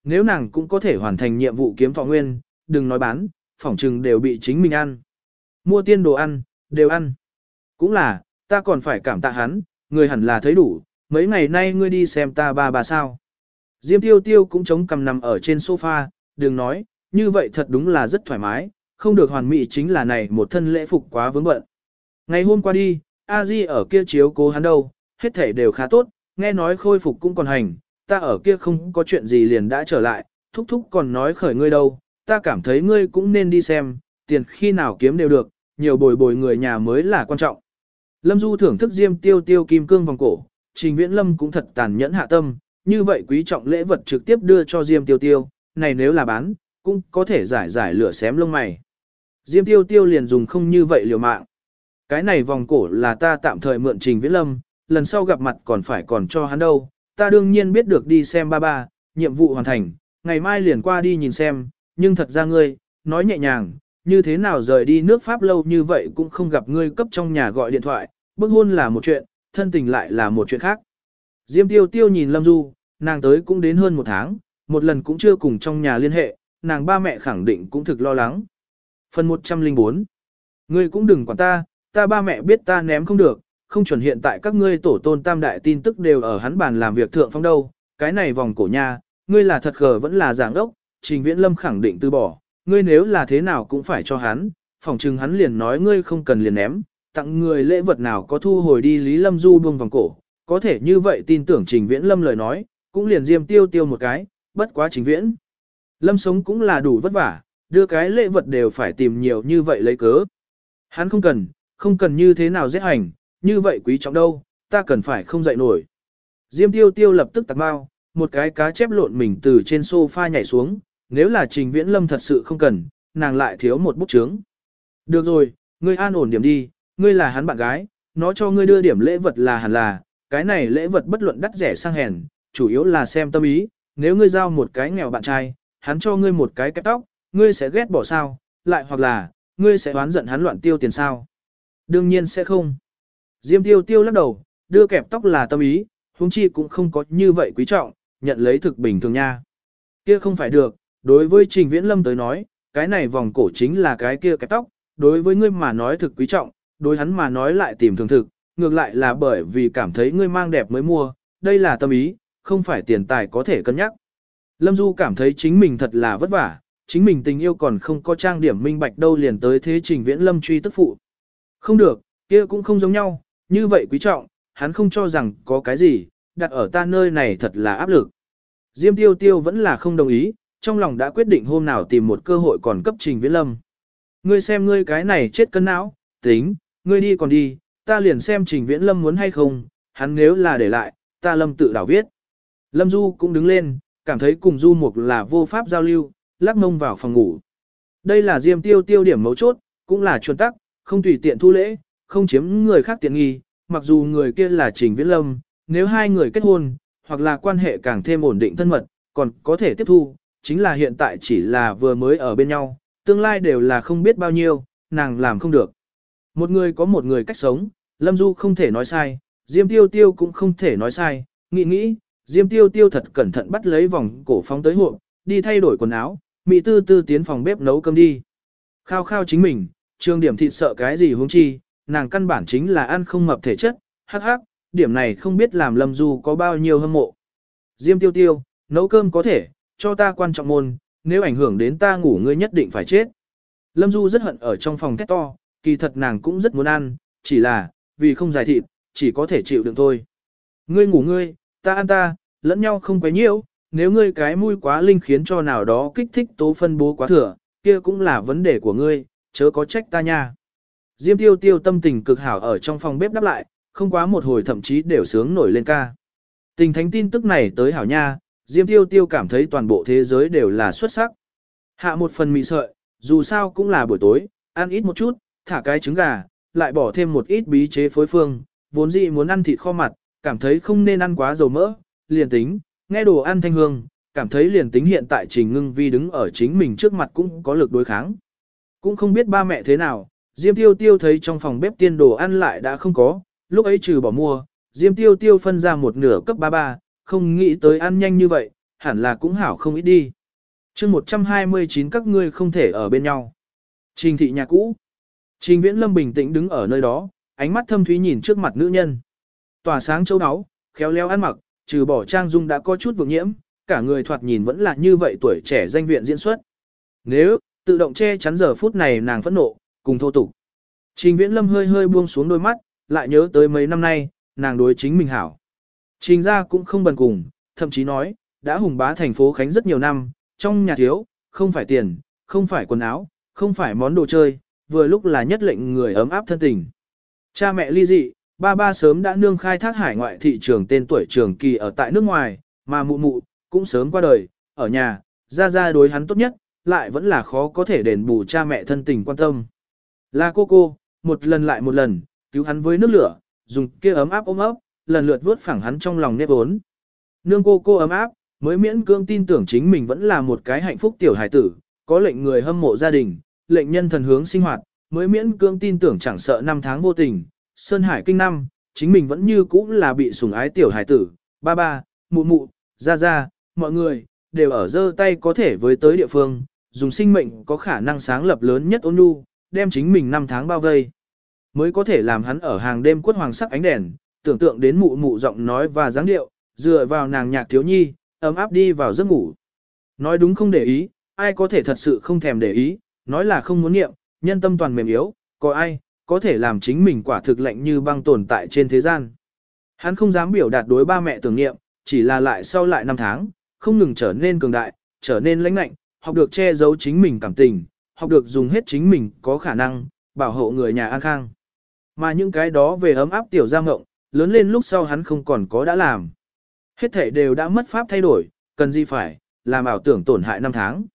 nếu nàng cũng có thể hoàn thành nhiệm vụ kiếm thọ nguyên, đừng nói bán, phỏng trừng đều bị chính mình ăn. Mua tiên đồ ăn, đều ăn. Cũng là, ta còn phải cảm tạ hắn, người hẳn là thấy đủ, mấy ngày nay ngươi đi xem ta bà sao. Diêm tiêu tiêu cũng chống cằm nằm ở trên sofa, đừng nói, như vậy thật đúng là rất thoải mái, không được hoàn mỹ chính là này một thân lễ phục quá vướng bận. Ngày hôm qua đi, A Di ở kia chiếu cố hắn đâu, hết thể đều khá tốt, nghe nói khôi phục cũng còn hành, ta ở kia không có chuyện gì liền đã trở lại, thúc thúc còn nói khởi ngươi đâu, ta cảm thấy ngươi cũng nên đi xem, tiền khi nào kiếm đều được, nhiều bồi bồi người nhà mới là quan trọng. Lâm Du thưởng thức Diêm tiêu tiêu kim cương vòng cổ, Trình Viễn Lâm cũng thật tàn nhẫn hạ tâm, như vậy quý trọng lễ vật trực tiếp đưa cho Diêm tiêu tiêu, này nếu là bán, cũng có thể giải lửa xém lông mày. Diêm tiêu tiêu liền dùng không như vậy liều mạng. Cái này vòng cổ là ta tạm thời mượn Trình Viễn Lâm, lần sau gặp mặt còn cho hắn đâu, ta đương nhiên biết được đi xem ba, nhiệm vụ hoàn thành, ngày mai liền qua đi nhìn xem, nhưng thật ra ngươi, nói nhẹ nhàng, như thế nào rời đi nước Pháp lâu như vậy cũng không gặp ngươi cấp trong nhà gọi điện thoại, bức hôn là một chuyện, thân tình lại là một chuyện khác. Diêm tiêu tiêu nhìn Lâm Du, nàng tới cũng đến hơn một tháng, một lần cũng chưa cùng trong nhà liên hệ, nàng ba mẹ khẳng định cũng thực lo lắng. Phần 104. Ngươi cũng đừng quản ta ba mẹ biết ta ném không được, không chuẩn hiện tại các ngươi tổ tôn tam đại tin tức đều ở hắn bàn làm việc thượng phong đâu, cái này vòng cổ nha, ngươi là thật gờ vẫn là giảng đốc, Trình Viễn Lâm khẳng định từ bỏ, ngươi nếu là thế nào cũng phải cho hắn, phỏng chừng hắn liền nói ngươi không cần liền ném, tặng người lễ vật nào có thu hồi đi Lý Lâm Du buông vòng cổ, có thể như vậy tin tưởng Trình Viễn Lâm lời nói, cũng liền Diêm tiêu tiêu một cái, bất quá Trình Viễn Lâm sống cũng là đủ vất vả, đưa cái lễ vật đều phải tìm nhiều như vậy lấy cớ. Hắn không cần như thế nào giết hành, như vậy quý trọng đâu, ta cần phải không dậy nổi. Diêm tiêu tiêu lập tức tạc bao, một cái cá chép lộn mình từ trên sofa nhảy xuống, nếu là Trình Viễn Lâm thật sự không cần, nàng lại thiếu một bút chướng. Được rồi, ngươi an ổn điểm đi, ngươi là hắn bạn gái, nó cho ngươi đưa điểm lễ vật là hẳn là, cái này lễ vật bất luận đắt rẻ sang hèn, chủ yếu là xem tâm ý, nếu ngươi giao một cái nghèo bạn trai, hắn cho ngươi một cái kẹp tóc, ngươi sẽ ghét bỏ sao, lại hoặc là, ngươi sẽ oán giận hắn loạn tiêu tiền sao. Đương nhiên sẽ không. Diêm tiêu tiêu lắc đầu, đưa kẹp tóc là tâm ý, huống chi cũng không có như vậy quý trọng, nhận lấy thực bình thường nha. Kia không phải được, đối với Trình Viễn Lâm tới nói, cái này vòng cổ chính là cái kia kẹp tóc, đối với ngươi mà nói thực quý trọng, đối hắn mà nói lại tìm thường thực, ngược lại là bởi vì cảm thấy ngươi mang đẹp mới mua, đây là tâm ý, không phải tiền tài có thể cân nhắc. Lâm Du cảm thấy chính mình thật là vất vả, chính mình tình yêu còn không có trang điểm minh bạch đâu liền tới thế Trình Viễn Lâm truy tức phụ. Không được, kia cũng không giống nhau, như vậy quý trọng, hắn không cho rằng có cái gì, đặt ở ta nơi này thật là áp lực. Diêm tiêu tiêu vẫn là không đồng ý, trong lòng đã quyết định hôm nào tìm một cơ hội còn cấp Trình Viễn Lâm. Ngươi xem ngươi cái này chết cân não, tính, ngươi đi còn đi, ta liền xem Trình Viễn Lâm muốn hay không, hắn nếu là để lại, ta Lâm tự đảo viết. Lâm Du cũng đứng lên, cảm thấy cùng Du Mục là vô pháp giao lưu, lắc mông vào phòng ngủ. Đây là Diêm tiêu tiêu điểm mấu chốt, cũng là chuẩn tắc, không tùy tiện thu lễ, không chiếm người khác tiện nghi, mặc dù người kia là Trình Viễn Lâm, nếu hai người kết hôn, hoặc là quan hệ càng thêm ổn định thân mật, còn có thể tiếp thu, chính là hiện tại chỉ là vừa mới ở bên nhau, tương lai đều là không biết bao nhiêu, nàng làm không được. Một người có một người cách sống, Lâm Du không thể nói sai, Diêm tiêu tiêu cũng không thể nói sai, nghĩ, Diêm tiêu tiêu thật cẩn thận bắt lấy vòng cổ phóng tới hộ, đi thay đổi quần áo, Mỹ tư tư tiến phòng bếp nấu cơm đi. Khao khao chính mình, trường điểm thịt sợ cái gì huống chi, nàng căn bản chính là ăn không mập thể chất, hắc, điểm này không biết làm Lâm Du có bao nhiêu hâm mộ. Diêm tiêu tiêu, nấu cơm có thể, cho ta quan trọng môn, nếu ảnh hưởng đến ta ngủ ngươi nhất định phải chết. Lâm Du rất hận ở trong phòng thét to, kỳ thật nàng cũng rất muốn ăn, chỉ là, vì không giải thịt, chỉ có thể chịu đựng thôi. Ngươi ngủ ngươi, ta ăn ta, lẫn nhau không quấy nhiễu, nếu ngươi cái mũi quá linh khiến cho nào đó kích thích tố phân bố quá thừa, kia cũng là vấn đề của ngươi, chớ có trách ta nha. Diêm tiêu tiêu tâm tình cực hảo ở trong phòng bếp đáp lại, không quá một hồi thậm chí đều sướng nổi lên ca. Tình thánh tin tức này tới hảo nha, Diêm tiêu tiêu cảm thấy toàn bộ thế giới đều là xuất sắc. Hạ một phần mì sợi, dù sao cũng là buổi tối, ăn ít một chút, thả cái trứng gà, lại bỏ thêm một ít bí chế phối phương, vốn dĩ muốn ăn thịt kho mặt, cảm thấy không nên ăn quá dầu mỡ, liền tính, nghe đồ ăn thanh hương, cảm thấy liền tính hiện tại Trình Ngưng Vi đứng ở chính mình trước mặt cũng có lực đối kháng. Cũng không biết ba mẹ thế nào, Diêm tiêu tiêu thấy trong phòng bếp tiên đồ ăn lại đã không có, lúc ấy trừ bỏ mua, Diêm tiêu tiêu phân ra một nửa cấp ba, không nghĩ tới ăn nhanh như vậy, hẳn là cũng hảo không ít đi. chương 129 các ngươi không thể ở bên nhau. Trình thị nhà cũ. Trình Viễn Lâm bình tĩnh đứng ở nơi đó, ánh mắt thâm thúy nhìn trước mặt nữ nhân. Tỏa sáng châu áo, khéo léo ăn mặc, trừ bỏ trang dung đã có chút vượng nhiễm, cả người thoạt nhìn vẫn là như vậy tuổi trẻ danh viện diễn xuất. Nếu, tự động che chắn giờ phút này nàng phẫn nộ, cùng thô tục. Trình Viễn Lâm hơi hơi buông xuống đôi mắt, lại nhớ tới mấy năm nay, nàng đối chính mình hảo. Trình ra cũng không bần cùng, thậm chí nói, đã hùng bá thành phố Khánh rất nhiều năm, trong nhà thiếu, không phải tiền, không phải quần áo, không phải món đồ chơi, vừa lúc là nhất lệnh người ấm áp thân tình. Cha mẹ ly dị, ba sớm đã nương khai thác hải ngoại thị trường tên tuổi trường kỳ ở tại nước ngoài, mà mụ mụ, cũng sớm qua đời, ở nhà, ra đối hắn tốt nhất, lại vẫn là khó có thể đền bù cha mẹ thân tình quan tâm. Là cô, một lần lại một lần, cứu hắn với nước lửa, dùng kia ấm áp ôm ấp, lần lượt vuốt phẳng hắn trong lòng nếp ốn. Nương cô ấm áp, mới miễn cưỡng tin tưởng chính mình vẫn là một cái hạnh phúc tiểu hài tử, có lệnh người hâm mộ gia đình, lệnh nhân thần hướng sinh hoạt, mới miễn cưỡng tin tưởng chẳng sợ năm tháng vô tình, Sơn Hải kinh năm, chính mình vẫn như cũ là bị sủng ái tiểu hài tử, ba, mụ, ra, mọi người, đều ở giơ tay có thể với tới địa phương, dùng sinh mệnh có khả năng sáng lập lớn nhất ôn nhu, đem chính mình năm tháng bao vây, mới có thể làm hắn ở hàng đêm quất hoàng sắc ánh đèn, tưởng tượng đến mụ giọng nói và dáng điệu, dựa vào nàng nhạc thiếu nhi, ấm áp đi vào giấc ngủ. Nói đúng không để ý, ai có thể thật sự không thèm để ý, nói là không muốn niệm, nhân tâm toàn mềm yếu, có ai, có thể làm chính mình quả thực lạnh như băng tồn tại trên thế gian. Hắn không dám biểu đạt đối ba mẹ tưởng niệm, chỉ là lại sau lại năm tháng, không ngừng trở nên cường đại, trở nên lãnh lạnh, học được che giấu chính mình cảm tình, học được dùng hết chính mình có khả năng, bảo hộ người nhà an khang. Mà những cái đó về ấm áp tiểu giang ngộng, lớn lên lúc sau hắn không còn có đã làm. Hết thể đều đã mất pháp thay đổi, cần gì phải, làm ảo tưởng tổn hại năm tháng.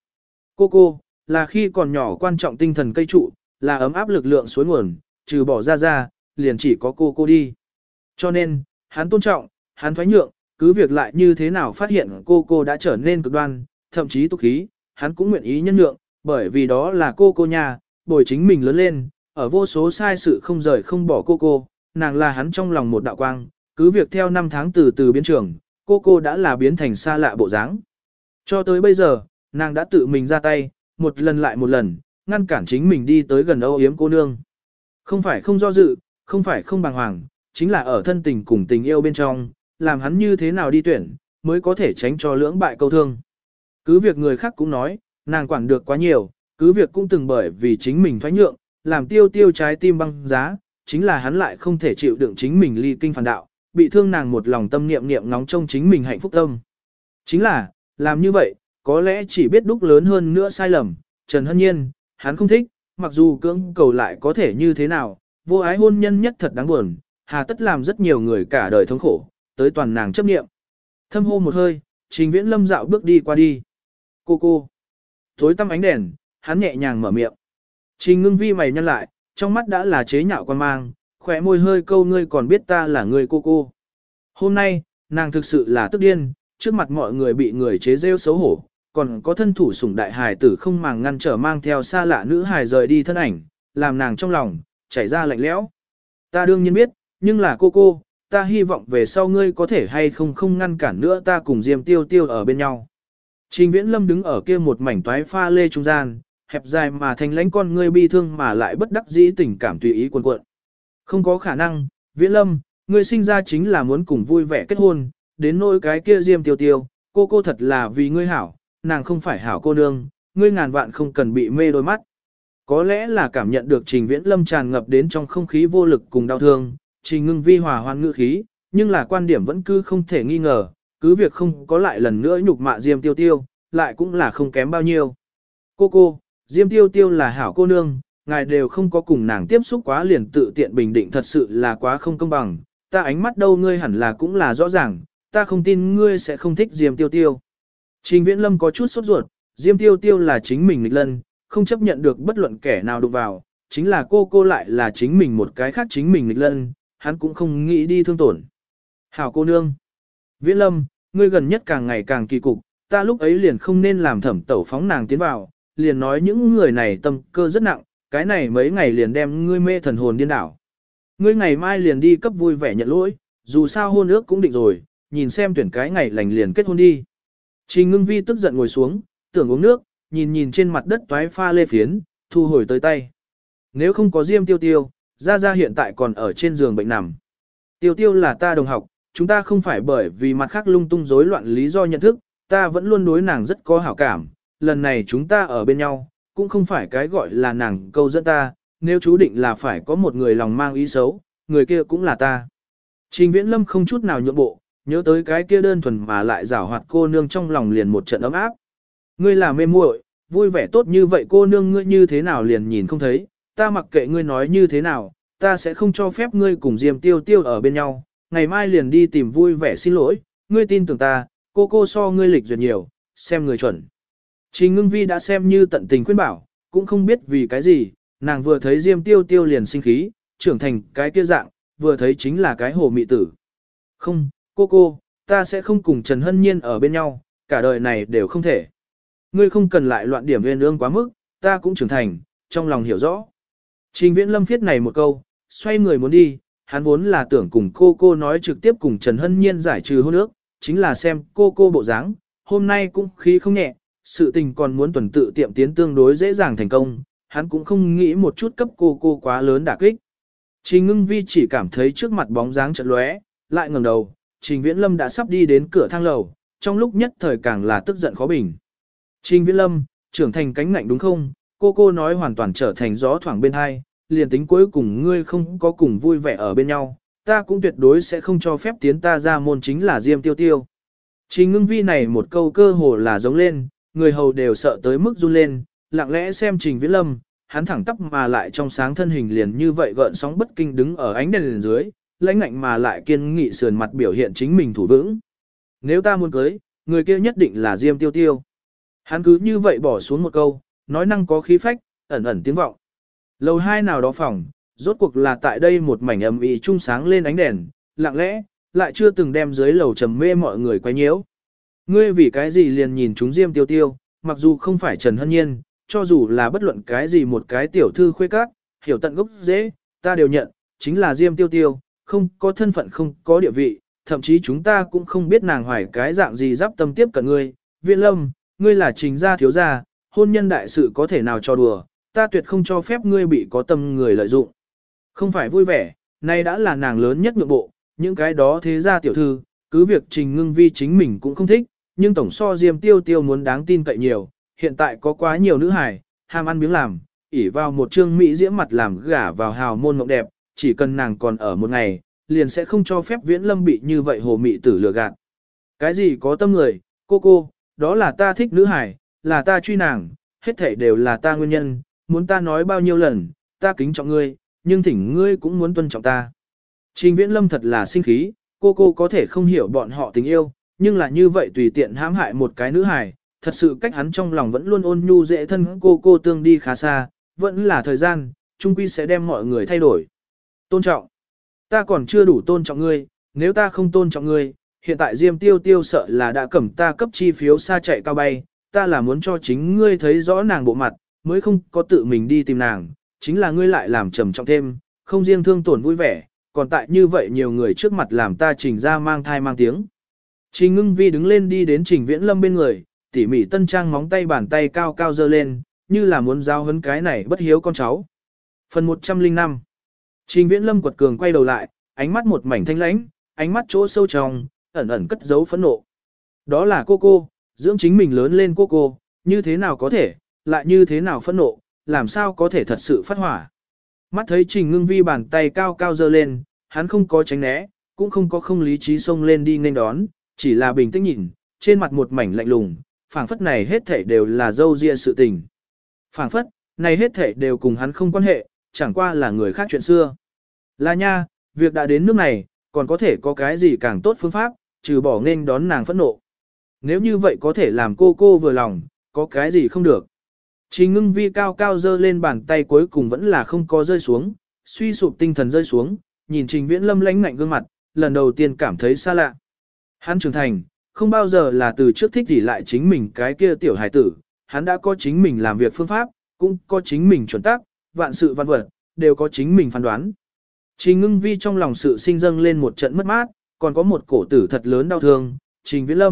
Cô, là khi còn nhỏ quan trọng tinh thần cây trụ, là ấm áp lực lượng suối nguồn, trừ bỏ ra, liền chỉ có cô đi. Cho nên, hắn tôn trọng, hắn thoái nhượng, cứ việc lại như thế nào phát hiện cô đã trở nên cực đoan, thậm chí tục khí, hắn cũng nguyện ý nhân nhượng, bởi vì đó là cô nhà, bồi chính mình lớn lên, ở vô số sai sự không rời không bỏ cô, nàng là hắn trong lòng một đạo quang, cứ việc theo năm tháng từ từ biến trường, cô đã là biến thành xa lạ bộ dáng. Cho tới bây giờ, nàng đã tự mình ra tay, một lần lại một lần, ngăn cản chính mình đi tới gần âu yếm cô nương. Không phải không do dự, không phải không bàng hoàng, chính là ở thân tình cùng tình yêu bên trong, làm hắn như thế nào đi tuyển, mới có thể tránh cho lưỡng bại câu thương. Cứ việc người khác cũng nói, nàng quản được quá nhiều, cứ việc cũng từng bởi vì chính mình thoái nhượng, làm tiêu trái tim băng giá, chính là hắn lại không thể chịu đựng chính mình ly kinh phản đạo, bị thương nàng một lòng tâm niệm ngóng trông chính mình hạnh phúc tâm. Chính là, làm như vậy, có lẽ chỉ biết đúc lớn hơn nữa sai lầm, Trần Hân Nhiên, hắn không thích, mặc dù cưỡng cầu lại có thể như thế nào, vô ái hôn nhân nhất thật đáng buồn, hà tất làm rất nhiều người cả đời thống khổ, tới toàn nàng chấp niệm. Thâm hô một hơi, Trình Viễn Lâm dạo bước đi qua đi. Cô. Tối tăm ánh đèn, hắn nhẹ nhàng mở miệng. Trình Ngưng Vi mày nhăn lại, trong mắt đã là chế nhạo quan mang, khỏe môi hơi câu ngươi còn biết ta là người cô. Hôm nay, nàng thực sự là tức điên, trước mặt mọi người bị người chế rêu xấu hổ, còn có thân thủ sủng đại hài tử không màng ngăn trở mang theo xa lạ nữ hài rời đi thân ảnh, làm nàng trong lòng, chảy ra lạnh lẽo. Ta đương nhiên biết, nhưng là cô, ta hy vọng về sau ngươi có thể hay không ngăn cản nữa ta cùng Diêm Tiêu ở bên nhau. Trình Viễn Lâm đứng ở kia một mảnh toái pha lê trung gian, hẹp dài mà thành lãnh con ngươi bi thương mà lại bất đắc dĩ tình cảm tùy ý cuồn cuộn. Không có khả năng, Viễn Lâm, ngươi sinh ra chính là muốn cùng vui vẻ kết hôn, đến nỗi cái kia Diêm Tiêu, cô thật là vì ngươi hảo, nàng không phải hảo cô nương, ngươi ngàn vạn không cần bị mê đôi mắt. Có lẽ là cảm nhận được Trình Viễn Lâm tràn ngập đến trong không khí vô lực cùng đau thương, Trình Ngưng Vi hòa hoan ngữ khí, nhưng là quan điểm vẫn cứ không thể nghi ngờ, cứ việc không có lại lần nữa nhục mạ Diêm Tiêu, lại cũng là không kém bao nhiêu. Cô, Diêm Tiêu là hảo cô nương, ngài đều không có cùng nàng tiếp xúc quá liền tự tiện bình định thật sự là quá không công bằng, ta ánh mắt đâu ngươi hẳn là cũng là rõ ràng, ta không tin ngươi sẽ không thích Diêm Tiêu. Trình Viễn Lâm có chút sốt ruột, Diêm Tiêu là chính mình nghịch lân, không chấp nhận được bất luận kẻ nào đụng vào, chính là cô lại là chính mình một cái khác chính mình nghịch lân, hắn cũng không nghĩ đi thương tổn. Hảo cô nương. Viễn Lâm, ngươi gần nhất càng ngày càng kỳ cục, ta lúc ấy liền không nên làm Thẩm tẩu phóng nàng tiến vào, liền nói những người này tâm cơ rất nặng, cái này mấy ngày liền đem ngươi mê thần hồn điên đảo. Ngươi ngày mai liền đi cấp vui vẻ nhận lỗi, dù sao hôn ước cũng định rồi, nhìn xem tuyển cái ngày lành liền kết hôn đi. Trình Ngưng Vi tức giận ngồi xuống, tưởng uống nước, nhìn nhìn trên mặt đất toái pha lê phiến, thu hồi tới tay. Nếu không có Diêm Tiêu Tiêu, Gia Gia hiện tại còn ở trên giường bệnh nằm. Tiêu Tiêu là ta đồng học, chúng ta không phải bởi vì mặt khác lung tung rối loạn lý do nhận thức, ta vẫn luôn đối nàng rất có hảo cảm, lần này chúng ta ở bên nhau, cũng không phải cái gọi là nàng câu dẫn ta, nếu chú định là phải có một người lòng mang ý xấu, người kia cũng là ta. Trình Viễn Lâm không chút nào nhượng bộ, nhớ tới cái kia đơn thuần mà lại giảo hoạt cô nương trong lòng liền một trận ấm áp. Ngươi là mê muội, vui vẻ tốt như vậy cô nương ngươi như thế nào liền nhìn không thấy, ta mặc kệ ngươi nói như thế nào, ta sẽ không cho phép ngươi cùng Diêm Tiêu Tiêu ở bên nhau, ngày mai liền đi tìm vui vẻ xin lỗi, ngươi tin tưởng ta, cô so ngươi lịch duyệt nhiều, xem người chuẩn. Trình Ngưng Vi đã xem như tận tình khuyên bảo, cũng không biết vì cái gì, nàng vừa thấy Diêm Tiêu Tiêu liền sinh khí, trưởng thành cái kia dạng, vừa thấy chính là cái hồ mị tử. Không, cô, ta sẽ không cùng Trần Hân Nhiên ở bên nhau, cả đời này đều không thể. Ngươi không cần lại loạn điểm viên ương quá mức, ta cũng trưởng thành, trong lòng hiểu rõ. Trình Viễn Lâm viết này một câu, xoay người muốn đi, hắn vốn là tưởng cùng cô nói trực tiếp cùng Trần Hân Nhiên giải trừ hôn ước, chính là xem cô bộ dáng, hôm nay cũng khí không nhẹ, sự tình còn muốn tuần tự tiệm tiến tương đối dễ dàng thành công, hắn cũng không nghĩ một chút cấp cô quá lớn đả kích. Trình Ngưng Vi chỉ cảm thấy trước mặt bóng dáng chợt lóe, lại ngẩng đầu, Trình Viễn Lâm đã sắp đi đến cửa thang lầu, trong lúc nhất thời càng là tức giận khó bình. Trình Viễn Lâm, trưởng thành cánh ngạnh đúng không? Cô nói hoàn toàn trở thành gió thoảng bên hai, liền tính cuối cùng ngươi không có cùng vui vẻ ở bên nhau, ta cũng tuyệt đối sẽ không cho phép tiến ta ra môn chính là Diêm Tiêu Tiêu. Trình Ngưng Vi này một câu cơ hồ là giống lên, người hầu đều sợ tới mức run lên, lặng lẽ xem Trình Viễn Lâm, hắn thẳng tắp mà lại trong sáng thân hình liền như vậy gợn sóng bất kinh đứng ở ánh đèn dưới, lãnh ngạnh mà lại kiên nghị sườn mặt biểu hiện chính mình thủ vững. Nếu ta muốn cưới, người kia nhất định là Diêm Tiêu Tiêu. Hắn cứ như vậy bỏ xuống một câu, nói năng có khí phách, ẩn ẩn tiếng vọng. Lầu 2 nào đó phòng, rốt cuộc là tại đây một mảnh ầm ĩ trung sáng lên ánh đèn, lặng lẽ, lại chưa từng đem dưới lầu trầm mê mọi người quay nhiễu. Ngươi vì cái gì liền nhìn chúng Diêm Tiêu Tiêu, mặc dù không phải Trần Hân Nhiên, cho dù là bất luận cái gì một cái tiểu thư khuê các, hiểu tận gốc dễ, ta đều nhận, chính là Diêm Tiêu Tiêu, không có thân phận không có địa vị, thậm chí chúng ta cũng không biết nàng hoài cái dạng gì giáp tâm tiếp cận ngươi. Viễn Lâm, ngươi là Trình gia thiếu gia, hôn nhân đại sự có thể nào cho đùa, ta tuyệt không cho phép ngươi bị có tâm người lợi dụng. Không phải vui vẻ, nay đã là nàng lớn nhất nhượng bộ, những cái đó thế gia tiểu thư, cứ việc Trình Ngưng Vi chính mình cũng không thích, nhưng tổng so Diêm Tiêu Tiêu muốn đáng tin cậy nhiều, hiện tại có quá nhiều nữ hài, ham ăn miếng làm, ỉ vào một trương mỹ diễm mặt làm gả vào hào môn mộng đẹp, chỉ cần nàng còn ở một ngày, liền sẽ không cho phép Viễn Lâm bị như vậy hồ mị tử lừa gạt. Cái gì có tâm người, cô, đó là ta thích nữ hài, là ta truy nàng, hết thảy đều là ta nguyên nhân, muốn ta nói bao nhiêu lần, ta kính trọng ngươi, nhưng thỉnh ngươi cũng muốn tuân trọng ta. Trình Viễn Lâm thật là sinh khí, cô có thể không hiểu bọn họ tình yêu, nhưng là như vậy tùy tiện hãm hại một cái nữ hài, thật sự cách hắn trong lòng vẫn luôn ôn nhu dễ thân cô tương đi khá xa, vẫn là thời gian, chung quy sẽ đem mọi người thay đổi. Tôn trọng. Ta còn chưa đủ tôn trọng ngươi, nếu ta không tôn trọng ngươi, hiện tại Diêm Tiêu Tiêu sợ là đã cầm ta cấp chi phiếu xa chạy cao bay, ta là muốn cho chính ngươi thấy rõ nàng bộ mặt, mới không có tự mình đi tìm nàng, chính là ngươi lại làm trầm trọng thêm, không riêng thương tổn vui vẻ, còn tại như vậy nhiều người trước mặt làm ta Trình ra mang thai mang tiếng. Trình Ngưng Vi đứng lên đi đến Trình Viễn Lâm bên người, tỉ mỉ tân trang móng tay bàn tay cao cao giơ lên, như là muốn giao hấn cái này bất hiếu con cháu. Phần 105. Trình Viễn Lâm quật cường quay đầu lại, ánh mắt một mảnh thanh lãnh, ánh mắt chỗ sâu trong, ẩn ẩn cất giấu phẫn nộ. Đó là cô, dưỡng chính mình lớn lên cô, như thế nào có thể, lại như thế nào phẫn nộ, làm sao có thể thật sự phát hỏa. Mắt thấy Trình Ngưng Vi bàn tay cao cao giơ lên, hắn không có tránh né, cũng không có không lý trí xông lên đi nên đón, chỉ là bình tĩnh nhìn, trên mặt một mảnh lạnh lùng, phảng phất này hết thảy đều là dâu ria sự tình. Phảng phất, này hết thảy đều cùng hắn không quan hệ, chẳng qua là người khác chuyện xưa. Là nha, việc đã đến nước này, còn có thể có cái gì càng tốt phương pháp, trừ bỏ nên đón nàng phẫn nộ. Nếu như vậy có thể làm cô vừa lòng, có cái gì không được. Trình Ngưng Vi cao cao giơ lên bàn tay cuối cùng vẫn là không có rơi xuống, suy sụp tinh thần rơi xuống, nhìn Trình Viễn Lâm lãnh ngạnh gương mặt, lần đầu tiên cảm thấy xa lạ. Hắn trưởng thành, không bao giờ là từ trước thích tỉ lại chính mình cái kia tiểu hài tử, hắn đã có chính mình làm việc phương pháp, cũng có chính mình chuẩn tắc, vạn sự văn vật, đều có chính mình phán đoán. Trình Ngưng Vi trong lòng sự sinh dâng lên một trận mất mát, còn có một cổ tử thật lớn đau thương, Trình Viễn Lâm,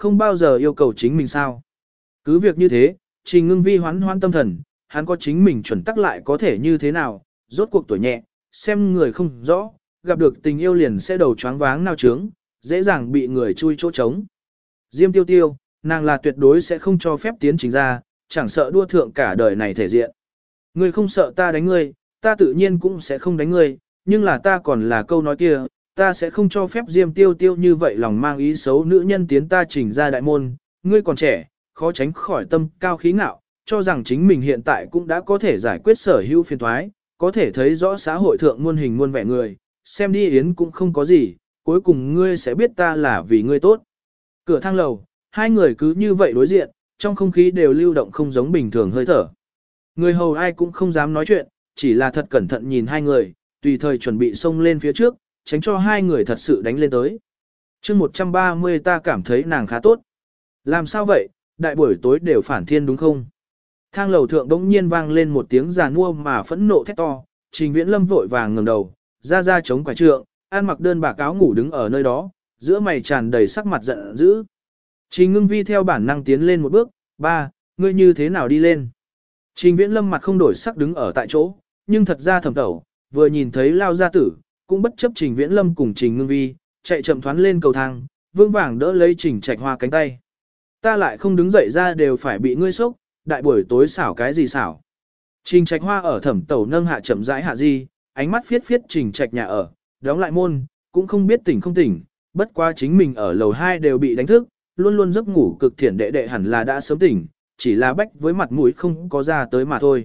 không bao giờ yêu cầu chính mình sao. Cứ việc như thế, Trình Ngưng Vi hoán hoan tâm thần, hắn có chính mình chuẩn tắc lại có thể như thế nào, rốt cuộc tuổi nhẹ, xem người không rõ, gặp được tình yêu liền sẽ đầu choáng váng nao trướng, dễ dàng bị người chui chỗ trống. Diêm Tiêu Tiêu, nàng là tuyệt đối sẽ không cho phép tiến Trình ra, chẳng sợ đua thượng cả đời này thể diện. Ngươi không sợ ta đánh ngươi, ta tự nhiên cũng sẽ không đánh ngươi, nhưng là ta còn là câu nói kia, ta sẽ không cho phép Diêm Tiêu Tiêu như vậy lòng mang ý xấu nữ nhân tiến ta Trình ra đại môn, ngươi còn trẻ, khó tránh khỏi tâm cao khí ngạo, cho rằng chính mình hiện tại cũng đã có thể giải quyết sở hữu phiền toái, có thể thấy rõ xã hội thượng muôn hình muôn vẻ người, xem đi yến cũng không có gì, cuối cùng ngươi sẽ biết ta là vì ngươi tốt. Cửa thang lầu, hai người cứ như vậy đối diện, trong không khí đều lưu động không giống bình thường hơi thở. Người hầu ai cũng không dám nói chuyện, chỉ là thật cẩn thận nhìn hai người, tùy thời chuẩn bị xông lên phía trước, tránh cho hai người thật sự đánh lên tới. chương 130 ta cảm thấy nàng khá tốt. Làm sao vậy, đại buổi tối đều phản thiên đúng không? Thang lầu thượng đống nhiên vang lên một tiếng giàn mua mà phẫn nộ thét to, Trình Viễn Lâm vội vàng ngẩng đầu, ra chống quả trượng, ăn mặc đơn bạc áo ngủ đứng ở nơi đó, giữa mày tràn đầy sắc mặt giận dữ. Trình Ngưng Vi theo bản năng tiến lên một bước, ba, ngươi như thế nào đi lên? Trình Viễn Lâm mặt không đổi sắc đứng ở tại chỗ, nhưng thật ra thẩm tẩu, vừa nhìn thấy lao gia tử, cũng bất chấp Trình Viễn Lâm cùng Trình Ngưng Vi, chạy chậm thoán lên cầu thang, vương vàng đỡ lấy Trình Trạch Hoa cánh tay. Ta lại không đứng dậy ra đều phải bị ngươi sốc, đại buổi tối xảo cái gì xảo. Trình Trạch Hoa ở thẩm tẩu nâng hạ chậm rãi hạ di, ánh mắt phiết phiết Trình Trạch nhà ở, đóng lại môn, cũng không biết tỉnh không tỉnh, bất quá chính mình ở lầu 2 đều bị đánh thức, luôn luôn giấc ngủ cực thiện đệ đệ hẳn là đã sớm tỉnh, chỉ là bách với mặt mũi không có ra tới mà thôi.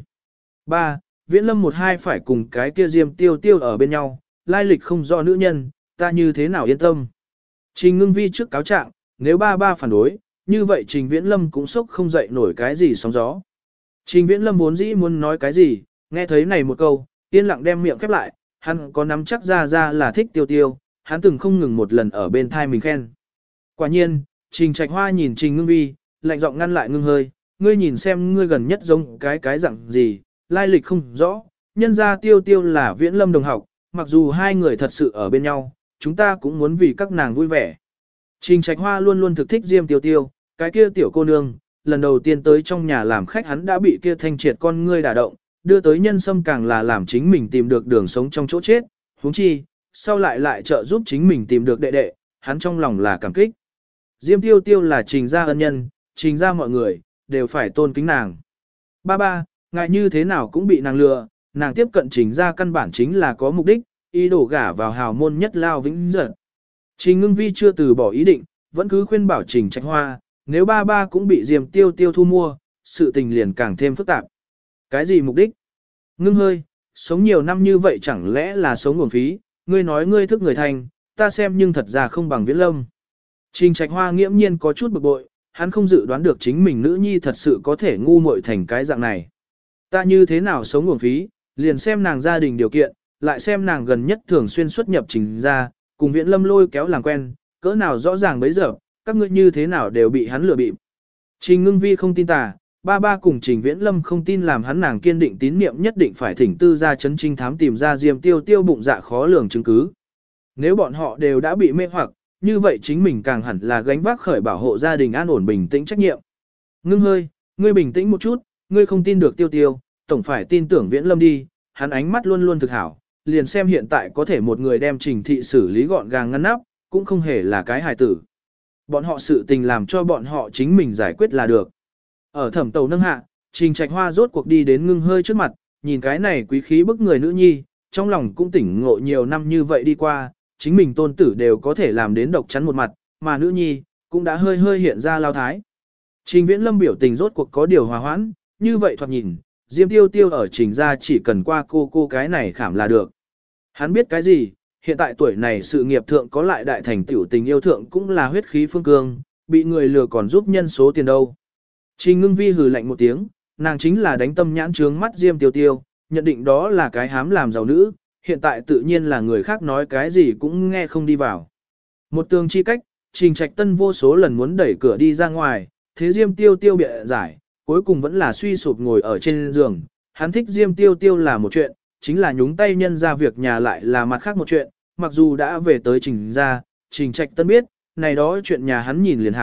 3. Viễn Lâm 1-2 phải cùng cái kia Diêm Tiêu Tiêu ở bên nhau, lai lịch không rõ nữ nhân, ta như thế nào yên tâm. Trình Ngưng Vi trước cáo trạng, nếu ba phản đối, như vậy Trình Viễn Lâm cũng sốc không dậy nổi cái gì sóng gió. Trình Viễn Lâm vốn dĩ muốn nói cái gì, nghe thấy này một câu, yên lặng đem miệng khép lại, hắn có nắm chắc ra là thích Tiêu Tiêu, hắn từng không ngừng một lần ở bên thai mình khen. Quả nhiên, Trình Trạch Hoa nhìn Trình Ngưng Vi, lạnh giọng ngăn lại ngưng hơi, ngươi nhìn xem ngươi gần nhất giống cái dạng gì, lai lịch không rõ, nhân ra Tiêu Tiêu là Viễn Lâm đồng học, mặc dù hai người thật sự ở bên nhau, chúng ta cũng muốn vì các nàng vui vẻ. Trình Trạch Hoa luôn luôn thực thích Diêm Tiêu Tiêu, cái kia tiểu cô nương, lần đầu tiên tới trong nhà làm khách hắn đã bị kia thanh triệt con ngươi đả động, đưa tới nhân sâm càng là làm chính mình tìm được đường sống trong chỗ chết, huống chi, sau lại trợ giúp chính mình tìm được đệ đệ, hắn trong lòng là cảm kích. Diêm Tiêu Tiêu là Trình gia ân nhân, Trình gia mọi người, đều phải tôn kính nàng. Ba, ngại như thế nào cũng bị nàng lừa, nàng tiếp cận Trình gia căn bản chính là có mục đích, ý đồ gả vào hào môn nhất lao vĩnh giật. Trình Ngưng Vi chưa từ bỏ ý định, vẫn cứ khuyên bảo Trình Trạch Hoa, nếu ba cũng bị Diêm Tiêu Tiêu thu mua, sự tình liền càng thêm phức tạp. Cái gì mục đích? Ngưng hơi, sống nhiều năm như vậy chẳng lẽ là sống uổng phí, ngươi nói ngươi thức người thành, ta xem nhưng thật ra không bằng Viễn Lâm. Trình Trạch Hoa nghiễm nhiên có chút bực bội, hắn không dự đoán được chính mình nữ nhi thật sự có thể ngu muội thành cái dạng này. Ta như thế nào sống uổng phí, liền xem nàng gia đình điều kiện, lại xem nàng gần nhất thường xuyên xuất nhập Trình ra, cùng Viễn Lâm lôi kéo làm quen, cỡ nào rõ ràng bấy giờ, các ngươi như thế nào đều bị hắn lừa bịp. Trình Ngưng Vi không tin tà, ba cùng Trình Viễn Lâm không tin làm hắn nàng kiên định tín niệm nhất định phải thỉnh tư ra chấn trinh thám tìm ra Diêm Tiêu Tiêu bụng dạ khó lường chứng cứ. Nếu bọn họ đều đã bị mê hoặc, như vậy chính mình càng hẳn là gánh vác khởi bảo hộ gia đình an ổn bình tĩnh trách nhiệm. Ngưng hơi, ngươi bình tĩnh một chút, ngươi không tin được Tiêu Tiêu, tổng phải tin tưởng Viễn Lâm đi, hắn ánh mắt luôn luôn thực hảo, liền xem hiện tại có thể một người đem Trình thị xử lý gọn gàng ngăn nắp, cũng không hề là cái hài tử. Bọn họ sự tình làm cho bọn họ chính mình giải quyết là được. Ở thẩm tàu nâng hạ, Trình Trạch Hoa rốt cuộc đi đến ngưng hơi trước mặt, nhìn cái này quý khí bức người nữ nhi, trong lòng cũng tỉnh ngộ nhiều năm như vậy đi qua, chính mình tôn tử đều có thể làm đến độc chắn một mặt, mà nữ nhi, cũng đã hơi hiện ra lao thái. Trình Viễn Lâm biểu tình rốt cuộc có điều hòa hoãn, như vậy thoạt nhìn, Diêm Tiêu Tiêu ở Trình gia chỉ cần qua cô cái này khảm là được. Hắn biết cái gì, hiện tại tuổi này sự nghiệp thượng có lại đại thành tiểu tình yêu thượng cũng là huyết khí phương cương, bị người lừa còn giúp nhân số tiền đâu. Trình Ngưng Vi hừ lạnh một tiếng, nàng chính là đánh tâm nhãn trướng mắt Diêm Tiêu Tiêu, nhận định đó là cái hám làm giàu nữ, hiện tại tự nhiên là người khác nói cái gì cũng nghe không đi vào. Một tường chi cách, Trình Trạch Tân vô số lần muốn đẩy cửa đi ra ngoài, thế Diêm Tiêu Tiêu bịa giải, cuối cùng vẫn là suy sụp ngồi ở trên giường, hắn thích Diêm Tiêu Tiêu là một chuyện, chính là nhúng tay nhân ra việc nhà lại là mặt khác một chuyện, mặc dù đã về tới Trình ra, Trình Trạch Tân biết, này đó chuyện nhà hắn nhìn liền hảo,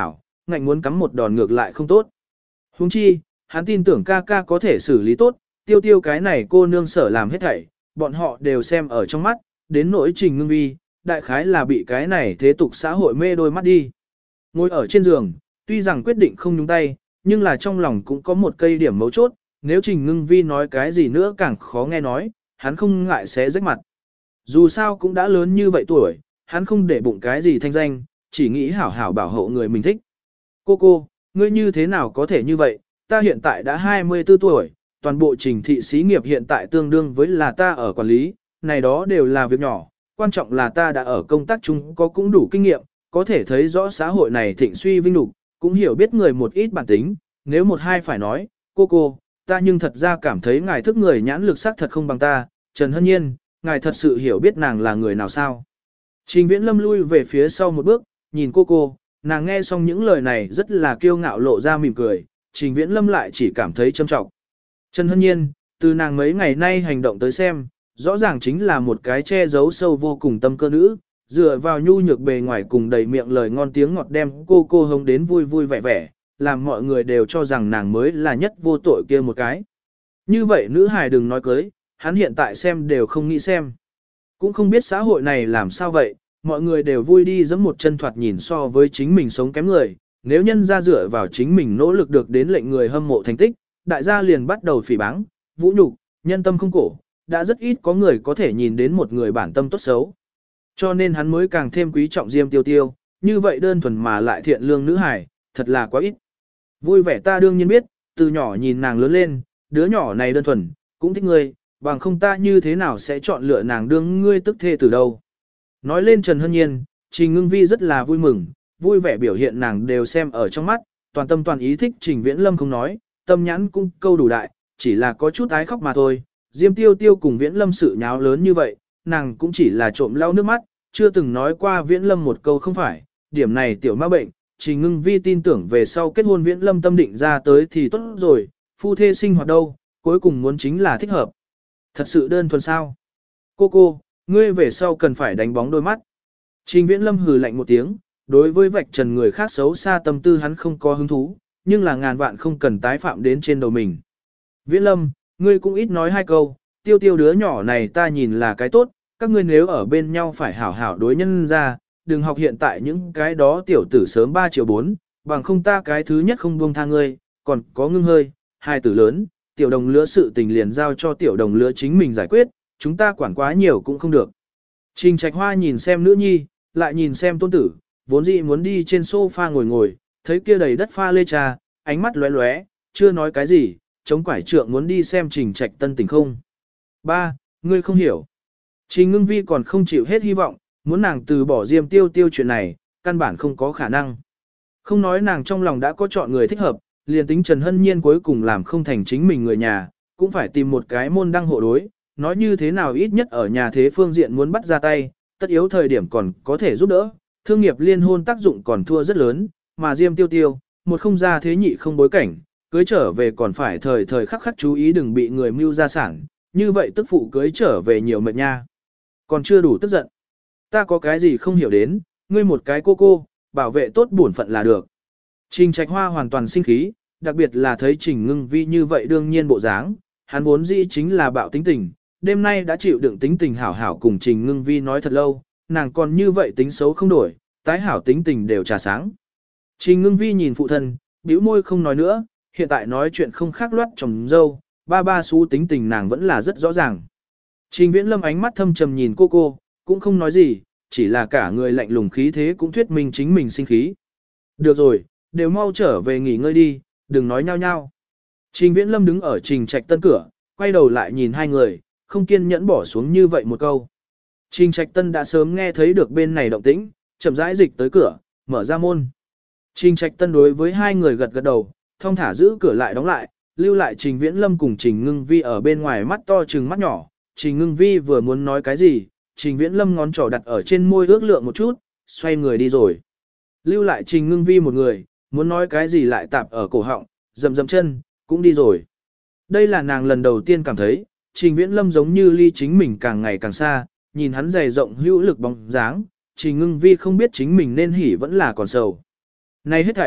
ngạnh muốn cắm một đòn ngược lại không tốt. Huống chi, hắn tin tưởng ca ca có thể xử lý tốt, tiêu tiêu cái này cô nương sở làm hết thảy, bọn họ đều xem ở trong mắt, đến nỗi Trình Ngưng Vi, đại khái là bị cái này thế tục xã hội mê đôi mắt đi. Ngồi ở trên giường, tuy rằng quyết định không nhúng tay, nhưng là trong lòng cũng có một cây điểm mấu chốt, nếu Trình Ngưng Vi nói cái gì nữa càng khó nghe nói, hắn không ngại sẽ rách mặt. Dù sao cũng đã lớn như vậy tuổi, hắn không để bụng cái gì thanh danh, chỉ nghĩ hảo hảo bảo hộ người mình thích. Cô, ngươi như thế nào có thể như vậy, ta hiện tại đã 24 tuổi, toàn bộ Trình thị xí nghiệp hiện tại tương đương với là ta ở quản lý, này đó đều là việc nhỏ, quan trọng là ta đã ở công tác chung có cũng đủ kinh nghiệm, có thể thấy rõ xã hội này thịnh suy vinh nhục, cũng hiểu biết người một ít bản tính, nếu một hai phải nói, cô, ta nhưng thật ra cảm thấy ngài thức người nhãn lực sắc thật không bằng ta, Trần Hân Nhiên, ngài thật sự hiểu biết nàng là người nào sao. Trình Viễn Lâm lui về phía sau một bước, nhìn cô, nàng nghe xong những lời này rất là kiêu ngạo lộ ra mỉm cười, Trình Viễn Lâm lại chỉ cảm thấy châm trọng. Trần Hân Nhiên, từ nàng mấy ngày nay hành động tới xem, rõ ràng chính là một cái che giấu sâu vô cùng tâm cơ nữ, dựa vào nhu nhược bề ngoài cùng đầy miệng lời ngon tiếng ngọt đem cô hống đến vui vui vẻ vẻ, làm mọi người đều cho rằng nàng mới là nhất vô tội kia một cái. Như vậy nữ hài đừng nói cưới, hắn hiện tại xem đều không nghĩ xem. Cũng không biết xã hội này làm sao vậy, mọi người đều vui đi giẫm một chân thoạt nhìn so với chính mình sống kém người, nếu nhân ra dựa vào chính mình nỗ lực được đến lệnh người hâm mộ thành tích, đại gia liền bắt đầu phỉ báng, vũ nhục, nhân tâm không cổ, đã rất ít có người có thể nhìn đến một người bản tâm tốt xấu. Cho nên hắn mới càng thêm quý trọng Diêm Tiêu Tiêu, như vậy đơn thuần mà lại thiện lương nữ hài, thật là quá ít. Vui vẻ ta đương nhiên biết, từ nhỏ nhìn nàng lớn lên, đứa nhỏ này đơn thuần, cũng thích ngươi, bằng không ta như thế nào sẽ chọn lựa nàng đương ngươi tức thê từ đâu. Nói lên Trần Hân Nhiên, Trình Ngưng Vi rất là vui mừng, vui vẻ biểu hiện nàng đều xem ở trong mắt, toàn tâm toàn ý thích Trình Viễn Lâm không nói, tâm nhãn cũng câu đủ đại, chỉ là có chút ái khóc mà thôi. Diêm Tiêu Tiêu cùng Viễn Lâm sự nháo lớn như vậy, nàng cũng chỉ là trộm lau nước mắt, chưa từng nói qua Viễn Lâm một câu không phải, điểm này tiểu ma bệnh, Trình Ngưng Vi tin tưởng về sau kết hôn Viễn Lâm tâm định ra tới thì tốt rồi, phu thê sinh hoạt đâu, cuối cùng muốn chính là thích hợp. Thật sự đơn thuần sao? Cô, ngươi về sau cần phải đánh bóng đôi mắt. Trình Viễn Lâm hừ lạnh một tiếng, đối với vạch trần người khác xấu xa tâm tư hắn không có hứng thú, nhưng là ngàn vạn không cần tái phạm đến trên đầu mình. Viễn Lâm, ngươi cũng ít nói hai câu, tiêu tiêu đứa nhỏ này ta nhìn là cái tốt, các ngươi nếu ở bên nhau phải hảo hảo đối nhân ra, đừng học hiện tại những cái đó tiểu tử sớm 3 triệu 4, bằng không ta cái thứ nhất không buông tha ngươi, còn có ngưng hơi, hai tử lớn, tiểu đồng lứa sự tình liền giao cho tiểu đồng lứa chính mình giải quyết, chúng ta quản quá nhiều cũng không được. Trình Trạch Hoa nhìn xem nữ nhi, lại nhìn xem tôn tử, vốn dĩ muốn đi trên sofa ngồi, thấy kia đầy đất pha lê trà, ánh mắt lóe lóe, chưa nói cái gì, chống quải trượng muốn đi xem Trình Trạch Tân tỉnh không. Ba, ngươi không hiểu. Trình Ngưng Vi còn không chịu hết hy vọng, muốn nàng từ bỏ Diêm Tiêu Tiêu chuyện này, căn bản không có khả năng. Không nói nàng trong lòng đã có chọn người thích hợp, liền tính Trần Hân Nhiên cuối cùng làm không thành chính mình người nhà, cũng phải tìm một cái môn đăng hộ đối, nói như thế nào ít nhất ở nhà thế phương diện muốn bắt ra tay, tất yếu thời điểm còn có thể giúp đỡ, thương nghiệp liên hôn tác dụng còn thua rất lớn, mà Diêm Tiêu Tiêu, một không ra thế nhị không bối cảnh, cưới trở về còn phải thời thời khắc khắc chú ý đừng bị người mưu gia sản, như vậy tức phụ cưới trở về nhiều mệt nha. Còn chưa đủ tức giận. Ta có cái gì không hiểu đến, ngươi một cái cô, bảo vệ tốt bổn phận là được. Trình Trạch Hoa hoàn toàn sinh khí, đặc biệt là thấy Trình Ngưng Vi như vậy đương nhiên bộ dáng, hắn vốn dĩ chính là bạo tính tình, đêm nay đã chịu đựng tính tình hảo hảo cùng Trình Ngưng Vi nói thật lâu, nàng còn như vậy tính xấu không đổi, tái hảo tính tình đều trà sáng. Trình Ngưng Vi nhìn phụ thân, bĩu môi không nói nữa, hiện tại nói chuyện không khác loát chồng dâu, ba xú tính tình nàng vẫn là rất rõ ràng. Trình Viễn Lâm ánh mắt thâm trầm nhìn cô, cũng không nói gì, chỉ là cả người lạnh lùng khí thế cũng thuyết minh chính mình sinh khí. Được rồi, đều mau trở về nghỉ ngơi đi, đừng nói nhao nhao. Trình Viễn Lâm đứng ở Trình Trạch Tân cửa, quay đầu lại nhìn hai người, không kiên nhẫn bỏ xuống như vậy một câu. Trình Trạch Tân đã sớm nghe thấy được bên này động tĩnh, chậm rãi dịch tới cửa, mở ra môn. Trình Trạch Tân đối với hai người gật gật đầu, thong thả giữ cửa lại đóng lại, lưu lại Trình Viễn Lâm cùng Trình Ngưng Vi ở bên ngoài mắt to trừng mắt nhỏ. Trình Ngưng Vi vừa muốn nói cái gì, Trình Viễn Lâm ngón trỏ đặt ở trên môi ước lượng một chút, xoay người đi rồi. Lưu lại Trình Ngưng Vi một người, muốn nói cái gì lại tạp ở cổ họng, dầm chân, cũng đi rồi. Đây là nàng lần đầu tiên cảm thấy, Trình Viễn Lâm giống như ly chính mình càng ngày càng xa, nhìn hắn dày rộng hữu lực bóng dáng, Trình Ngưng Vi không biết chính mình nên hỉ vẫn là còn sầu. Này hết thảy,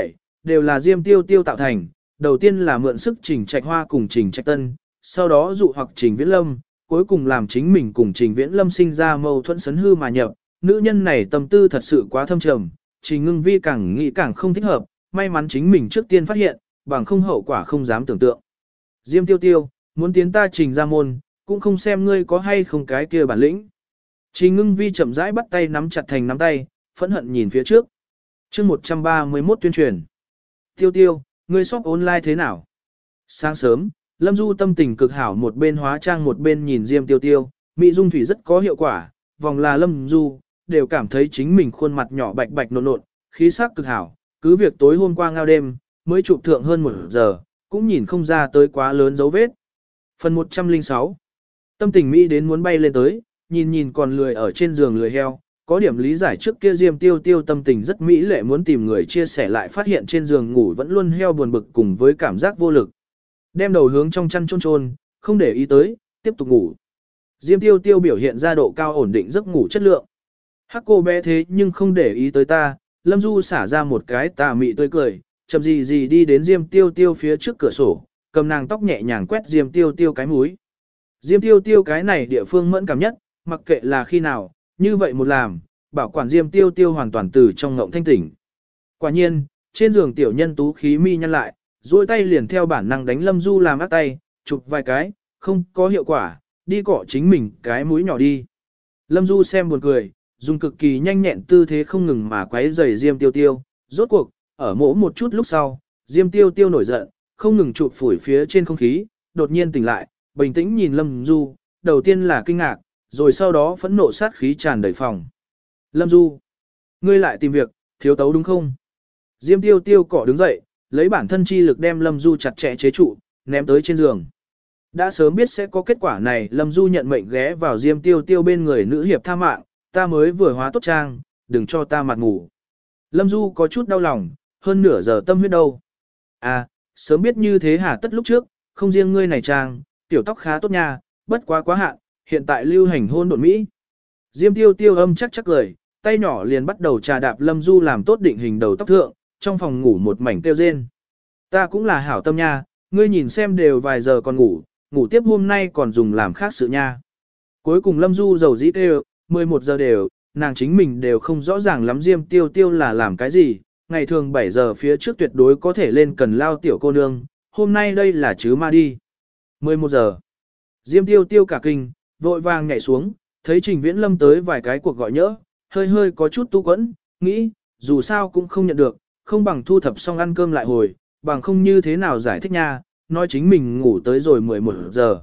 đều là Diêm Tiêu Tiêu tạo thành, đầu tiên là mượn sức Trình Trạch Hoa cùng Trình Trạch Tân, sau đó dụ hoặc Trình Viễn Lâm, cuối cùng làm chính mình cùng Trình Viễn Lâm sinh ra mâu thuẫn sấn hư mà nhập. Nữ nhân này tâm tư thật sự quá thâm trầm, Trình Ngưng Vi càng nghĩ càng không thích hợp, may mắn chính mình trước tiên phát hiện, bằng không hậu quả không dám tưởng tượng. Diêm Tiêu Tiêu, muốn tiến ta Trình ra môn, cũng không xem ngươi có hay không cái kia bản lĩnh. Trình Ngưng Vi chậm rãi bắt tay nắm chặt thành nắm tay, phẫn hận nhìn phía trước. Chương 131 tuyên truyền. Tiêu Tiêu, ngươi shop online thế nào? Sáng sớm, Lâm Du tâm tình cực hảo, một bên hóa trang một bên nhìn Diêm Tiêu Tiêu, mỹ dung thủy rất có hiệu quả, vòng là Lâm Du, đều cảm thấy chính mình khuôn mặt nhỏ bạch bạch nộn nộn, khí sắc cực hảo, cứ việc tối hôm qua ngao đêm, mới chụp thượng hơn 1 giờ, cũng nhìn không ra tới quá lớn dấu vết. Phần 106. Tâm tình mỹ đến muốn bay lên tới, nhìn nhìn còn lười ở trên giường lười heo, có điểm lý giải trước kia Diêm Tiêu Tiêu tâm tình rất mỹ lệ, muốn tìm người chia sẻ, lại phát hiện trên giường ngủ vẫn luôn heo buồn bực cùng với cảm giác vô lực. Đem đầu hướng trong chăn chôn chôn, không để ý tới, tiếp tục ngủ. Diêm Tiêu Tiêu biểu hiện ra độ cao ổn định giấc ngủ chất lượng. Hắc cô bé thế nhưng không để ý tới ta, Lâm Du xả ra một cái tà mị tươi cười, chậm gì gì đi đến Diêm Tiêu Tiêu phía trước cửa sổ, cầm nàng tóc nhẹ nhàng quét Diêm Tiêu Tiêu cái mũi. Diêm Tiêu Tiêu cái này địa phương mẫn cảm nhất, mặc kệ là khi nào, như vậy một làm, bảo quản Diêm Tiêu Tiêu hoàn toàn từ trong ngộng thanh tỉnh. Quả nhiên, trên giường tiểu nhân tú khí mi nhăn lại, duỗi tay liền theo bản năng đánh Lâm Du làm ác tay, chụp vài cái, không có hiệu quả, đi cọ chính mình cái mũi nhỏ đi. Lâm Du xem buồn cười, dùng cực kỳ nhanh nhẹn tư thế không ngừng mà quấy rầy Diêm Tiêu Tiêu, rốt cuộc, ở mỗ một chút lúc sau, Diêm Tiêu Tiêu nổi giận, không ngừng chụp phủi phía trên không khí, đột nhiên tỉnh lại, bình tĩnh nhìn Lâm Du, đầu tiên là kinh ngạc, rồi sau đó phẫn nộ sát khí tràn đầy phòng. Lâm Du, ngươi lại tìm việc, thiếu tấu đúng không? Diêm Tiêu Tiêu cọ đứng dậy, lấy bản thân chi lực đem Lâm Du chặt chẽ chế trụ, ném tới trên giường. Đã sớm biết sẽ có kết quả này, Lâm Du nhận mệnh ghé vào Diêm Tiêu Tiêu bên người nữ hiệp tha mạng, ta mới vừa hóa tốt trang, đừng cho ta mặt ngủ. Lâm Du có chút đau lòng, hơn nửa giờ tâm huyết đâu. À, sớm biết như thế hả, tất lúc trước, không riêng ngươi này trang, tiểu tóc khá tốt nha, bất quá quá hạn, hiện tại lưu hành hôn độn Mỹ. Diêm Tiêu Tiêu âm chắc chắc cười, tay nhỏ liền bắt đầu trà đạp Lâm Du làm tốt định hình đầu tóc thượng, trong phòng ngủ một mảnh tiêu rên. Ta cũng là hảo tâm nha, ngươi nhìn xem đều vài giờ còn ngủ, ngủ tiếp hôm nay còn dùng làm khác sự nha. Cuối cùng Lâm Du dầu dĩ kêu, 11 giờ đều, nàng chính mình đều không rõ ràng lắm Diêm Tiêu Tiêu là làm cái gì, ngày thường 7 giờ phía trước tuyệt đối có thể lên cần lao tiểu cô nương, hôm nay đây là chứ ma đi. 11 giờ. Diêm Tiêu Tiêu cả kinh, vội vàng nhảy xuống, thấy Trình Viễn Lâm tới vài cái cuộc gọi nhỡ, hơi hơi có chút tu quẫn, nghĩ, dù sao cũng không nhận được, không bằng thu thập xong ăn cơm lại hồi, bằng không như thế nào giải thích nha, nói chính mình ngủ tới rồi 11 giờ.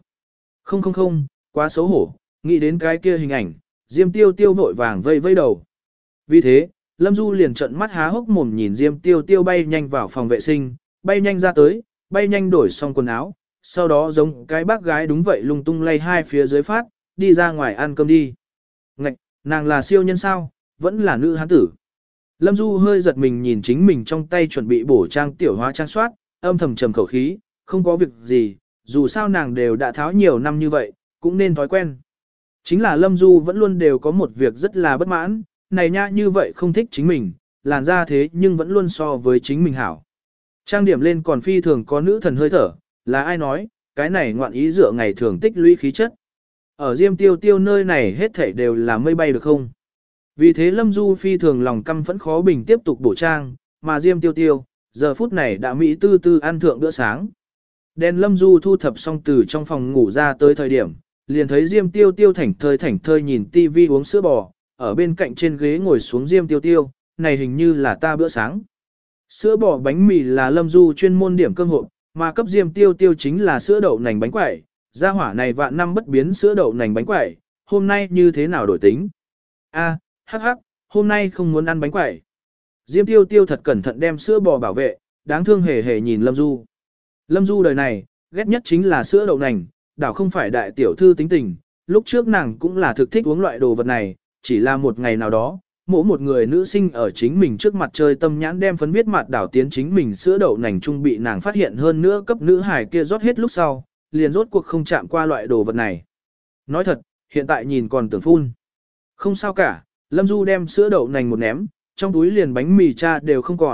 Không, quá xấu hổ, nghĩ đến cái kia hình ảnh, Diêm Tiêu Tiêu vội vàng vây vây đầu. Vì thế, Lâm Du liền trợn mắt há hốc mồm nhìn Diêm Tiêu Tiêu bay nhanh vào phòng vệ sinh, bay nhanh ra tới, bay nhanh đổi xong quần áo, sau đó giống cái bác gái đúng vậy lung tung lay hai phía dưới phát, đi ra ngoài ăn cơm đi. Ngạch, nàng là siêu nhân sao, vẫn là nữ hán tử. Lâm Du hơi giật mình nhìn chính mình trong tay chuẩn bị bổ trang tiểu hóa trang soát, âm thầm trầm khẩu khí, không có việc gì, dù sao nàng đều đã tháo nhiều năm như vậy, cũng nên thói quen. Chính là Lâm Du vẫn luôn đều có một việc rất là bất mãn, này nha như vậy không thích chính mình, làn ra thế nhưng vẫn luôn so với chính mình hảo. Trang điểm lên còn phi thường có nữ thần hơi thở, là ai nói, cái này ngoạn ý dựa ngày thường tích lũy khí chất. Ở Diêm Tiêu Tiêu nơi này hết thảy đều là mây bay được không? Vì thế Lâm Du phi thường lòng căm phẫn khó bình tiếp tục bổ trang, mà Diêm Tiêu Tiêu, giờ phút này đã mỹ tư tư ăn thượng bữa sáng. Đèn Lâm Du thu thập xong từ trong phòng ngủ ra tới thời điểm, liền thấy Diêm Tiêu Tiêu thảnh thơi nhìn tivi uống sữa bò, ở bên cạnh trên ghế ngồi xuống Diêm Tiêu Tiêu, này hình như là ta bữa sáng. Sữa bò bánh mì là Lâm Du chuyên môn điểm cơm hộp, mà cấp Diêm Tiêu Tiêu chính là sữa đậu nành bánh quẩy, gia hỏa này vạn năm bất biến sữa đậu nành bánh quẩy, hôm nay như thế nào đổi tính? A, hắc, hôm nay không muốn ăn bánh quẩy. Diêm Tiêu Tiêu thật cẩn thận đem sữa bò bảo vệ, đáng thương hề hề nhìn Lâm Du. Lâm Du đời này, ghét nhất chính là sữa đậu nành, đảo không phải đại tiểu thư tính tình, lúc trước nàng cũng là thực thích uống loại đồ vật này, chỉ là một ngày nào đó, mỗi một người nữ sinh ở chính mình trước mặt chơi tâm nhãn đem phấn viết mặt đảo tiến chính mình sữa đậu nành trung bị nàng phát hiện hơn nữa cấp nữ hài kia rót hết lúc sau, liền rốt cuộc không chạm qua loại đồ vật này. Nói thật, hiện tại nhìn còn tưởng phun. Không sao cả, Lâm Du đem sữa đậu nành một ném, trong túi liền bánh mì cha đều không còn,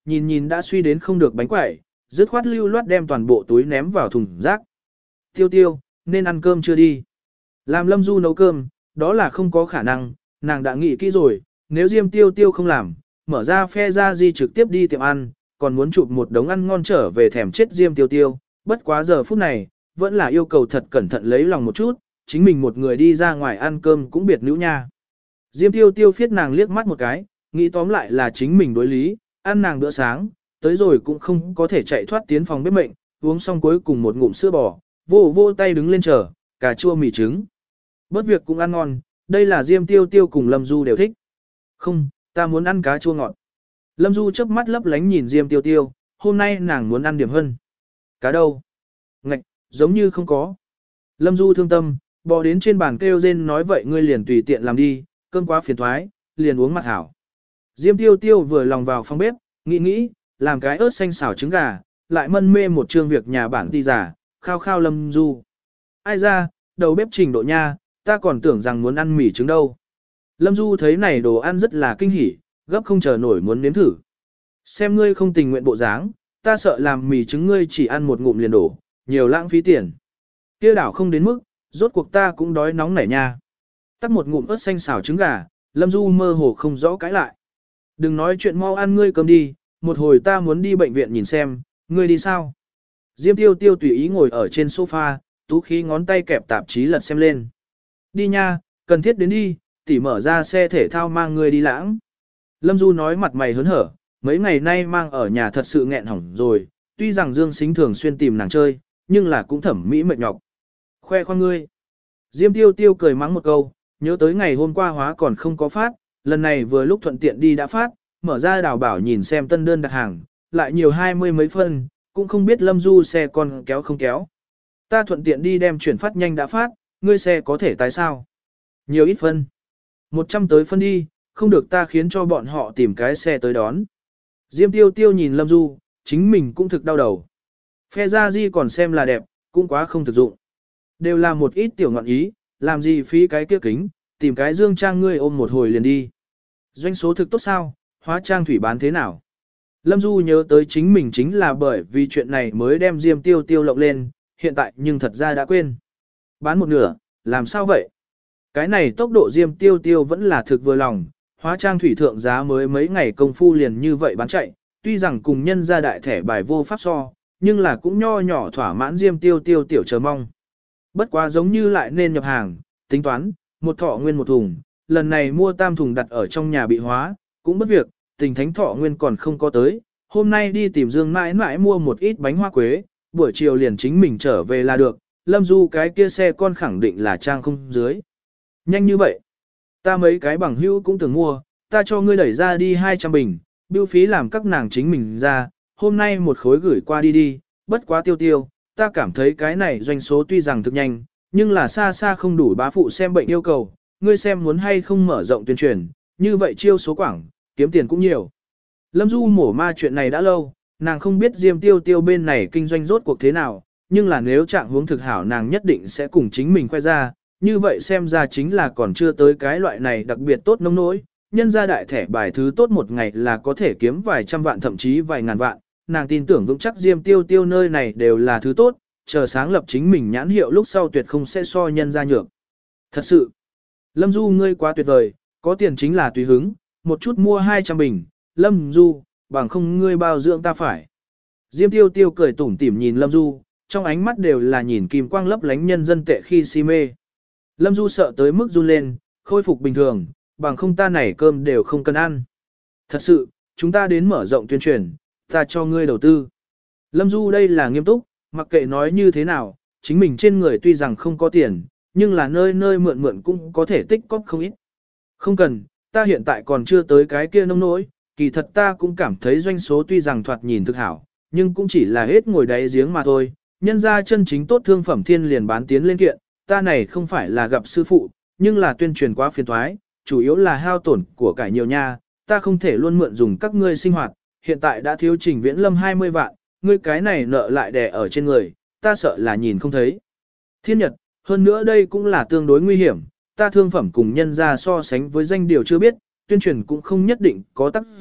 nhìn nhìn đã suy đến không được bánh quẩy, dứt khoát lưu loát đem toàn bộ túi ném vào thùng rác. Tiêu tiêu, nên ăn cơm chưa đi? Làm Lâm Du nấu cơm, đó là không có khả năng, nàng đã nghĩ kỹ rồi, nếu Diêm Tiêu Tiêu không làm, mở ra phe ra di trực tiếp đi tiệm ăn, còn muốn chụp một đống ăn ngon trở về thèm chết Diêm Tiêu Tiêu, bất quá giờ phút này, vẫn là yêu cầu thật cẩn thận lấy lòng một chút, chính mình một người đi ra ngoài ăn cơm cũng biệt nữ nha. Diêm Tiêu Tiêu phiết nàng liếc mắt một cái, nghĩ tóm lại là chính mình đối lý, ăn nàng bữa sáng, tới rồi cũng không có thể chạy thoát tiến phòng bếp mệnh, uống xong cuối cùng một ngụm sữa bò, vô vô tay đứng lên chờ, cà chua mì trứng. Bớt việc cũng ăn ngon, đây là Diêm Tiêu Tiêu cùng Lâm Du đều thích. Không, ta muốn ăn cá chua ngọt. Lâm Du chớp mắt lấp lánh nhìn Diêm Tiêu Tiêu, hôm nay nàng muốn ăn điểm hơn. Cá đâu? Ngạch, giống như không có. Lâm Du thương tâm, bò đến trên bàn kêu rên nói vậy ngươi liền tùy tiện làm đi, cơm quá phiền thoái, liền uống mặt hảo. Diêm Tiêu Tiêu vừa lòng vào phòng bếp, nghĩ, làm cái ớt xanh xào trứng gà, lại mân mê một chương việc nhà bản ti giả, khao khao Lâm Du. Ai ra, đầu bếp trình độ nha, ta còn tưởng rằng muốn ăn mì trứng đâu. Lâm Du thấy này đồ ăn rất là kinh hỉ, gấp không chờ nổi muốn nếm thử. Xem ngươi không tình nguyện bộ dáng, ta sợ làm mì trứng ngươi chỉ ăn một ngụm liền đổ, nhiều lãng phí tiền. Kia đảo không đến mức, rốt cuộc ta cũng đói nóng nảy nha. Tắt một ngụm ớt xanh xào trứng gà, Lâm Du mơ hồ không rõ cãi lại. Đừng nói chuyện mau ăn ngươi cơm đi, một hồi ta muốn đi bệnh viện nhìn xem, ngươi đi sao? Diêm Tiêu Tiêu tùy ý ngồi ở trên sofa, tú khí ngón tay kẹp tạp chí lật xem lên. Đi nha, cần thiết đến đi, tỉ mở ra xe thể thao mang ngươi đi lãng. Lâm Du nói mặt mày hớn hở, mấy ngày nay mang ở nhà thật sự nghẹn hỏng rồi, tuy rằng Dương Sính thường xuyên tìm nàng chơi, nhưng là cũng thẩm mỹ mệt nhọc. Khoe khoang ngươi. Diêm Tiêu Tiêu cười mắng một câu, nhớ tới ngày hôm qua hóa còn không có phát, lần này vừa lúc thuận tiện đi đã phát, mở ra đào bảo nhìn xem tân đơn đặt hàng, lại nhiều 20 mấy phân, cũng không biết Lâm Du xe còn kéo không kéo. Ta thuận tiện đi đem chuyển phát nhanh đã phát, ngươi xe có thể tái sao? Nhiều ít phân. 100 tới phân đi, không được ta khiến cho bọn họ tìm cái xe tới đón. Diêm Tiêu Tiêu nhìn Lâm Du, chính mình cũng thực đau đầu. Phe ra di còn xem là đẹp, cũng quá không thực dụng. Đều là một ít tiểu ngọn ý, làm gì phí cái kia kính, tìm cái dương trang ngươi ôm một hồi liền đi. Doanh số thực tốt sao, hóa trang thủy bán thế nào? Lâm Du nhớ tới chính mình chính là bởi vì chuyện này mới đem Diêm Tiêu Tiêu lộng lên, hiện tại nhưng thật ra đã quên. Bán một nửa, làm sao vậy? Cái này tốc độ Diêm Tiêu Tiêu vẫn là thực vừa lòng, hóa trang thủy thượng giá mới mấy ngày công phu liền như vậy bán chạy, tuy rằng cùng nhân ra đại thẻ bài vô pháp so, nhưng là cũng nho nhỏ thỏa mãn Diêm Tiêu Tiêu tiểu chờ mong. Bất quá giống như lại nên nhập hàng, tính toán, một thọ nguyên một thùng, lần này mua tam thùng đặt ở trong nhà bị hóa, cũng bất việc, tình thánh thọ nguyên còn không có tới, hôm nay đi tìm Dương mãi mãi mua một ít bánh hoa quế, buổi chiều liền chính mình trở về là được, Lâm Du cái kia xe con khẳng định là trang không dưới. Nhanh như vậy, ta mấy cái bằng hữu cũng từng mua, ta cho ngươi đẩy ra đi 200 bình, bưu phí làm các nàng chính mình ra, hôm nay một khối gửi qua đi đi, bất quá Tiêu Tiêu, ta cảm thấy cái này doanh số tuy rằng thực nhanh, nhưng là xa xa không đủ bá phụ xem bệnh yêu cầu, ngươi xem muốn hay không mở rộng tuyên truyền, như vậy chiêu số quảng, kiếm tiền cũng nhiều. Lâm Du mổ ma chuyện này đã lâu, nàng không biết Diêm Tiêu Tiêu bên này kinh doanh rốt cuộc thế nào, nhưng là nếu trạng hướng thực hảo nàng nhất định sẽ cùng chính mình khoe ra, như vậy xem ra chính là còn chưa tới cái loại này đặc biệt tốt nông nỗi, nhân ra đại thẻ bài thứ tốt một ngày là có thể kiếm vài trăm vạn thậm chí vài ngàn vạn, nàng tin tưởng vững chắc Diêm Tiêu Tiêu nơi này đều là thứ tốt, chờ sáng lập chính mình nhãn hiệu lúc sau tuyệt không sẽ so nhân ra nhược. Thật sự, Lâm Du ngươi quá tuyệt vời, có tiền chính là tùy hứng, một chút mua 200 bình, Lâm Du, bằng không ngươi bao dưỡng ta phải. Diêm Tiêu Tiêu cười tủm tỉm nhìn Lâm Du, trong ánh mắt đều là nhìn kim quang lấp lánh nhân dân tệ khi si mê. Lâm Du sợ tới mức run lên, khôi phục bình thường, bằng không ta này cơm đều không cần ăn. Thật sự, chúng ta đến mở rộng tuyên truyền, ta cho ngươi đầu tư. Lâm Du đây là nghiêm túc, mặc kệ nói như thế nào, chính mình trên người tuy rằng không có tiền, nhưng là nơi nơi mượn mượn cũng có thể tích cóp không ít. Không cần, ta hiện tại còn chưa tới cái kia nông nỗi, kỳ thật ta cũng cảm thấy doanh số tuy rằng thoạt nhìn thực hảo, nhưng cũng chỉ là hết ngồi đáy giếng mà thôi. Nhân ra chân chính tốt thương phẩm thiên liền bán tiến lên kiện, ta này không phải là gặp sư phụ, nhưng là tuyên truyền quá phiền thoái, chủ yếu là hao tổn của cải nhiều nha, ta không thể luôn mượn dùng các ngươi sinh hoạt, hiện tại đã thiếu Trình Viễn Lâm 20 vạn, ngươi cái này nợ lại đè ở trên người, ta sợ là nhìn không thấy. Thiên Nhật, hơn nữa đây cũng là tương đối nguy hiểm, ta thương phẩm cùng nhân ra so sánh với danh điều chưa biết, tuyên truyền cũng không nhất định có tác dụng,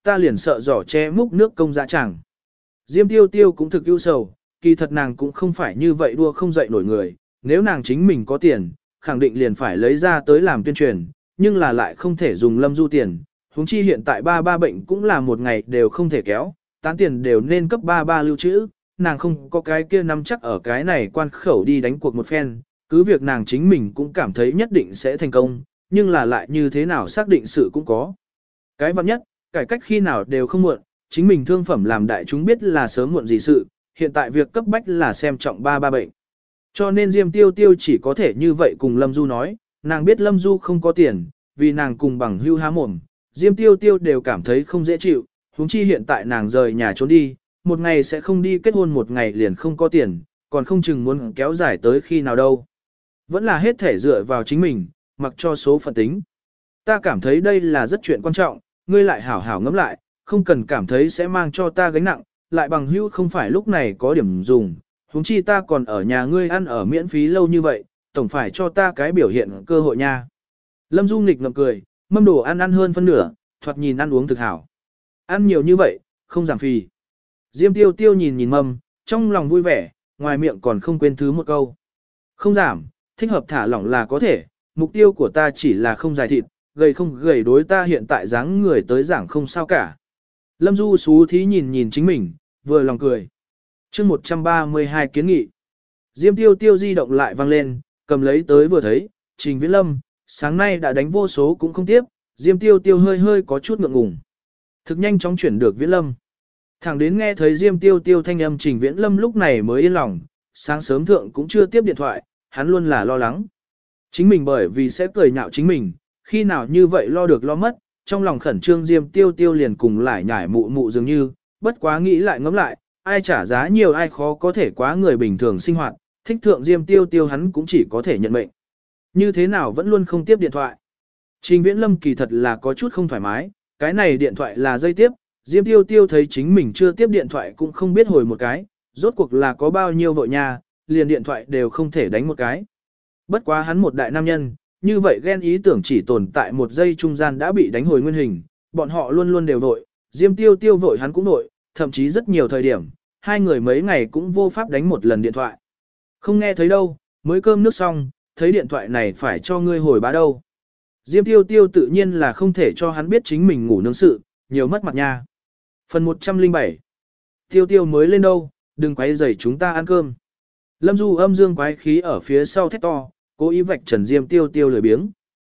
ta liền sợ giỏ che múc nước công dã chẳng. Diêm tiêu tiêu cũng thực ưu sầu, kỳ thật nàng cũng không phải như vậy đua không dậy nổi người, nếu nàng chính mình có tiền, khẳng định liền phải lấy ra tới làm tuyên truyền, nhưng là lại không thể dùng Lâm Du tiền, huống chi hiện tại ba bệnh cũng là một ngày đều không thể kéo, tán tiền đều nên cấp ba lưu trữ, nàng không có cái kia nắm chắc ở cái này quan khẩu đi đánh cuộc một phen, cứ việc nàng chính mình cũng cảm thấy nhất định sẽ thành công, nhưng là lại như thế nào xác định sự cũng có. Cái vặn nhất, cải cách khi nào đều không muộn, chính mình thương phẩm làm đại chúng biết là sớm muộn gì sự, hiện tại việc cấp bách là xem trọng ba bệnh. Cho nên Diêm Tiêu Tiêu chỉ có thể như vậy cùng Lâm Du nói, nàng biết Lâm Du không có tiền, vì nàng cùng bằng hưu há mồm, Diêm Tiêu Tiêu đều cảm thấy không dễ chịu, huống chi hiện tại nàng rời nhà trốn đi, một ngày sẽ không đi kết hôn một ngày liền không có tiền, còn không chừng muốn kéo dài tới khi nào đâu. Vẫn là hết thể dựa vào chính mình, mặc cho số phận tính. Ta cảm thấy đây là rất chuyện quan trọng, ngươi lại hảo hảo ngẫm lại, không cần cảm thấy sẽ mang cho ta gánh nặng, lại bằng hữu không phải lúc này có điểm dùng, huống chi ta còn ở nhà ngươi ăn ở miễn phí lâu như vậy, tổng phải cho ta cái biểu hiện cơ hội nha. Lâm Du nghịch ngậm cười, mâm đồ ăn hơn phân nửa, thoạt nhìn ăn uống thực hảo. Ăn nhiều như vậy, không giảm phì. Diêm Tiêu Tiêu nhìn mâm, trong lòng vui vẻ, ngoài miệng còn không quên thứ một câu. Không giảm, thích hợp thả lỏng là có thể, mục tiêu của ta chỉ là không dài thịt, gầy không gầy đối ta hiện tại dáng người tới giảng không sao cả. Lâm Du xú thí nhìn chính mình, vừa lòng cười. chương 132 kiến nghị. Diêm Tiêu Tiêu di động lại vang lên, cầm lấy tới vừa thấy, Trình Viễn Lâm, sáng nay đã đánh vô số cũng không tiếp, Diêm Tiêu Tiêu hơi có chút ngượng ngùng. Thực nhanh chóng chuyển được Viễn Lâm. Thẳng đến nghe thấy Diêm Tiêu Tiêu thanh âm Trình Viễn Lâm lúc này mới yên lòng, sáng sớm thượng cũng chưa tiếp điện thoại, hắn luôn là lo lắng. Chính mình bởi vì sẽ cười nhạo chính mình, khi nào như vậy lo được lo mất, trong lòng khẩn trương Diêm Tiêu Tiêu liền cùng lại nhải mụ dường như, bất quá nghĩ lại ngẫm lại, ai trả giá nhiều ai khó có thể quá người bình thường sinh hoạt, thích thượng Diêm Tiêu Tiêu hắn cũng chỉ có thể nhận mệnh. Như thế nào vẫn luôn không tiếp điện thoại. Trình Viễn Lâm kỳ thật là có chút không thoải mái, cái này điện thoại là dây tiếp, Diêm Tiêu Tiêu thấy chính mình chưa tiếp điện thoại cũng không biết hồi một cái, rốt cuộc là có bao nhiêu vội nha, liền điện thoại đều không thể đánh một cái. Bất quá hắn một đại nam nhân, như vậy ghen ý tưởng chỉ tồn tại một giây trung gian đã bị đánh hồi nguyên hình, bọn họ luôn luôn đều vội, Diêm Tiêu Tiêu vội hắn cũng vội, thậm chí rất nhiều thời điểm, hai người mấy ngày cũng vô pháp đánh một lần điện thoại. Không nghe thấy đâu, mới cơm nước xong, thấy điện thoại này phải cho ngươi hồi bá đâu. Diêm Tiêu Tiêu tự nhiên là không thể cho hắn biết chính mình ngủ nướng sự, nhiều mất mặt nha. Phần 107. Tiêu Tiêu mới lên đâu, đừng quấy rầy chúng ta ăn cơm. Lâm Du âm dương quái khí ở phía sau thét to, cố ý vạch trần Diêm Tiêu Tiêu lười biếng.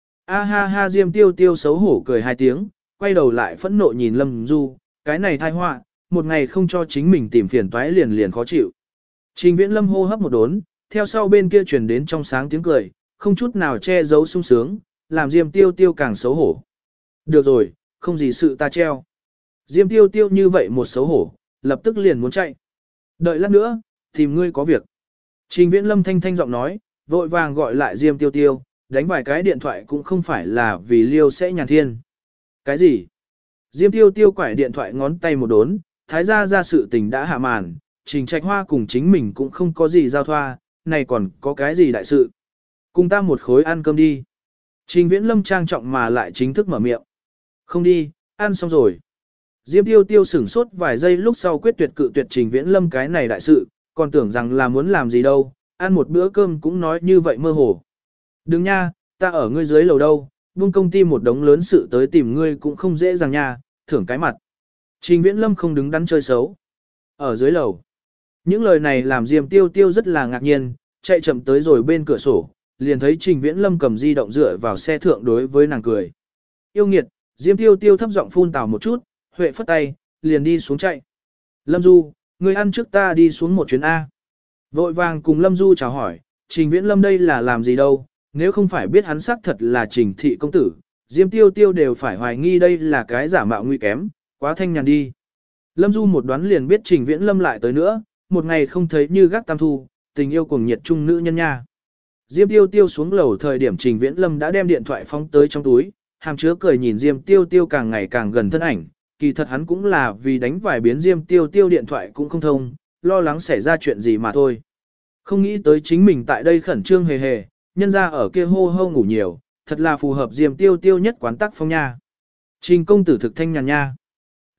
A ha ha Diêm Tiêu Tiêu xấu hổ cười hai tiếng, quay đầu lại phẫn nộ nhìn Lâm Du, cái này tai họa, một ngày không cho chính mình tìm phiền toái liền khó chịu. Trình Viễn Lâm hô hấp một đốn, theo sau bên kia truyền đến trong sáng tiếng cười, không chút nào che giấu sung sướng, làm Diêm Tiêu Tiêu càng xấu hổ. Được rồi, không gì sự ta treo. Diêm Tiêu Tiêu như vậy một xấu hổ, lập tức liền muốn chạy. Đợi lát nữa, tìm ngươi có việc. Trình Viễn Lâm thanh thanh giọng nói, vội vàng gọi lại Diêm Tiêu Tiêu, đánh vài cái điện thoại cũng không phải là vì liêu sẽ nhàn thiên. Cái gì? Diêm Tiêu Tiêu quải điện thoại ngón tay một đốn, thái gia ra sự tình đã hạ màn, Trình Trạch Hoa cùng chính mình cũng không có gì giao thoa, này còn có cái gì đại sự. Cùng ta một khối ăn cơm đi. Trình Viễn Lâm trang trọng mà lại chính thức mở miệng. Không đi, ăn xong rồi. Diêm Tiêu Tiêu sửng sốt vài giây lúc sau quyết tuyệt cự tuyệt Trình Viễn Lâm cái này đại sự, còn tưởng rằng là muốn làm gì đâu, ăn một bữa cơm cũng nói như vậy mơ hồ. Đừng nha, ta ở ngươi dưới lầu đâu, buông công ty một đống lớn sự tới tìm ngươi cũng không dễ dàng nha, thưởng cái mặt. Trình Viễn Lâm không đứng đắn chơi xấu. Ở dưới lầu. Những lời này làm Diêm Tiêu Tiêu rất là ngạc nhiên, chạy chậm tới rồi bên cửa sổ, liền thấy Trình Viễn Lâm cầm di động dựa vào xe thượng đối với nàng cười. Yêu nghiệt, Diêm Tiêu Tiêu thấp giọng phun tào một chút, huệ phất tay, liền đi xuống chạy. Lâm Du, ngươi ăn trước ta đi xuống một chuyến A. Vội vàng cùng Lâm Du chào hỏi, Trình Viễn Lâm đây là làm gì đâu, nếu không phải biết hắn xác thật là Trình thị công tử, Diêm Tiêu Tiêu đều phải hoài nghi đây là cái giả mạo nguy kém, quá thanh nhàn đi. Lâm Du một đoán liền biết Trình Viễn Lâm lại tới nữa, một ngày không thấy như gác tam thu, tình yêu cuồng nhiệt trung nữ nhân nha. Diêm Tiêu Tiêu xuống lầu thời điểm Trình Viễn Lâm đã đem điện thoại phóng tới trong túi, hàm chứa cười nhìn Diêm Tiêu Tiêu càng ngày càng gần thân ảnh, kỳ thật hắn cũng là vì đánh vài biến Diêm Tiêu Tiêu điện thoại cũng không thông, lo lắng xảy ra chuyện gì mà thôi. Không nghĩ tới chính mình tại đây khẩn trương hề hề, nhân ra ở kia hô hô ngủ nhiều, thật là phù hợp Diêm Tiêu Tiêu nhất quán tắc phong nha. Trình công tử thực thanh nhàn nha.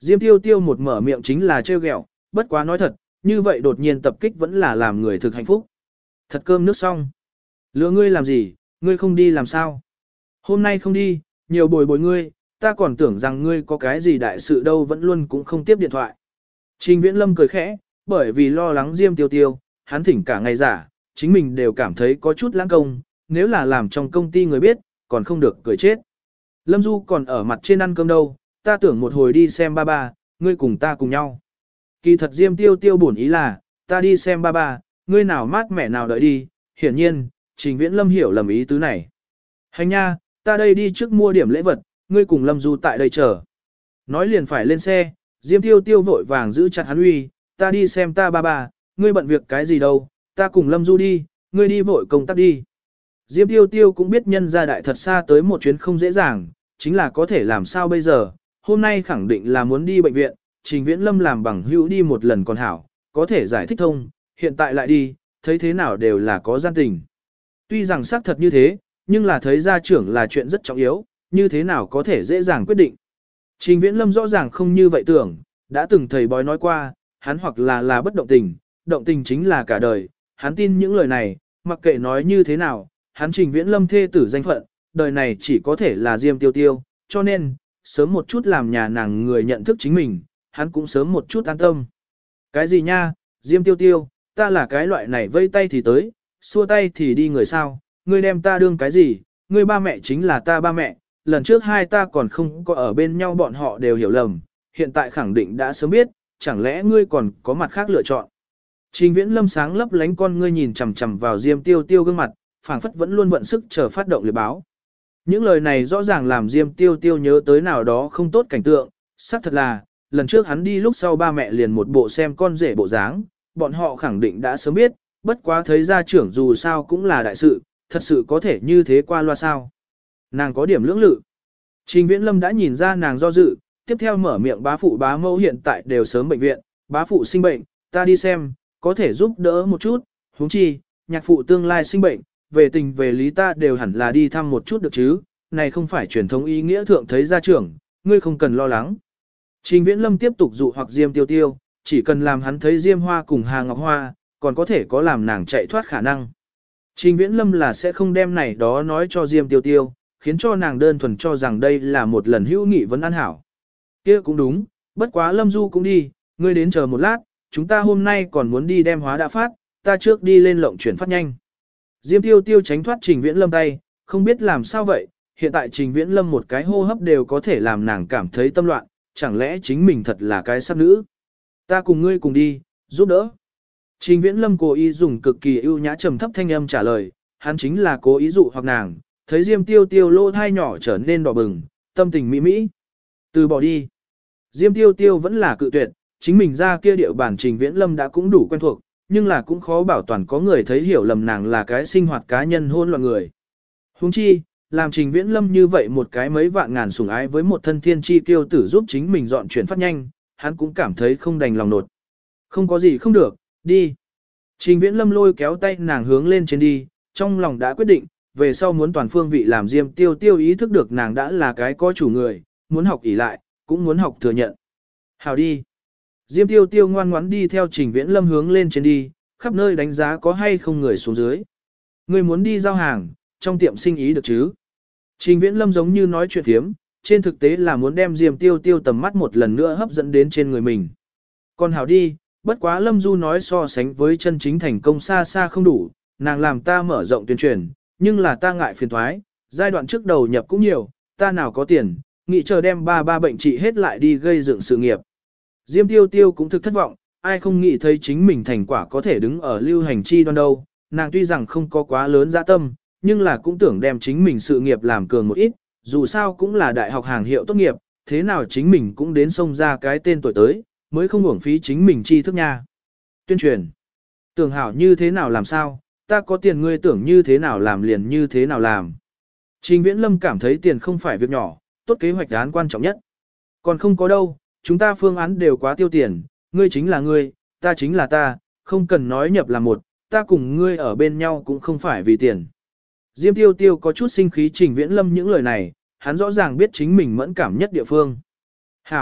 Diêm Tiêu Tiêu một mở miệng chính là trêu ghẹo, bất quá nói thật, như vậy đột nhiên tập kích vẫn là làm người thực hạnh phúc. Thật cơm nước xong. Lừa ngươi làm gì, ngươi không đi làm sao? Hôm nay không đi, nhiều bồi bồi ngươi, ta còn tưởng rằng ngươi có cái gì đại sự đâu vẫn luôn cũng không tiếp điện thoại. Trình Viễn Lâm cười khẽ, bởi vì lo lắng Diêm Tiêu Tiêu, hắn thỉnh cả ngày giả, chính mình đều cảm thấy có chút lãng công, nếu là làm trong công ty người biết, còn không được cười chết. Lâm Du còn ở mặt trên ăn cơm đâu, ta tưởng một hồi đi xem ba ba, ngươi cùng ta cùng nhau. Kỳ thật Diêm Tiêu Tiêu bổn ý là, ta đi xem ba ba, ngươi nào mát mẻ nào đợi đi, hiển nhiên, Trình Viễn Lâm hiểu lầm ý tứ này. Hành nha, ta đây đi trước mua điểm lễ vật, ngươi cùng Lâm Du tại đây chờ. Nói liền phải lên xe, Diêm Tiêu Tiêu vội vàng giữ chặt hắn uy, ta đi xem ta ba ba, ngươi bận việc cái gì đâu, ta cùng Lâm Du đi, ngươi đi vội công tác đi. Diêm Tiêu Tiêu cũng biết nhân gia đại thật xa tới một chuyến không dễ dàng, chính là có thể làm sao bây giờ, hôm nay khẳng định là muốn đi bệnh viện, Trình Viễn Lâm làm bằng hữu đi một lần còn hảo, có thể giải thích thông, hiện tại lại đi, thấy thế nào đều là có gian tình. Tuy rằng xác thật như thế, nhưng là thấy gia trưởng là chuyện rất trọng yếu, như thế nào có thể dễ dàng quyết định. Trình Viễn Lâm rõ ràng không như vậy tưởng, đã từng thầy bói nói qua, hắn hoặc là bất động tình chính là cả đời, hắn tin những lời này, mặc kệ nói như thế nào, hắn Trình Viễn Lâm thê tử danh phận, đời này chỉ có thể là Diêm Tiêu Tiêu, cho nên, sớm một chút làm nhà nàng người nhận thức chính mình, hắn cũng sớm một chút an tâm. Cái gì nha, Diêm Tiêu Tiêu, ta là cái loại này vây tay thì tới, xua tay thì đi người sao, ngươi đem ta đương cái gì, ngươi ba mẹ chính là ta ba mẹ, lần trước hai ta còn không có ở bên nhau bọn họ đều hiểu lầm, hiện tại khẳng định đã sớm biết, chẳng lẽ ngươi còn có mặt khác lựa chọn. Trình Viễn Lâm sáng lấp lánh con ngươi nhìn chằm chằm vào Diêm Tiêu Tiêu gương mặt, phảng phất vẫn luôn vận sức chờ phát động liệt báo. Những lời này rõ ràng làm Diêm Tiêu Tiêu nhớ tới nào đó không tốt cảnh tượng, xác thật là, lần trước hắn đi lúc sau ba mẹ liền một bộ xem con rể bộ dáng, bọn họ khẳng định đã sớm biết, bất quá thấy gia trưởng dù sao cũng là đại sự, thật sự có thể như thế qua loa sao. Nàng có điểm lưỡng lự. Trình Viễn Lâm đã nhìn ra nàng do dự, tiếp theo mở miệng bá phụ bá mẫu hiện tại đều sớm bệnh viện, bá phụ sinh bệnh, ta đi xem, có thể giúp đỡ một chút, huống chi, nhạc phụ tương lai sinh bệnh, về tình về lý ta đều hẳn là đi thăm một chút được chứ, này không phải truyền thống ý nghĩa thượng thấy gia trưởng, ngươi không cần lo lắng. Trình Viễn Lâm tiếp tục dụ hoặc Diêm Tiêu Tiêu, chỉ cần làm hắn thấy Diêm Hoa cùng Hà Ngọc Hoa, còn có thể có làm nàng chạy thoát khả năng. Trình Viễn Lâm là sẽ không đem này đó nói cho Diêm Tiêu Tiêu, khiến cho nàng đơn thuần cho rằng đây là một lần hữu nghị vấn an hảo. Kia cũng đúng, bất quá Lâm Du cũng đi, ngươi đến chờ một lát, chúng ta hôm nay còn muốn đi đem hóa đã phát, ta trước đi lên lộng chuyển phát nhanh. Diêm Tiêu Tiêu tránh thoát Trình Viễn Lâm tay, không biết làm sao vậy, hiện tại Trình Viễn Lâm một cái hô hấp đều có thể làm nàng cảm thấy tâm loạn, chẳng lẽ chính mình thật là cái sắc nữ. Ta cùng ngươi cùng đi, giúp đỡ. Trình Viễn Lâm cố ý dùng cực kỳ ưu nhã trầm thấp thanh âm trả lời, hắn chính là cố ý dụ hoặc nàng, thấy Diêm Tiêu Tiêu lỗ thai nhỏ trở nên đỏ bừng, tâm tình mỹ mỹ. Từ bỏ đi. Diêm Tiêu Tiêu vẫn là cự tuyệt, chính mình ra kia địa bản Trình Viễn Lâm đã cũng đủ quen thuộc, nhưng là cũng khó bảo toàn có người thấy hiểu lầm nàng là cái sinh hoạt cá nhân hôn loạn người. Huống chi, làm Trình Viễn Lâm như vậy một cái mấy vạn ngàn sủng ái với một thân thiên chi kiêu tử giúp chính mình dọn chuyển phát nhanh, hắn cũng cảm thấy không đành lòng nột. Không có gì không được, đi. Trình Viễn Lâm lôi kéo tay nàng hướng lên trên đi, trong lòng đã quyết định, về sau muốn toàn phương vị làm Diêm Tiêu Tiêu ý thức được nàng đã là cái có chủ người, muốn học ỷ lại, cũng muốn học thừa nhận. Hào đi. Diêm Tiêu Tiêu ngoan ngoãn đi theo Trình Viễn Lâm hướng lên trên đi, khắp nơi đánh giá có hay không người xuống dưới. Người muốn đi giao hàng, trong tiệm sinh ý được chứ. Trình Viễn Lâm giống như nói chuyện thiếm, trên thực tế là muốn đem Diêm Tiêu Tiêu tầm mắt một lần nữa hấp dẫn đến trên người mình. Còn hảo đi, bất quá Lâm Du nói so sánh với chân chính thành công xa xa không đủ, nàng làm ta mở rộng tuyên truyền, nhưng là ta ngại phiền thoái, giai đoạn trước đầu nhập cũng nhiều, ta nào có tiền, nghĩ chờ đem ba bệnh trị hết lại đi gây dựng sự nghiệp. Diêm Tiêu Tiêu cũng thực thất vọng, ai không nghĩ thấy chính mình thành quả có thể đứng ở lưu hành chi đoan đâu, nàng tuy rằng không có quá lớn dạ tâm, nhưng là cũng tưởng đem chính mình sự nghiệp làm cường một ít, dù sao cũng là đại học hàng hiệu tốt nghiệp, thế nào chính mình cũng đến xông ra cái tên tuổi tới, mới không uổng phí chính mình tri thức nha. Tuyên truyền. Tưởng hảo như thế nào làm sao, ta có tiền ngươi tưởng như thế nào làm liền như thế nào làm. Trình Viễn Lâm cảm thấy tiền không phải việc nhỏ, tốt kế hoạch án quan trọng nhất. Còn không có đâu, chúng ta phương án đều quá tiêu tiền, ngươi chính là ngươi, ta chính là ta, không cần nói nhập là một, ta cùng ngươi ở bên nhau cũng không phải vì tiền. Diêm Tiêu Tiêu có chút sinh khí Trình Viễn Lâm những lời này, hắn rõ ràng biết chính mình mẫn cảm nhất địa phương. Hảo,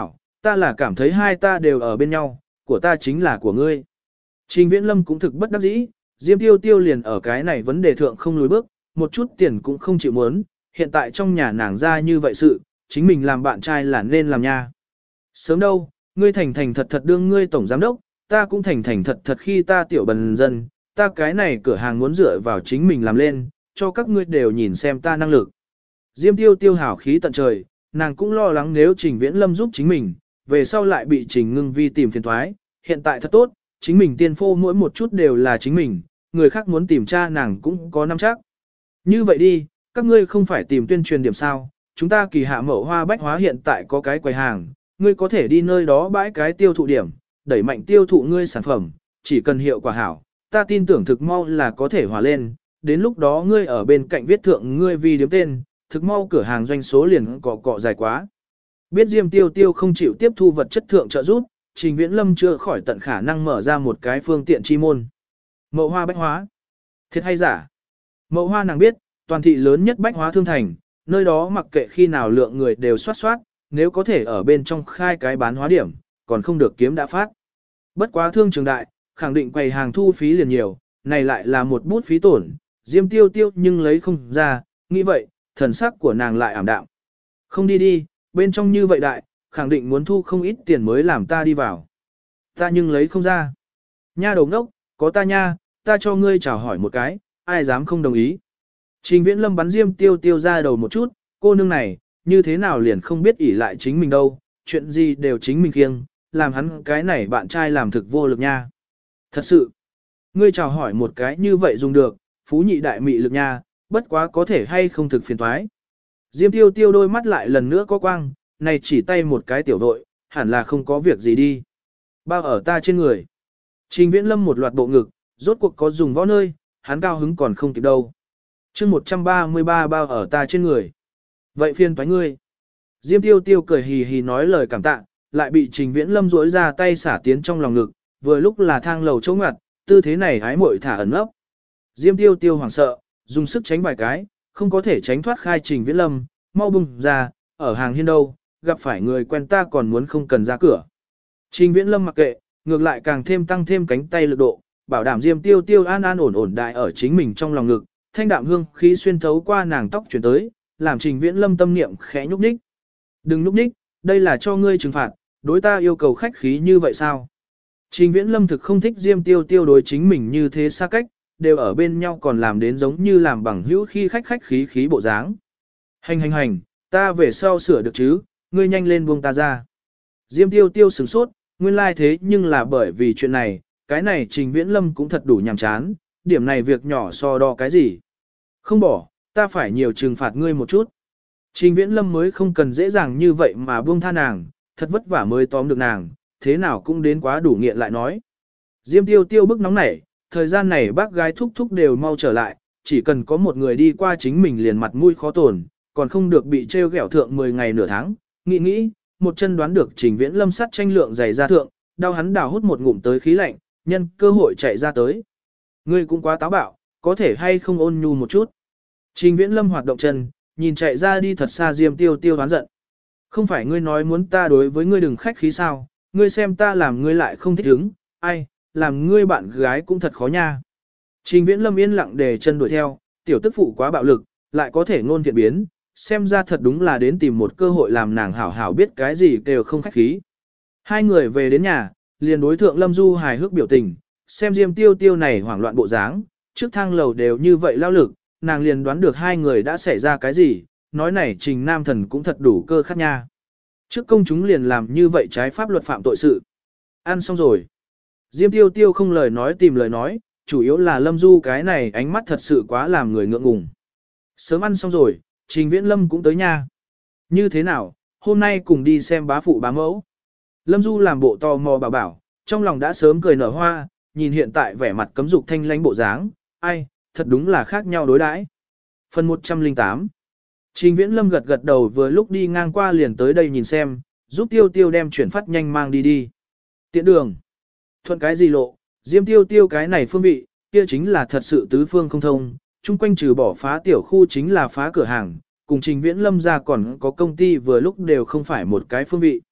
ta là cảm thấy hai ta đều ở bên nhau, của ta chính là của ngươi. Trình Viễn Lâm cũng thực bất đắc dĩ, Diêm Tiêu Tiêu liền ở cái này vấn đề thượng không lùi bước, một chút tiền cũng không chịu muốn, hiện tại trong nhà nàng ra như vậy sự, chính mình làm bạn trai là nên làm nha. Sớm đâu, ngươi thành thành thật thật đương ngươi tổng giám đốc, ta cũng thành thành thật thật khi ta tiểu bần dân, ta cái này cửa hàng muốn dựa vào chính mình làm lên, cho các ngươi đều nhìn xem ta năng lực. Diêm Tiêu Tiêu hảo khí tận trời, nàng cũng lo lắng nếu Trình Viễn Lâm giúp chính mình, về sau lại bị Trình Ngưng Vi tìm phiền toái, hiện tại thật tốt, chính mình tiên phô mỗi một chút đều là chính mình, người khác muốn tìm tra nàng cũng có nắm chắc. Như vậy đi, các ngươi không phải tìm tuyên truyền điểm sao, chúng ta Kỳ Hạ Mậu Hoa Bách Hóa hiện tại có cái quầy hàng, ngươi có thể đi nơi đó bãi cái tiêu thụ điểm, đẩy mạnh tiêu thụ ngươi sản phẩm, chỉ cần hiệu quả hảo, ta tin tưởng thực mau là có thể hòa lên, đến lúc đó ngươi ở bên cạnh viết thượng ngươi vì điếm tên, thực mau cửa hàng doanh số liền cọ dài quá. Biết Diêm Tiêu Tiêu không chịu tiếp thu vật chất thượng trợ giúp, Trình Viễn Lâm chưa khỏi tận khả năng mở ra một cái phương tiện chi môn. Mậu Hoa Bách Hóa. Thiệt hay giả? Mậu Hoa nàng biết, toàn thị lớn nhất bách hóa thương thành, nơi đó mặc kệ khi nào lượng người đều soát, nếu có thể ở bên trong khai cái bán hóa điểm, còn không được kiếm đã phát. Bất quá thương trường đại, khẳng định quầy hàng thu phí liền nhiều, này lại là một bút phí tổn, Diêm Tiêu Tiêu nhưng lấy không ra, nghĩ vậy, thần sắc của nàng lại ảm đạm. Không đi, bên trong như vậy đại, khẳng định muốn thu không ít tiền mới làm ta đi vào. Ta nhưng lấy không ra. Nha đầu ngốc, có ta nha, ta cho ngươi chào hỏi một cái, ai dám không đồng ý. Trình Viễn Lâm bắn Diêm Tiêu Tiêu ra đầu một chút, cô nương này, như thế nào liền không biết ỷ lại chính mình đâu, chuyện gì đều chính mình kiêng, làm hắn cái này bạn trai làm thực vô lực nha. Thật sự, ngươi chào hỏi một cái như vậy dùng được, phú nhị đại mị lực nha, bất quá có thể hay không thực phiền toái. Diêm Tiêu Tiêu đôi mắt lại lần nữa có quang, này chỉ tay một cái tiểu đội, hẳn là không có việc gì đi. Bao ở ta trên người. Trình Viễn Lâm một loạt bộ ngực, rốt cuộc có dùng võ nơi, hắn cao hứng còn không kịp đâu. chương 133 bao ở ta trên người. Vậy phiền toái ngươi. Diêm Tiêu Tiêu cười hì hì nói lời cảm tạ, lại bị Trình Viễn Lâm duỗi ra tay xả tiến trong lòng ngực, vừa lúc là thang lầu chỗ ngoặt, tư thế này hái muội thả ẩn ấp. Diêm Tiêu Tiêu hoảng sợ, dùng sức tránh vài cái, không có thể tránh thoát khai Trình Viễn Lâm, mau bung ra, ở hàng hiên đâu, gặp phải người quen ta còn muốn không cần ra cửa. Trình Viễn Lâm mặc kệ, ngược lại càng thêm tăng thêm cánh tay lực độ, bảo đảm Diêm Tiêu Tiêu an an ổn ổn đại ở chính mình trong lòng ngực, thanh đạm hương khí xuyên thấu qua nàng tóc chuyển tới, làm Trình Viễn Lâm tâm niệm khẽ nhúc nhích. Đừng nhúc nhích, đây là cho ngươi trừng phạt, đối ta yêu cầu khách khí như vậy sao? Trình Viễn Lâm thực không thích Diêm Tiêu Tiêu đối chính mình như thế xa cách, đều ở bên nhau còn làm đến giống như làm bằng hữu khi khách khí bộ dáng. Hành, ta về sau sửa được chứ, ngươi nhanh lên buông ta ra. Diêm Tiêu Tiêu sửng sốt, nguyên lai thế nhưng là bởi vì chuyện này, cái này Trình Viễn Lâm cũng thật đủ nhàm chán, điểm này việc nhỏ so đo cái gì. Không bỏ, ta phải nhiều trừng phạt ngươi một chút. Trình Viễn Lâm mới không cần dễ dàng như vậy mà buông tha nàng, thật vất vả mới tóm được nàng, thế nào cũng đến quá đủ nghiện lại nói. Diêm Tiêu Tiêu bức nóng nảy, thời gian này bác gái thúc đều mau trở lại, chỉ cần có một người đi qua chính mình liền mặt mũi khó tổn, còn không được bị trêu ghẹo thượng 10 ngày nửa tháng. Nghĩ, một chân đoán được Trình Viễn Lâm sắt tranh lượng dày ra thượng, đau hắn đào hút một ngụm tới khí lạnh, nhân cơ hội chạy ra tới. Ngươi cũng quá táo bạo, có thể hay không ôn nhu một chút. Trình Viễn Lâm hoạt động chân, nhìn chạy ra đi thật xa Diêm Tiêu Tiêu đoán giận. Không phải ngươi nói muốn ta đối với ngươi đừng khách khí sao, ngươi xem ta làm ngươi lại không thích hứng, ai, làm ngươi bạn gái cũng thật khó nha. Trình Viễn Lâm yên lặng để chân đuổi theo, tiểu tức phụ quá bạo lực, lại có thể ngôn thiện biến, xem ra thật đúng là đến tìm một cơ hội làm nàng hảo hảo biết cái gì đều không khách khí. Hai người về đến nhà, liền đối thượng Lâm Du hài hước biểu tình, xem Diêm Tiêu Tiêu này hoảng loạn bộ dáng, trước thang lầu đều như vậy lao lực, nàng liền đoán được hai người đã xảy ra cái gì, nói này Trình Nam Thần cũng thật đủ cơ khát nha. Trước công chúng liền làm như vậy trái pháp luật phạm tội sự. Ăn xong rồi. Diêm Tiêu Tiêu không lời nói tìm lời nói, chủ yếu là Lâm Du cái này ánh mắt thật sự quá làm người ngượng ngùng. Sớm ăn xong rồi, Trình Viễn Lâm cũng tới nha. Như thế nào, hôm nay cùng đi xem bá phụ bá mẫu. Lâm Du làm bộ tò mò bảo, trong lòng đã sớm cười nở hoa, nhìn hiện tại vẻ mặt cấm dục thanh lãnh bộ dáng, ai, thật đúng là khác nhau đối đãi. Phần 108. Trình Viễn Lâm gật đầu vừa lúc đi ngang qua liền tới đây nhìn xem, giúp Tiêu Tiêu đem chuyển phát nhanh mang đi. Tiện đường. Thuận cái gì lộ, Diêm Tiêu Tiêu cái này phương vị, kia chính là thật sự tứ phương không thông, chung quanh trừ bỏ phá tiểu khu chính là phá cửa hàng, cùng Trình Viễn Lâm ra còn có công ty vừa lúc đều không phải một cái phương vị.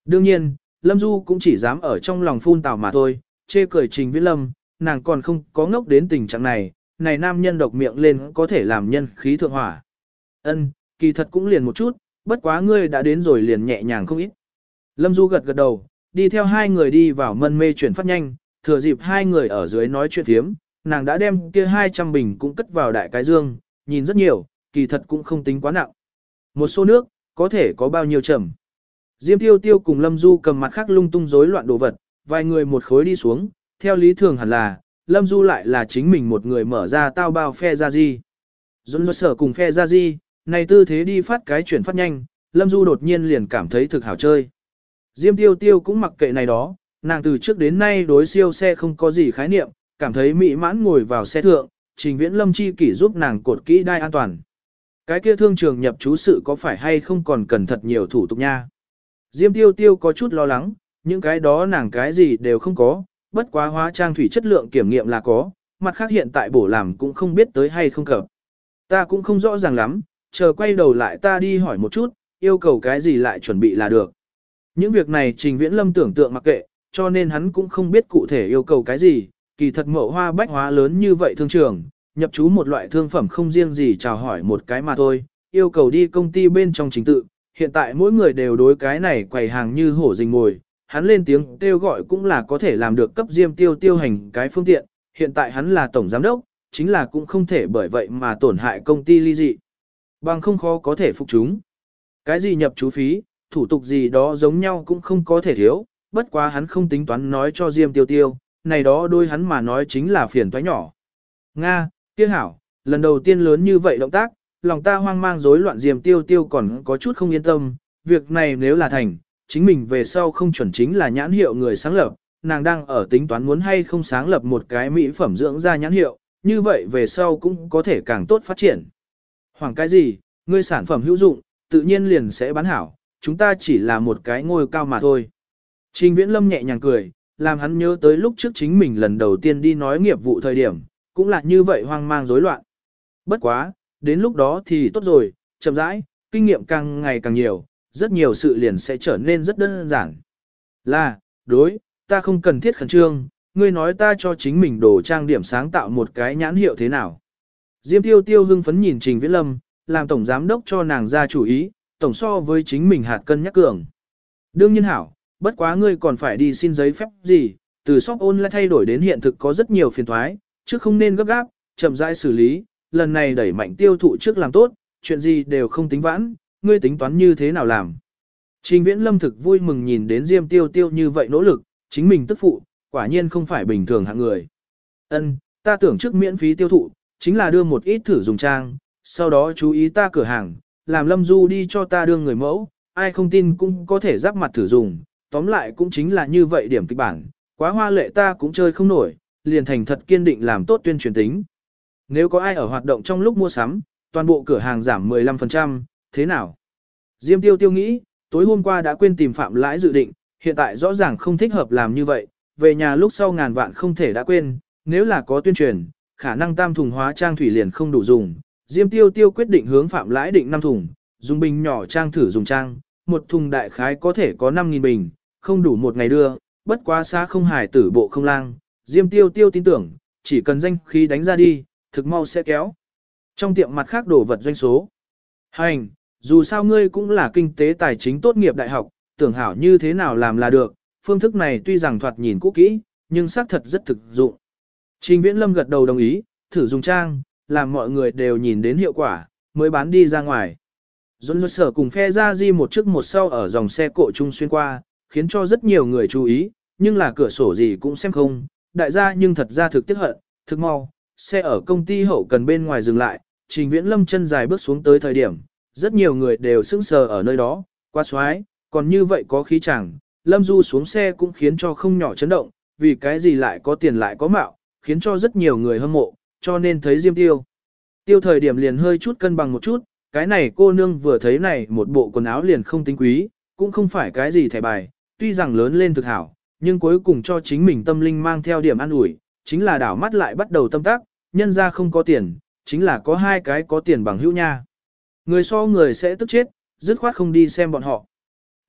Đương nhiên, Lâm Du cũng chỉ dám ở trong lòng phun tào mà thôi, chê cười Trình Viễn Lâm, nàng còn không có ngốc đến tình trạng này, này nam nhân độc miệng lên có thể làm nhân khí thượng hỏa. Ân, kỳ thật cũng liền một chút, bất quá ngươi đã đến rồi liền nhẹ nhàng không ít. Lâm Du gật gật đầu, đi theo hai người đi vào mân mê chuyển phát nhanh, thừa dịp hai người ở dưới nói chuyện thiếm, nàng đã đem kia 200 bình cũng cất vào đại cái dương, nhìn rất nhiều, kỳ thật cũng không tính quá nặng. Một xô nước, có thể có bao nhiêu trầm. Diêm Tiêu Tiêu cùng Lâm Du cầm mặt khác lung tung rối loạn đồ vật, vài người một khối đi xuống, theo lý thường hẳn là, Lâm Du lại là chính mình một người mở ra tao bao phe ra di. Dũng do sở cùng phe ra di, này tư thế đi phát cái chuyển phát nhanh, Lâm Du đột nhiên liền cảm thấy thực hảo chơi. Diêm Tiêu Tiêu cũng mặc kệ này đó, nàng từ trước đến nay đối siêu xe không có gì khái niệm, cảm thấy mỹ mãn ngồi vào xe thượng, Trình Viễn Lâm chi kỷ giúp nàng cột kỹ đai an toàn. Cái kia thương trường nhập trú sự có phải hay không còn cần thật nhiều thủ tục nha. Diêm Tiêu Tiêu có chút lo lắng, những cái đó nàng cái gì đều không có, bất quá hóa trang thủy chất lượng kiểm nghiệm là có, mặt khác hiện tại bổ làm cũng không biết tới hay không cập. Ta cũng không rõ ràng lắm, chờ quay đầu lại ta đi hỏi một chút, yêu cầu cái gì lại chuẩn bị là được. Những việc này Trình Viễn Lâm tưởng tượng mặc kệ, cho nên hắn cũng không biết cụ thể yêu cầu cái gì, kỳ thật Mậu Hoa bách hóa lớn như vậy thương trường, nhập trú một loại thương phẩm không riêng gì chào hỏi một cái mà thôi, yêu cầu đi công ty bên trong trình tự, hiện tại mỗi người đều đối cái này quầy hàng như hổ rình mồi, hắn lên tiếng kêu gọi cũng là có thể làm được cấp Diêm Tiêu Tiêu hành cái phương tiện, hiện tại hắn là tổng giám đốc, chính là cũng không thể bởi vậy mà tổn hại công ty ly dị. Bằng không khó có thể phục chúng. Cái gì nhập trú phí, thủ tục gì đó giống nhau cũng không có thể thiếu, bất quá hắn không tính toán nói cho Diêm Tiêu Tiêu, này đó đôi hắn mà nói chính là phiền toái nhỏ. Nga, kia hảo, lần đầu tiên lớn như vậy động tác, lòng ta hoang mang rối loạn. Diêm Tiêu Tiêu còn có chút không yên tâm, việc này nếu là thành, chính mình về sau không chuẩn chính là nhãn hiệu người sáng lập, nàng đang ở tính toán muốn hay không sáng lập một cái mỹ phẩm dưỡng da nhãn hiệu, như vậy về sau cũng có thể càng tốt phát triển. Hoàng cái gì, ngươi sản phẩm hữu dụng, tự nhiên liền sẽ bán hảo, chúng ta chỉ là một cái ngôi cao mà thôi. Trình Viễn Lâm nhẹ nhàng cười, làm hắn nhớ tới lúc trước chính mình lần đầu tiên đi nói nghiệp vụ thời điểm, cũng là như vậy hoang mang rối loạn. Bất quá, đến lúc đó thì tốt rồi, chậm rãi, kinh nghiệm càng ngày càng nhiều, rất nhiều sự liền sẽ trở nên rất đơn giản. Là, đối, ta không cần thiết khẩn trương, ngươi nói ta cho chính mình đồ trang điểm sáng tạo một cái nhãn hiệu thế nào. Diêm Tiêu Tiêu hưng phấn nhìn Trình Viễn Lâm, làm tổng giám đốc cho nàng ra chủ ý, tổng so với chính mình hạt cân nhắc cường. Đương nhiên hảo, bất quá ngươi còn phải đi xin giấy phép gì, từ shop online thay đổi đến hiện thực có rất nhiều phiền toái, chứ không nên gấp gáp, chậm rãi xử lý, lần này đẩy mạnh tiêu thụ trước làm tốt, chuyện gì đều không tính vãn, ngươi tính toán như thế nào làm. Trình Viễn Lâm thực vui mừng nhìn đến Diêm Tiêu Tiêu như vậy nỗ lực, chính mình tức phụ, quả nhiên không phải bình thường hạng người. Ân, ta tưởng trước miễn phí tiêu thụ, chính là đưa một ít thử dùng trang, sau đó chú ý ta cửa hàng, làm Lâm Du đi cho ta đưa người mẫu, ai không tin cũng có thể giáp mặt thử dùng, tóm lại cũng chính là như vậy điểm kịch bản, quá hoa lệ ta cũng chơi không nổi, liền thành thật kiên định làm tốt tuyên truyền tính. Nếu có ai ở hoạt động trong lúc mua sắm, toàn bộ cửa hàng giảm 15%, thế nào? Diêm Tiêu Tiêu nghĩ, tối hôm qua đã quên tìm Phạm Lãi dự định, hiện tại rõ ràng không thích hợp làm như vậy, về nhà lúc sau ngàn vạn không thể đã quên, nếu là có tuyên truyền, khả năng tam thùng hóa trang thủy liền không đủ dùng. Diêm Tiêu Tiêu quyết định hướng Phạm Lãi định 5 thùng, dùng bình nhỏ trang thử dùng trang, một thùng đại khái có thể có 5.000 bình, không đủ một ngày đưa, bất quá xa không hài tử bộ không lang. Diêm Tiêu Tiêu tin tưởng, chỉ cần danh khí đánh ra đi, thực mau sẽ kéo. Trong tiệm mặt khác đổ vật doanh số. Hành, dù sao ngươi cũng là kinh tế tài chính tốt nghiệp đại học, tưởng hảo như thế nào làm là được, phương thức này tuy rằng thoạt nhìn cũ kỹ, nhưng xác thật rất thực dụng. Trình Viễn Lâm gật đầu đồng ý, thử dùng trang, làm mọi người đều nhìn đến hiệu quả, mới bán đi ra ngoài. Dũng sở cùng phe ra di một trước một sau ở dòng xe cộ chung xuyên qua, khiến cho rất nhiều người chú ý, nhưng là cửa sổ gì cũng xem không, đại gia nhưng thật ra thực tiếc hận, thực mau, xe ở công ty hậu cần bên ngoài dừng lại, Trình Viễn Lâm chân dài bước xuống tới thời điểm, rất nhiều người đều sững sờ ở nơi đó, quá xoái, còn như vậy có khí chẳng, Lâm Du xuống xe cũng khiến cho không nhỏ chấn động, vì cái gì lại có tiền lại có mạo, khiến cho rất nhiều người hâm mộ, cho nên thấy Diêm Tiêu. Tiêu thời điểm liền hơi chút cân bằng một chút, cái này cô nương vừa thấy này một bộ quần áo liền không tính quý, cũng không phải cái gì thẻ bài, tuy rằng lớn lên thực hảo, nhưng cuối cùng cho chính mình tâm linh mang theo điểm an ủi, chính là đảo mắt lại bắt đầu tâm tác, nhân ra không có tiền, chính là có hai cái có tiền bằng hữu nha. Người so người sẽ tức chết, dứt khoát không đi xem bọn họ.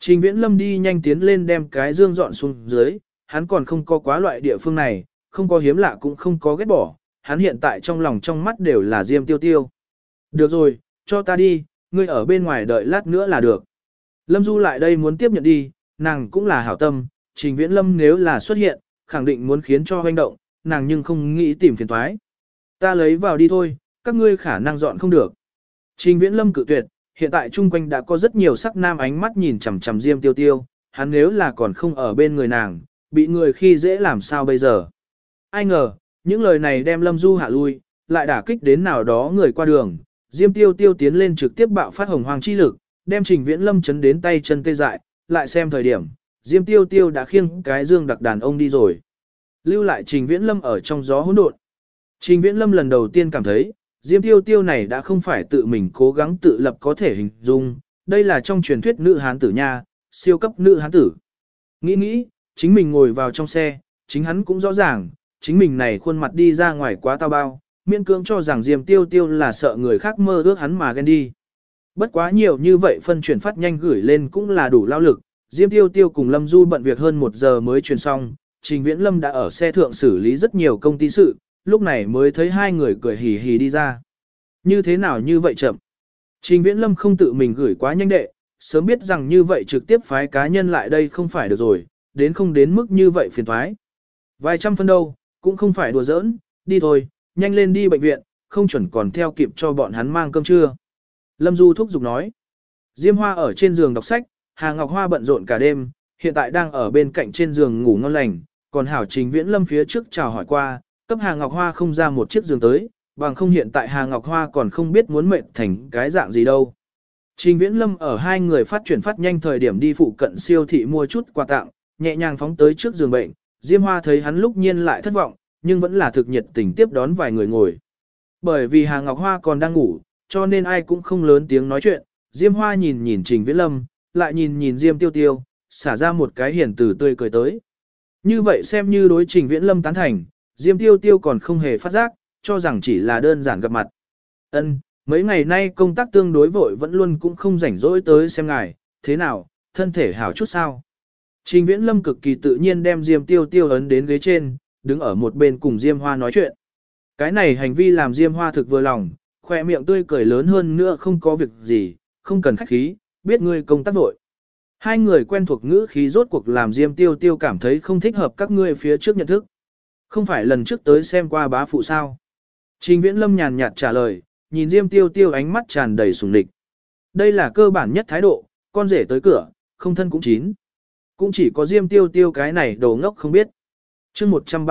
Trình Viễn Lâm đi nhanh tiến lên đem cái dương dọn xuống dưới, hắn còn không có quá loại địa phương này, không có hiếm lạ cũng không có ghét bỏ, hắn hiện tại trong lòng trong mắt đều là Diêm Tiêu Tiêu. Được rồi, cho ta đi, ngươi ở bên ngoài đợi lát nữa là được. Lâm Du lại đây muốn tiếp nhận đi, nàng cũng là hảo tâm, Trình Viễn Lâm nếu là xuất hiện, khẳng định muốn khiến cho hoành động, nàng nhưng không nghĩ tìm phiền toái. Ta lấy vào đi thôi, các ngươi khả năng dọn không được. Trình Viễn Lâm cự tuyệt, hiện tại chung quanh đã có rất nhiều sắc nam ánh mắt nhìn chằm chằm Diêm Tiêu Tiêu, hắn nếu là còn không ở bên người nàng, bị người khi dễ làm sao bây giờ. Ai ngờ, những lời này đem Lâm Du hạ lui, lại đả kích đến nào đó người qua đường, Diêm Tiêu Tiêu tiến lên trực tiếp bạo phát hồng hoàng chi lực, đem Trình Viễn Lâm chấn đến tay chân tê dại, lại xem thời điểm, Diêm Tiêu Tiêu đã khiêng cái dương đặc đàn ông đi rồi. Lưu lại Trình Viễn Lâm ở trong gió hỗn độn. Trình Viễn Lâm lần đầu tiên cảm thấy, Diêm Tiêu Tiêu này đã không phải tự mình cố gắng tự lập có thể hình dung, đây là trong truyền thuyết nữ hán tử nha, siêu cấp nữ hán tử. Nghĩ, chính mình ngồi vào trong xe, chính hắn cũng rõ ràng, chính mình này khuôn mặt đi ra ngoài quá tao bao, miễn cưỡng cho rằng Diêm Tiêu Tiêu là sợ người khác mơ ước hắn mà ghen đi. Bất quá nhiều như vậy phân chuyển phát nhanh gửi lên cũng là đủ lao lực, Diêm Tiêu Tiêu cùng Lâm Du bận việc hơn 1 giờ mới truyền xong, Trình Viễn Lâm đã ở xe thượng xử lý rất nhiều công ty sự, lúc này mới thấy hai người cười hì hì đi ra. Như thế nào như vậy chậm? Trình Viễn Lâm không tự mình gửi quá nhanh đệ, sớm biết rằng như vậy trực tiếp phái cá nhân lại đây không phải được rồi, đến không đến mức như vậy phiền thoái. Vài trăm phân đâu, cũng không phải đùa giỡn, đi thôi, nhanh lên đi bệnh viện, không chuẩn còn theo kịp cho bọn hắn mang cơm trưa. Lâm Du thúc giục nói. Diêm Hoa ở trên giường đọc sách, Hà Ngọc Hoa bận rộn cả đêm, hiện tại đang ở bên cạnh trên giường ngủ ngon lành, còn Hảo Trình Viễn Lâm phía trước chào hỏi qua, cấp Hà Ngọc Hoa không ra một chiếc giường tới, bằng không hiện tại Hà Ngọc Hoa còn không biết muốn mệt thành cái dạng gì đâu. Trình Viễn Lâm ở hai người phát chuyển phát nhanh thời điểm đi phụ cận siêu thị mua chút quà tặng, nhẹ nhàng phóng tới trước giường bệnh, Diêm Hoa thấy hắn lúc nhiên lại thất vọng, nhưng vẫn là thực nhiệt tình tiếp đón vài người ngồi. Bởi vì Hà Ngọc Hoa còn đang ngủ, cho nên ai cũng không lớn tiếng nói chuyện, Diêm Hoa nhìn nhìn Trình Viễn Lâm, lại nhìn nhìn Diêm Tiêu Tiêu, xả ra một cái hiền từ tươi cười tới. Như vậy xem như đối Trình Viễn Lâm tán thành, Diêm Tiêu Tiêu còn không hề phát giác, cho rằng chỉ là đơn giản gặp mặt. Ân, mấy ngày nay công tác tương đối vội vẫn luôn cũng không rảnh rỗi tới xem ngài, thế nào, thân thể hảo chút sao. Trình Viễn Lâm cực kỳ tự nhiên đem Diêm Tiêu Tiêu ấn đến ghế trên, đứng ở một bên cùng Diêm Hoa nói chuyện. Cái này hành vi làm Diêm Hoa thực vừa lòng, khoe miệng tươi cười lớn hơn nữa không có việc gì, không cần khách khí, biết ngươi công tác vội. Hai người quen thuộc ngữ khí rốt cuộc làm Diêm Tiêu Tiêu cảm thấy không thích hợp các ngươi phía trước nhận thức. Không phải lần trước tới xem qua bá phụ sao. Trình Viễn Lâm nhàn nhạt trả lời, nhìn Diêm Tiêu Tiêu ánh mắt tràn đầy sùng địch. Đây là cơ bản nhất thái độ, con rể tới cửa, không thân cũng chín. Cũng chỉ có Diêm Tiêu Tiêu cái này đồ ngốc không biết. Chương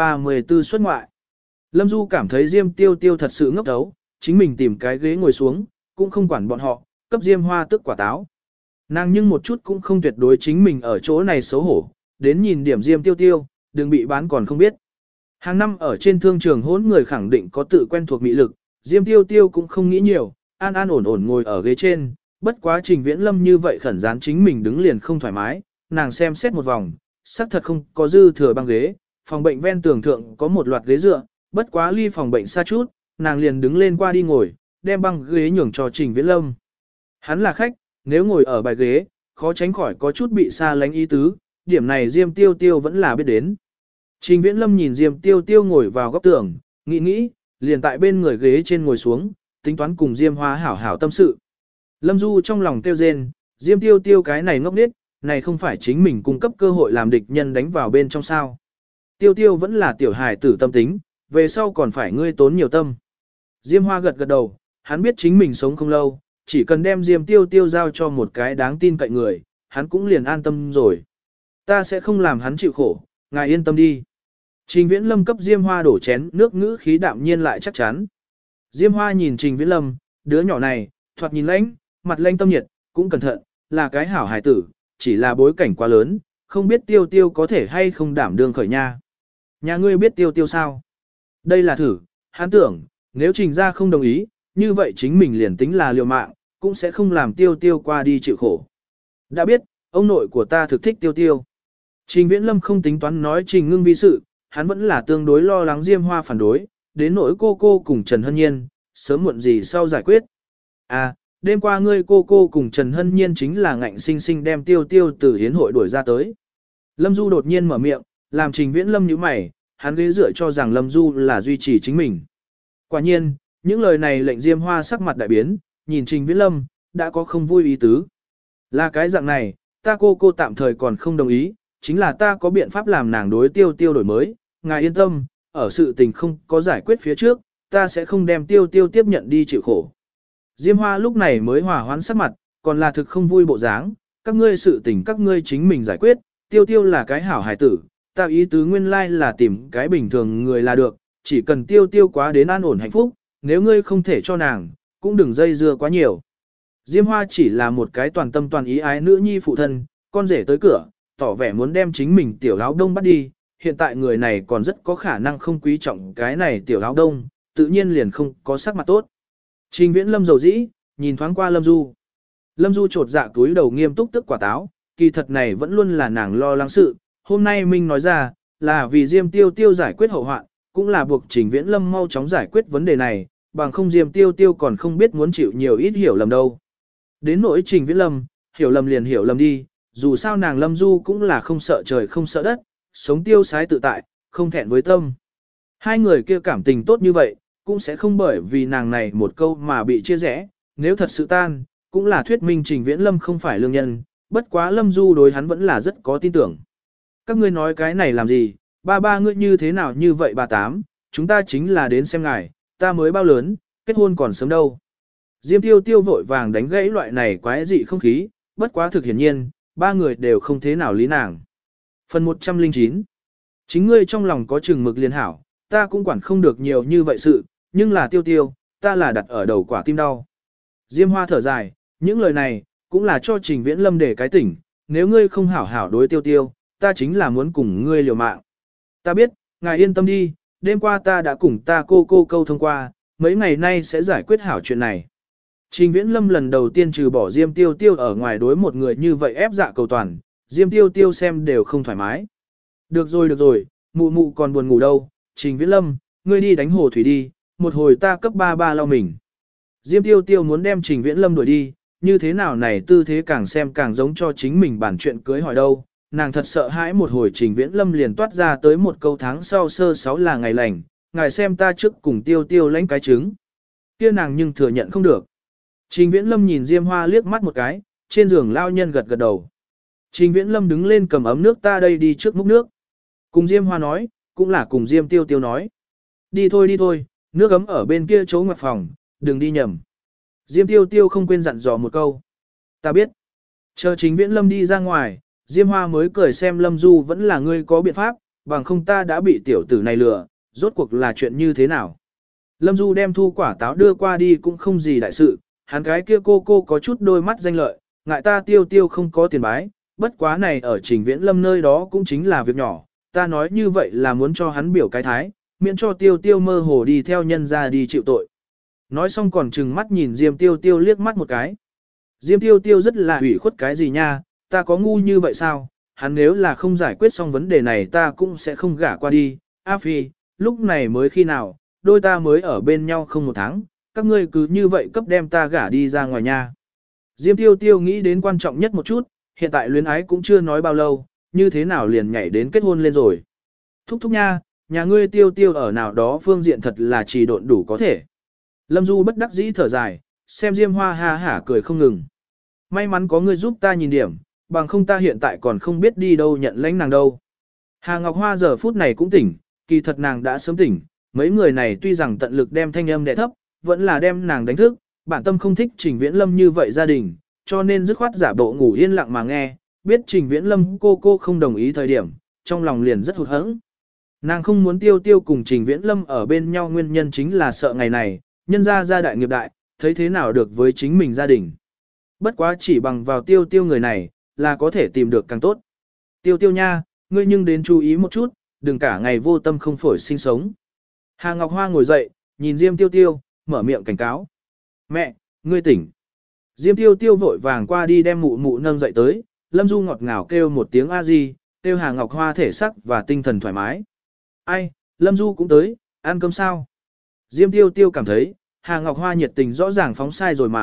134 xuất ngoại. Lâm Du cảm thấy Diêm Tiêu Tiêu thật sự ngốc đấu, chính mình tìm cái ghế ngồi xuống, cũng không quản bọn họ, cấp Diêm Hoa tức quả táo. Nàng nhưng một chút cũng không tuyệt đối chính mình ở chỗ này xấu hổ, đến nhìn điểm Diêm Tiêu Tiêu, đừng bị bán còn không biết. Hàng năm ở trên thương trường hỗn người khẳng định có tự quen thuộc mị lực, Diêm Tiêu Tiêu cũng không nghĩ nhiều, an an ổn ổn ngồi ở ghế trên, bất quá Trình Viễn Lâm như vậy khẩn dán chính mình đứng liền không thoải mái, nàng xem xét một vòng, xác thật không có dư thừa băng ghế, phòng bệnh ven tường thượng có một loạt ghế dựa, bất quá ly phòng bệnh xa chút, nàng liền đứng lên qua đi ngồi, đem băng ghế nhường cho Trình Viễn Lâm. Hắn là khách, nếu ngồi ở bài ghế, khó tránh khỏi có chút bị xa lánh ý tứ, điểm này Diêm Tiêu Tiêu vẫn là biết đến. Trình Viễn Lâm nhìn Diêm Tiêu Tiêu ngồi vào góc tường, nghĩ, liền tại bên người ghế trên ngồi xuống, tính toán cùng Diêm Hoa hảo hảo tâm sự. Lâm Du trong lòng tiêu rên, Diêm Tiêu Tiêu cái này ngốc nghếch, này không phải chính mình cung cấp cơ hội làm địch nhân đánh vào bên trong sao. Tiêu Tiêu vẫn là tiểu hài tử tâm tính, về sau còn phải ngươi tốn nhiều tâm. Diêm Hoa gật gật đầu, hắn biết chính mình sống không lâu, chỉ cần đem Diêm Tiêu Tiêu giao cho một cái đáng tin cậy người, hắn cũng liền an tâm rồi. Ta sẽ không làm hắn chịu khổ, ngài yên tâm đi. Trình Viễn Lâm cấp Diêm Hoa đổ chén nước ngữ khí đạm nhiên lại chắc chắn. Diêm Hoa nhìn Trình Viễn Lâm, đứa nhỏ này, thoạt nhìn lãnh, mặt lãnh tâm nhiệt, cũng cẩn thận, là cái hảo hài tử, chỉ là bối cảnh quá lớn, không biết Tiêu Tiêu có thể hay không đảm đương khởi nha. Nhà ngươi biết Tiêu Tiêu sao? Đây là thử, hắn tưởng, nếu Trình gia không đồng ý, như vậy chính mình liền tính là liều mạng, cũng sẽ không làm Tiêu Tiêu qua đi chịu khổ. Đã biết, ông nội của ta thực thích Tiêu Tiêu. Trình Viễn Lâm không tính toán nói Trình Ngưng vi sự, hắn vẫn là tương đối lo lắng Diêm Hoa phản đối, đến nỗi cô cùng Trần Hân Nhiên, sớm muộn gì sau giải quyết. À, đêm qua ngươi cô cùng Trần Hân Nhiên chính là ngạnh sinh sinh đem Tiêu Tiêu từ hiến hội đuổi ra tới. Lâm Du đột nhiên mở miệng, làm Trình Viễn Lâm nhíu mày, hắn ghế dựa cho rằng Lâm Du là duy trì chính mình. Quả nhiên, những lời này lệnh Diêm Hoa sắc mặt đại biến, nhìn Trình Viễn Lâm, đã có không vui ý tứ. Là cái dạng này, ta cô tạm thời còn không đồng ý, chính là ta có biện pháp làm nàng đối Tiêu Tiêu đổi mới, ngài yên tâm, ở sự tình không có giải quyết phía trước, ta sẽ không đem Tiêu Tiêu tiếp nhận đi chịu khổ. Diêm Hoa lúc này mới hòa hoãn sắc mặt, còn là thực không vui bộ dáng, các ngươi sự tình các ngươi chính mình giải quyết, Tiêu Tiêu là cái hảo hài tử, ta ý tứ nguyên lai là tìm cái bình thường người là được, chỉ cần Tiêu Tiêu quá đến an ổn hạnh phúc, nếu ngươi không thể cho nàng, cũng đừng dây dưa quá nhiều. Diêm Hoa chỉ là một cái toàn tâm toàn ý ái nữ nhi phụ thân, con rể tới cửa, tỏ vẻ muốn đem chính mình tiểu áo đông bắt đi, hiện tại người này còn rất có khả năng không quý trọng cái này tiểu áo đông, tự nhiên liền không có sắc mặt tốt. Trình Viễn Lâm dầu dĩ, nhìn thoáng qua Lâm Du. Lâm Du trột dạ túi đầu nghiêm túc tức quả táo, kỳ thật này vẫn luôn là nàng lo lắng sự, hôm nay Minh nói ra, là vì Diêm Tiêu Tiêu giải quyết hậu hoạn, cũng là buộc Trình Viễn Lâm mau chóng giải quyết vấn đề này, bằng không Diêm Tiêu Tiêu còn không biết muốn chịu nhiều ít hiểu lầm đâu. Đến nỗi Trình Viễn Lâm, hiểu lầm liền hiểu lầm đi, dù sao nàng Lâm Du cũng là không sợ trời không sợ đất, sống tiêu sái tự tại, không thẹn với tâm. Hai người kia cảm tình tốt như vậy, cũng sẽ không bởi vì nàng này một câu mà bị chia rẽ, nếu thật sự tan, cũng là thuyết minh Trình Viễn Lâm không phải lương nhân, bất quá Lâm Du đối hắn vẫn là rất có tin tưởng. Các ngươi nói cái này làm gì, ba ngươi như thế nào như vậy bà Tám, chúng ta chính là đến xem ngài, ta mới bao lớn, kết hôn còn sớm đâu. Diêm Tiêu Tiêu vội vàng đánh gãy loại này quái dị không khí, bất quá thực hiển nhiên, ba người đều không thế nào lý nàng. Phần 109. Chính ngươi trong lòng có chừng mực liền hảo, ta cũng quản không được nhiều như vậy sự, nhưng là Tiêu Tiêu, ta là đặt ở đầu quả tim đau. Diêm Hoa thở dài, những lời này, cũng là cho Trình Viễn Lâm để cái tỉnh, nếu ngươi không hảo hảo đối Tiêu Tiêu, ta chính là muốn cùng ngươi liều mạng. Ta biết, ngài yên tâm đi, đêm qua ta đã cùng ta cô câu thông qua, mấy ngày nay sẽ giải quyết hảo chuyện này. Trình Viễn Lâm lần đầu tiên trừ bỏ Diêm Tiêu Tiêu ở ngoài đối một người như vậy ép dạ cầu toàn, Diêm Tiêu Tiêu xem đều không thoải mái. Được rồi, mụ mụ còn buồn ngủ đâu, Trình Viễn Lâm, ngươi đi đánh hồ thủy đi, một hồi ta cấp ba lau mình. Diêm Tiêu Tiêu muốn đem Trình Viễn Lâm đuổi đi, như thế nào này tư thế càng xem càng giống cho chính mình bản chuyện cưới hỏi đâu, nàng thật sợ hãi một hồi Trình Viễn Lâm liền toát ra tới một câu tháng sau sơ 6 là ngày lành, ngài xem ta trước cùng Tiêu Tiêu lãnh cái trứng. Kia nàng nhưng thừa nhận không được. Trình Viễn Lâm nhìn Diêm Hoa liếc mắt một cái, trên giường lao nhân gật đầu. Trình Viễn Lâm đứng lên cầm ấm nước ta đây đi trước múc nước. Cùng Diêm Hoa nói, cũng là cùng Diêm Tiêu Tiêu nói. Đi thôi, nước ấm ở bên kia chỗ ngoặc phòng, đừng đi nhầm. Diêm Tiêu Tiêu không quên dặn dò một câu. Ta biết. Chờ Trình Viễn Lâm đi ra ngoài, Diêm Hoa mới cười xem Lâm Du vẫn là ngươi có biện pháp, bằng không ta đã bị tiểu tử này lừa, rốt cuộc là chuyện như thế nào. Lâm Du đem thu quả táo đưa qua đi cũng không gì đại sự, hắn cái kia cô có chút đôi mắt danh lợi, ngại ta Tiêu Tiêu không có tiền bái, bất quá này ở Trình Viễn Lâm nơi đó cũng chính là việc nhỏ, ta nói như vậy là muốn cho hắn biểu cái thái, miễn cho Tiêu Tiêu mơ hồ đi theo nhân ra đi chịu tội. Nói xong còn trừng mắt nhìn Diêm Tiêu Tiêu liếc mắt một cái. Diêm Tiêu Tiêu rất là ủy khuất cái gì nha, ta có ngu như vậy sao, hắn nếu là không giải quyết xong vấn đề này ta cũng sẽ không gả qua đi. A Phi, lúc này mới khi nào, đôi ta mới ở bên nhau không một tháng, các ngươi cứ như vậy cấp đem ta gả đi ra ngoài nha. Diêm Tiêu Tiêu nghĩ đến quan trọng nhất một chút, hiện tại luyến ái cũng chưa nói bao lâu, như thế nào liền nhảy đến kết hôn lên rồi. Thúc nha, nhà ngươi Tiêu Tiêu ở nào đó phương diện thật là trì độn đủ có thể. Lâm Du bất đắc dĩ thở dài, xem Diêm Hoa ha hả cười không ngừng. May mắn có ngươi giúp ta nhìn điểm, bằng không ta hiện tại còn không biết đi đâu nhận lãnh nàng đâu. Hà Ngọc Hoa giờ phút này cũng tỉnh, kỳ thật nàng đã sớm tỉnh, mấy người này tuy rằng tận lực đem thanh âm đè thấp, vẫn là đem nàng đánh thức, bản tâm không thích Trình Viễn Lâm như vậy gia đình, cho nên dứt khoát giả bộ ngủ yên lặng mà nghe, biết Trình Viễn Lâm cô không đồng ý thời điểm, trong lòng liền rất hụt hẫng. Nàng không muốn Tiêu Tiêu cùng Trình Viễn Lâm ở bên nhau nguyên nhân chính là sợ ngày này, nhân ra gia đại nghiệp đại, thấy thế nào được với chính mình gia đình. Bất quá chỉ bằng vào Tiêu Tiêu người này, là có thể tìm được càng tốt. Tiêu Tiêu nha, ngươi nhưng đến chú ý một chút, đừng cả ngày vô tâm không phổi sinh sống. Hà Ngọc Hoa ngồi dậy, nhìn Diêm Tiêu Tiêu, mở miệng cảnh cáo. Mẹ, ngươi tỉnh. Diêm Tiêu Tiêu vội vàng qua đi đem mụ mụ nâng dậy tới, Lâm Du ngọt ngào kêu một tiếng a di, kêu Hà Ngọc Hoa thể sắc và tinh thần thoải mái. Ai, Lâm Du cũng tới, ăn cơm sao? Diêm Tiêu Tiêu cảm thấy, Hà Ngọc Hoa nhiệt tình rõ ràng phóng sai rồi mà,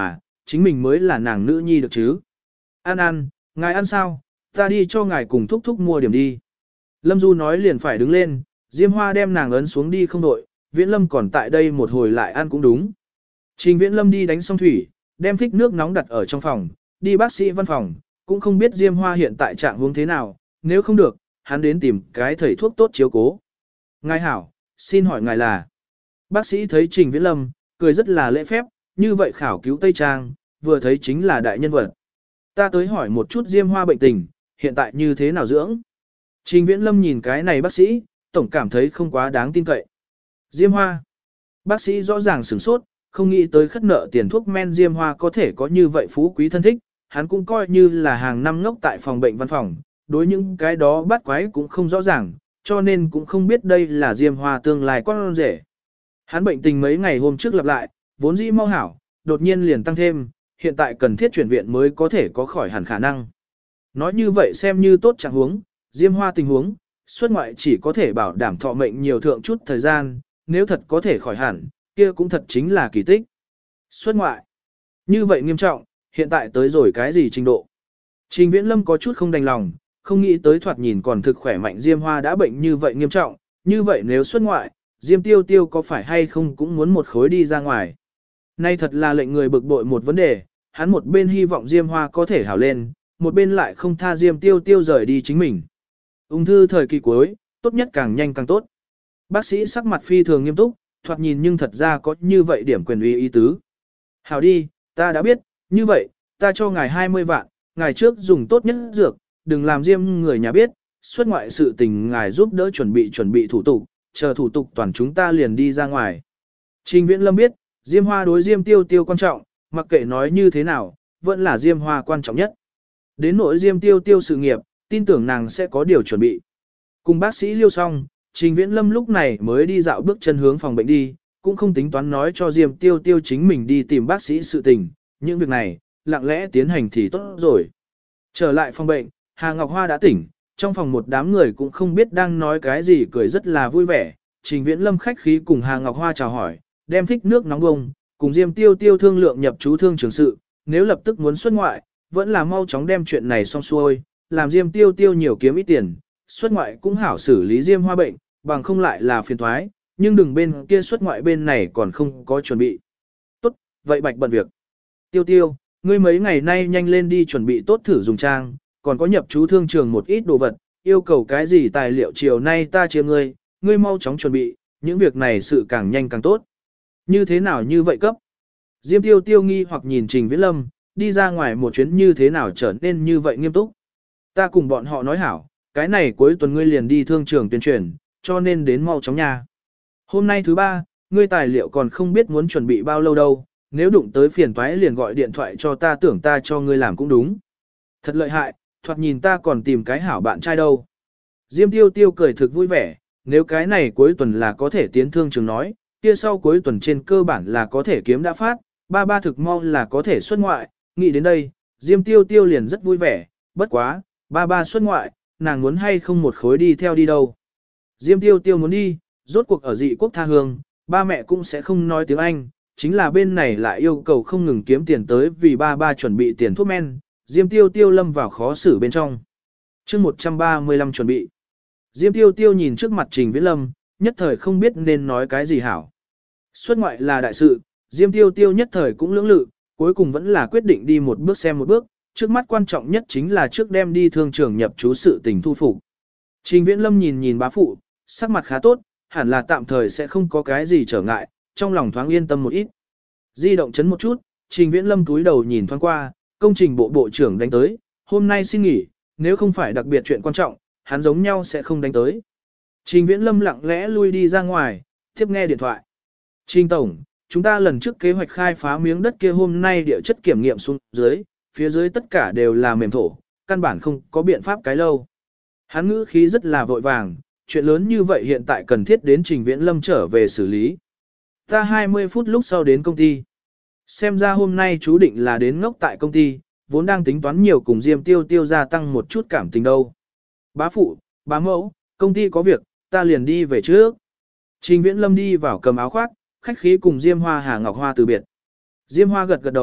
chính mình mới là nàng nữ nhi được chứ. Ăn, ngài ăn sao, ta đi cho ngài cùng thúc thúc mua điểm đi. Lâm Du nói liền phải đứng lên, Diêm Hoa đem nàng ấn xuống đi không đội, Viễn Lâm còn tại đây một hồi lại ăn cũng đúng. Trình Viễn Lâm đi đánh xong thủy, đem phích nước nóng đặt ở trong phòng, đi bác sĩ văn phòng, cũng không biết Diêm Hoa hiện tại trạng huống thế nào, nếu không được, hắn đến tìm cái thầy thuốc tốt chiếu cố. Ngài hảo, xin hỏi ngài là. Bác sĩ thấy Trình Viễn Lâm, cười rất là lễ phép, như vậy khảo cứu Tây Trang, vừa thấy chính là đại nhân vật. Ta tới hỏi một chút Diêm Hoa bệnh tình, hiện tại như thế nào dưỡng. Trình Viễn Lâm nhìn cái này bác sĩ, tổng cảm thấy không quá đáng tin cậy. Diêm Hoa. Bác sĩ rõ ràng sửng sốt, không nghĩ tới khất nợ tiền thuốc men Diêm Hoa có thể có như vậy phú quý thân thích, hắn cũng coi như là hàng năm ngốc tại phòng bệnh văn phòng, đối những cái đó bắt quái cũng không rõ ràng, cho nên cũng không biết đây là Diêm Hoa tương lai con rể. Hắn bệnh tình mấy ngày hôm trước lặp lại, vốn dĩ mau hảo, đột nhiên liền tăng thêm, hiện tại cần thiết chuyển viện mới có thể có khỏi hẳn khả năng. Nói như vậy xem như tốt trạng huống, Diêm Hoa tình huống, xuất ngoại chỉ có thể bảo đảm thọ mệnh nhiều thượng chút thời gian, nếu thật có thể khỏi hẳn, kia cũng thật chính là kỳ tích. Xuất ngoại, như vậy nghiêm trọng, hiện tại tới rồi cái gì trình độ. Trình Viễn Lâm có chút không đành lòng, không nghĩ tới thoạt nhìn còn thực khỏe mạnh Diêm Hoa đã bệnh như vậy nghiêm trọng, như vậy nếu xuất ngoại, Diêm Tiêu Tiêu có phải hay không cũng muốn một khối đi ra ngoài. Nay thật là lệnh người bực bội một vấn đề, hắn một bên hy vọng Diêm Hoa có thể hảo lên, một bên lại không tha Diêm Tiêu Tiêu rời đi chính mình. Ung thư thời kỳ cuối, tốt nhất càng nhanh càng tốt. Bác sĩ sắc mặt phi thường nghiêm túc, thoạt nhìn nhưng thật ra có như vậy điểm quyền uy ý tứ. Hảo đi, ta đã biết, như vậy, ta cho ngài 20 vạn, ngài trước dùng tốt nhất dược, đừng làm Diêm người nhà biết, xuất ngoại sự tình ngài giúp đỡ chuẩn bị thủ tục, chờ thủ tục toàn chúng ta liền đi ra ngoài. Trình Viễn Lâm biết, Diêm Hoa đối Diêm Tiêu Tiêu quan trọng, mặc kệ nói như thế nào, vẫn là Diêm Hoa quan trọng nhất. Đến nỗi Diêm Tiêu Tiêu sự nghiệp, tin tưởng nàng sẽ có điều chuẩn bị. Cùng bác sĩ liêu xong, Trình Viễn Lâm lúc này mới đi dạo bước chân hướng phòng bệnh đi, cũng không tính toán nói cho Diêm Tiêu Tiêu chính mình đi tìm bác sĩ sự tình, những việc này, lặng lẽ tiến hành thì tốt rồi. Trở lại phòng bệnh, Hà Ngọc Hoa đã tỉnh, trong phòng một đám người cũng không biết đang nói cái gì cười rất là vui vẻ. Trình Viễn Lâm khách khí cùng Hà Ngọc Hoa chào hỏi, đem phích nước nóng bông, cùng Diêm Tiêu Tiêu thương lượng nhập chú thương trường sự, nếu lập tức muốn xuất ngoại, vẫn là mau chóng đem chuyện này xong xuôi, làm Diêm Tiêu Tiêu nhiều kiếm ít tiền, xuất ngoại cũng hảo xử lý Diêm Hoa bệnh, bằng không lại là phiền toái, nhưng đừng bên kia xuất ngoại bên này còn không có chuẩn bị. Tốt, vậy bạch bận việc. Tiêu Tiêu, ngươi mấy ngày nay nhanh lên đi chuẩn bị tốt thử dùng trang, còn có nhập chú thương trường một ít đồ vật, yêu cầu cái gì tài liệu chiều nay ta chia ngươi mau chóng chuẩn bị, những việc này sự càng nhanh càng tốt. Như thế nào như vậy cấp? Diêm Tiêu Tiêu nghi hoặc nhìn Trình Viễn Lâm, đi ra ngoài một chuyến như thế nào trở nên như vậy nghiêm túc. Ta cùng bọn họ nói hảo, cái này cuối tuần ngươi liền đi thương trường tuyên truyền, cho nên đến mau chóng nha. Hôm nay thứ ba, ngươi tài liệu còn không biết muốn chuẩn bị bao lâu đâu, nếu đụng tới phiền toái liền gọi điện thoại cho ta tưởng ta cho ngươi làm cũng đúng. Thật lợi hại, thoạt nhìn ta còn tìm cái hảo bạn trai đâu. Diêm Tiêu Tiêu cười thực vui vẻ, nếu cái này cuối tuần là có thể tiến thương trường nói, kia sau cuối tuần trên cơ bản là có thể kiếm đã phát, ba thực mau là có thể xuất ngoại, nghĩ đến đây, Diêm Tiêu Tiêu liền rất vui vẻ, bất quá, ba xuất ngoại, nàng muốn hay không một khối đi theo đi đâu. Diêm Tiêu Tiêu muốn đi, rốt cuộc ở dị quốc tha hương, ba mẹ cũng sẽ không nói tiếng Anh, chính là bên này lại yêu cầu không ngừng kiếm tiền tới vì ba chuẩn bị tiền thuốc men, Diêm Tiêu Tiêu lâm vào khó xử bên trong. chương 135 chuẩn bị. Diêm Tiêu Tiêu nhìn trước mặt Trình Viễn Lâm, nhất thời không biết nên nói cái gì hảo. Xuất ngoại là đại sự, Diêm Tiêu Tiêu nhất thời cũng lưỡng lự, cuối cùng vẫn là quyết định đi một bước xem một bước, trước mắt quan trọng nhất chính là trước đem đi thương trường nhập chú sự tình thu phục. Trình Viễn Lâm nhìn bá phụ, sắc mặt khá tốt, hẳn là tạm thời sẽ không có cái gì trở ngại, trong lòng thoáng yên tâm một ít. Di động chấn một chút, Trình Viễn Lâm túi đầu nhìn thoáng qua, công trình bộ trưởng đánh tới, hôm nay xin nghỉ, nếu không phải đặc biệt chuyện quan trọng, hắn giống nhau sẽ không đánh tới. Trình Viễn Lâm lặng lẽ lui đi ra ngoài, tiếp nghe điện thoại. Trình Tổng, chúng ta lần trước kế hoạch khai phá miếng đất kia hôm nay địa chất kiểm nghiệm xuống dưới, phía dưới tất cả đều là mềm thổ, căn bản không có biện pháp cái lâu. Hắn ngữ khí rất là vội vàng, chuyện lớn như vậy hiện tại cần thiết đến Trình Viễn Lâm trở về xử lý. Ta 20 phút lúc sau đến công ty. Xem ra hôm nay chú định là đến ngốc tại công ty, vốn đang tính toán nhiều cùng Diêm Tiêu Tiêu gia tăng một chút cảm tình đâu. Bá phụ, bá mẫu, công ty có việc, ta liền đi về trước. Trình Viễn Lâm đi vào cầm áo khoác, khách khí cùng Diêm Hoa Hà Ngọc Hoa từ biệt. Diêm Hoa gật gật đầu,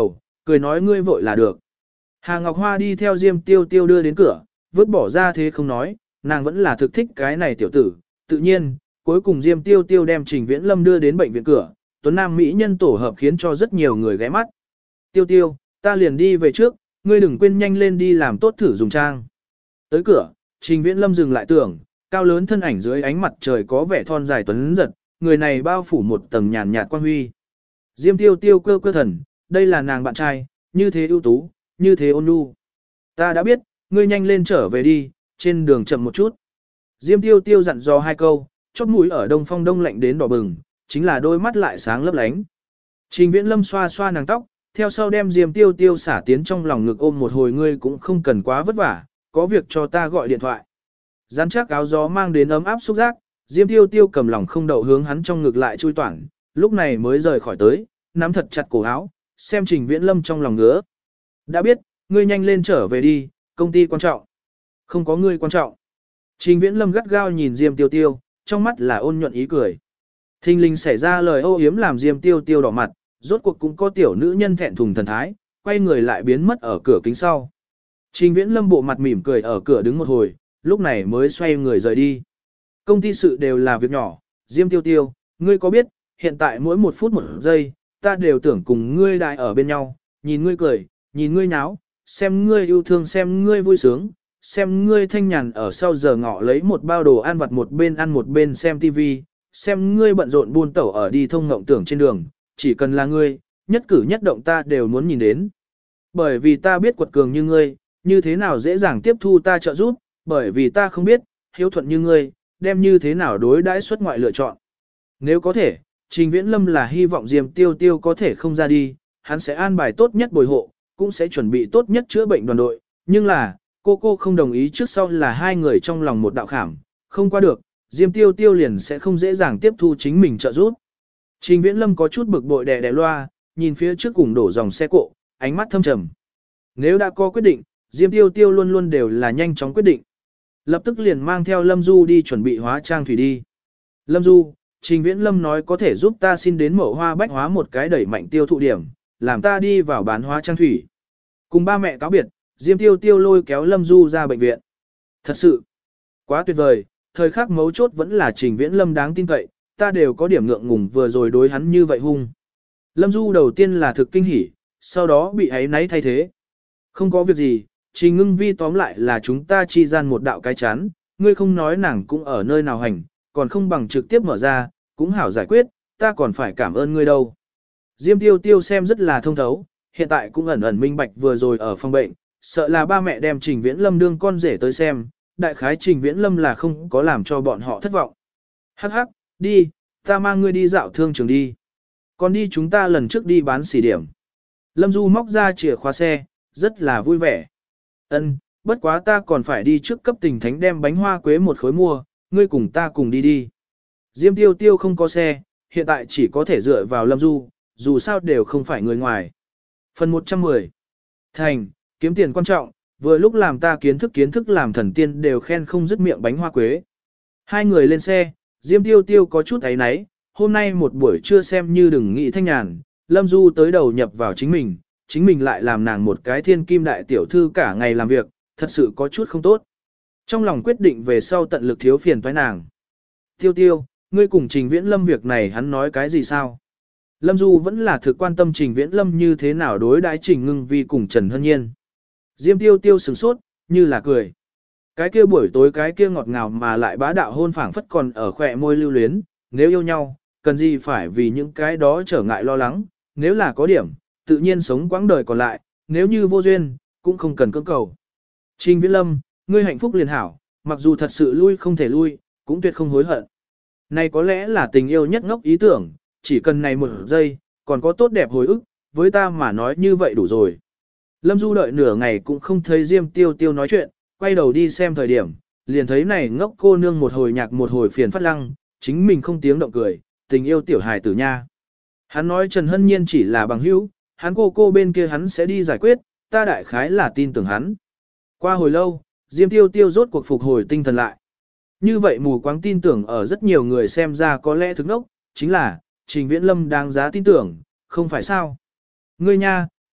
Cười nói ngươi vội là được. Hà Ngọc Hoa đi theo Diêm Tiêu Tiêu đưa đến cửa, vứt bỏ ra thế không nói, nàng vẫn là thực thích cái này tiểu tử. Tự nhiên, cuối cùng Diêm Tiêu Tiêu đem Trình Viễn Lâm đưa đến bệnh viện cửa, Tuấn Nam Mỹ nhân tổ hợp khiến cho rất nhiều người ghé mắt. Tiêu Tiêu, ta liền đi về trước, ngươi đừng quên nhanh lên đi làm tốt thử dùng trang. Tới cửa, Trình Viễn Lâm dừng lại tưởng, cao lớn thân ảnh dưới ánh mặt trời có vẻ thon dài tuấn giật, người này bao phủ một tầng nhàn nhạt quang huy. Diêm Tiêu Tiêu cơ cơ thần, đây là nàng bạn trai, như thế ưu tú, như thế ôn nhu. Ta đã biết, ngươi nhanh lên trở về đi, trên đường chậm một chút. Diêm Tiêu Tiêu dặn dò hai câu, chóp mũi ở đông phong đông lạnh đến đỏ bừng, chính là đôi mắt lại sáng lấp lánh. Trình Viễn Lâm xoa xoa nàng tóc, theo sau đem Diêm Tiêu Tiêu xả tiến trong lòng ngực ôm một hồi, ngươi cũng không cần quá vất vả, có việc cho ta gọi điện thoại. Rắn chắc áo gió mang đến ấm áp xúc giác, Diêm Tiêu Tiêu cầm lòng không đậu hướng hắn trong ngực lại chui toản, lúc này mới rời khỏi tới, nắm thật chặt cổ áo, xem Trình Viễn Lâm trong lòng ngứa. Đã biết, ngươi nhanh lên trở về đi, công ty quan trọng. Không có ngươi quan trọng. Trình Viễn Lâm gắt gao nhìn Diêm Tiêu Tiêu, trong mắt là ôn nhuận ý cười. Thình lình xảy ra lời ô yếm làm Diêm Tiêu Tiêu đỏ mặt, rốt cuộc cũng có tiểu nữ nhân thẹn thùng thần thái, quay người lại biến mất ở cửa kính sau. Trình Viễn Lâm bộ mặt mỉm cười ở cửa đứng một hồi, lúc này mới xoay người rời đi. Công ty sự đều là việc nhỏ, Diêm Tiêu Tiêu, ngươi có biết, hiện tại mỗi một phút một giây, ta đều tưởng cùng ngươi đại ở bên nhau, nhìn ngươi cười, nhìn ngươi nháo, xem ngươi yêu thương, xem ngươi vui sướng, xem ngươi thanh nhàn ở sau giờ ngọ lấy một bao đồ ăn vặt một bên ăn một bên xem TV, xem ngươi bận rộn buôn tẩu ở đi thông ngộng tưởng trên đường, chỉ cần là ngươi, nhất cử nhất động ta đều muốn nhìn đến. Bởi vì ta biết quật cường như ngươi, như thế nào dễ dàng tiếp thu ta trợ giúp, bởi vì ta không biết, hiếu thuận như ngươi, đem như thế nào đối đãi xuất ngoại lựa chọn. Nếu có thể, Trình Viễn Lâm là hy vọng Diêm Tiêu Tiêu có thể không ra đi, hắn sẽ an bài tốt nhất bồi hộ, cũng sẽ chuẩn bị tốt nhất chữa bệnh đoàn đội, nhưng là, cô không đồng ý trước sau là hai người trong lòng một đạo khảm, không qua được, Diêm Tiêu Tiêu liền sẽ không dễ dàng tiếp thu chính mình trợ giúp. Trình Viễn Lâm có chút bực bội đè đè loa, nhìn phía trước cùng đổ dòng xe cộ, ánh mắt thâm trầm. Nếu đã có quyết định, Diêm Tiêu Tiêu luôn luôn đều là nhanh chóng quyết định. Lập tức liền mang theo Lâm Du đi chuẩn bị hóa trang thủy đi. Lâm Du, Trình Viễn Lâm nói có thể giúp ta xin đến Mậu Hoa Bách Hóa một cái đẩy mạnh tiêu thụ điểm, làm ta đi vào bán hóa trang thủy. Cùng ba mẹ cáo biệt, Diêm Tiêu Tiêu lôi kéo Lâm Du ra bệnh viện. Thật sự, quá tuyệt vời, thời khắc mấu chốt vẫn là Trình Viễn Lâm đáng tin cậy, ta đều có điểm ngượng ngùng vừa rồi đối hắn như vậy hung. Lâm Du đầu tiên là thực kinh hỉ, sau đó bị áy náy thay thế. Không có việc gì, Trình Ngưng Vi tóm lại là chúng ta chi gian một đạo cái chán, ngươi không nói nàng cũng ở nơi nào hành, còn không bằng trực tiếp mở ra, cũng hảo giải quyết, ta còn phải cảm ơn ngươi đâu. Diêm Tiêu Tiêu xem rất là thông thấu, hiện tại cũng ẩn ẩn minh bạch vừa rồi ở phòng bệnh, sợ là ba mẹ đem Trình Viễn Lâm đương con rể tới xem, đại khái Trình Viễn Lâm là không có làm cho bọn họ thất vọng. Hắc hắc, đi, ta mang ngươi đi dạo thương trường đi. Còn đi chúng ta lần trước đi bán xỉ điểm. Lâm Du móc ra chìa khóa xe, rất là vui vẻ. Ân, bất quá ta còn phải đi trước cấp Tình Thánh đem bánh hoa quế một khối mua, ngươi cùng ta cùng đi đi. Diêm Tiêu Tiêu không có xe, hiện tại chỉ có thể dựa vào Lâm Du, dù sao đều không phải người ngoài. Phần 110. Thành, kiếm tiền quan trọng, vừa lúc làm ta kiến thức làm thần tiên đều khen không dứt miệng bánh hoa quế. Hai người lên xe, Diêm Tiêu Tiêu có chút áy náy, hôm nay một buổi trưa xem như đừng nghĩ thanh nhàn, Lâm Du tới đầu nhập vào chính mình lại làm nàng một cái thiên kim đại tiểu thư cả ngày làm việc, thật sự có chút không tốt. Trong lòng quyết định về sau tận lực thiếu phiền toái nàng. Tiêu Tiêu, ngươi cùng Trình Viễn Lâm việc này hắn nói cái gì sao? Lâm Du vẫn là thực quan tâm Trình Viễn Lâm như thế nào đối đãi Trình Ngưng Vi cùng Trần Hân Nhiên. Diêm Tiêu Tiêu sửng sốt, như là cười. Cái kia buổi tối cái kia ngọt ngào mà lại bá đạo hôn phảng phất còn ở khỏe môi lưu luyến, nếu yêu nhau, cần gì phải vì những cái đó trở ngại lo lắng, nếu là có điểm, tự nhiên sống quãng đời còn lại, nếu như vô duyên, cũng không cần cưỡng cầu. Trình Viễn Lâm, ngươi hạnh phúc liền hảo, mặc dù thật sự lui không thể lui, cũng tuyệt không hối hận. Này có lẽ là tình yêu nhất ngốc ý tưởng, chỉ cần này một giây, còn có tốt đẹp hồi ức, với ta mà nói như vậy đủ rồi. Lâm Du đợi nửa ngày cũng không thấy Diêm Tiêu Tiêu nói chuyện, quay đầu đi xem thời điểm, liền thấy này ngốc cô nương một hồi nhạc một hồi phiền phát lăng, chính mình không tiếng động cười, tình yêu tiểu hài tử nha. Hắn nói Trần Hân Nhiên chỉ là bằng hữu, hắn cô bên kia hắn sẽ đi giải quyết, ta đại khái là tin tưởng hắn. Qua hồi lâu, Diêm Tiêu Tiêu rốt cuộc phục hồi tinh thần lại. Như vậy mù quáng tin tưởng ở rất nhiều người xem ra có lẽ thức nốc, chính là, Trình Viễn Lâm đáng giá tin tưởng, không phải sao. Ngươi nha,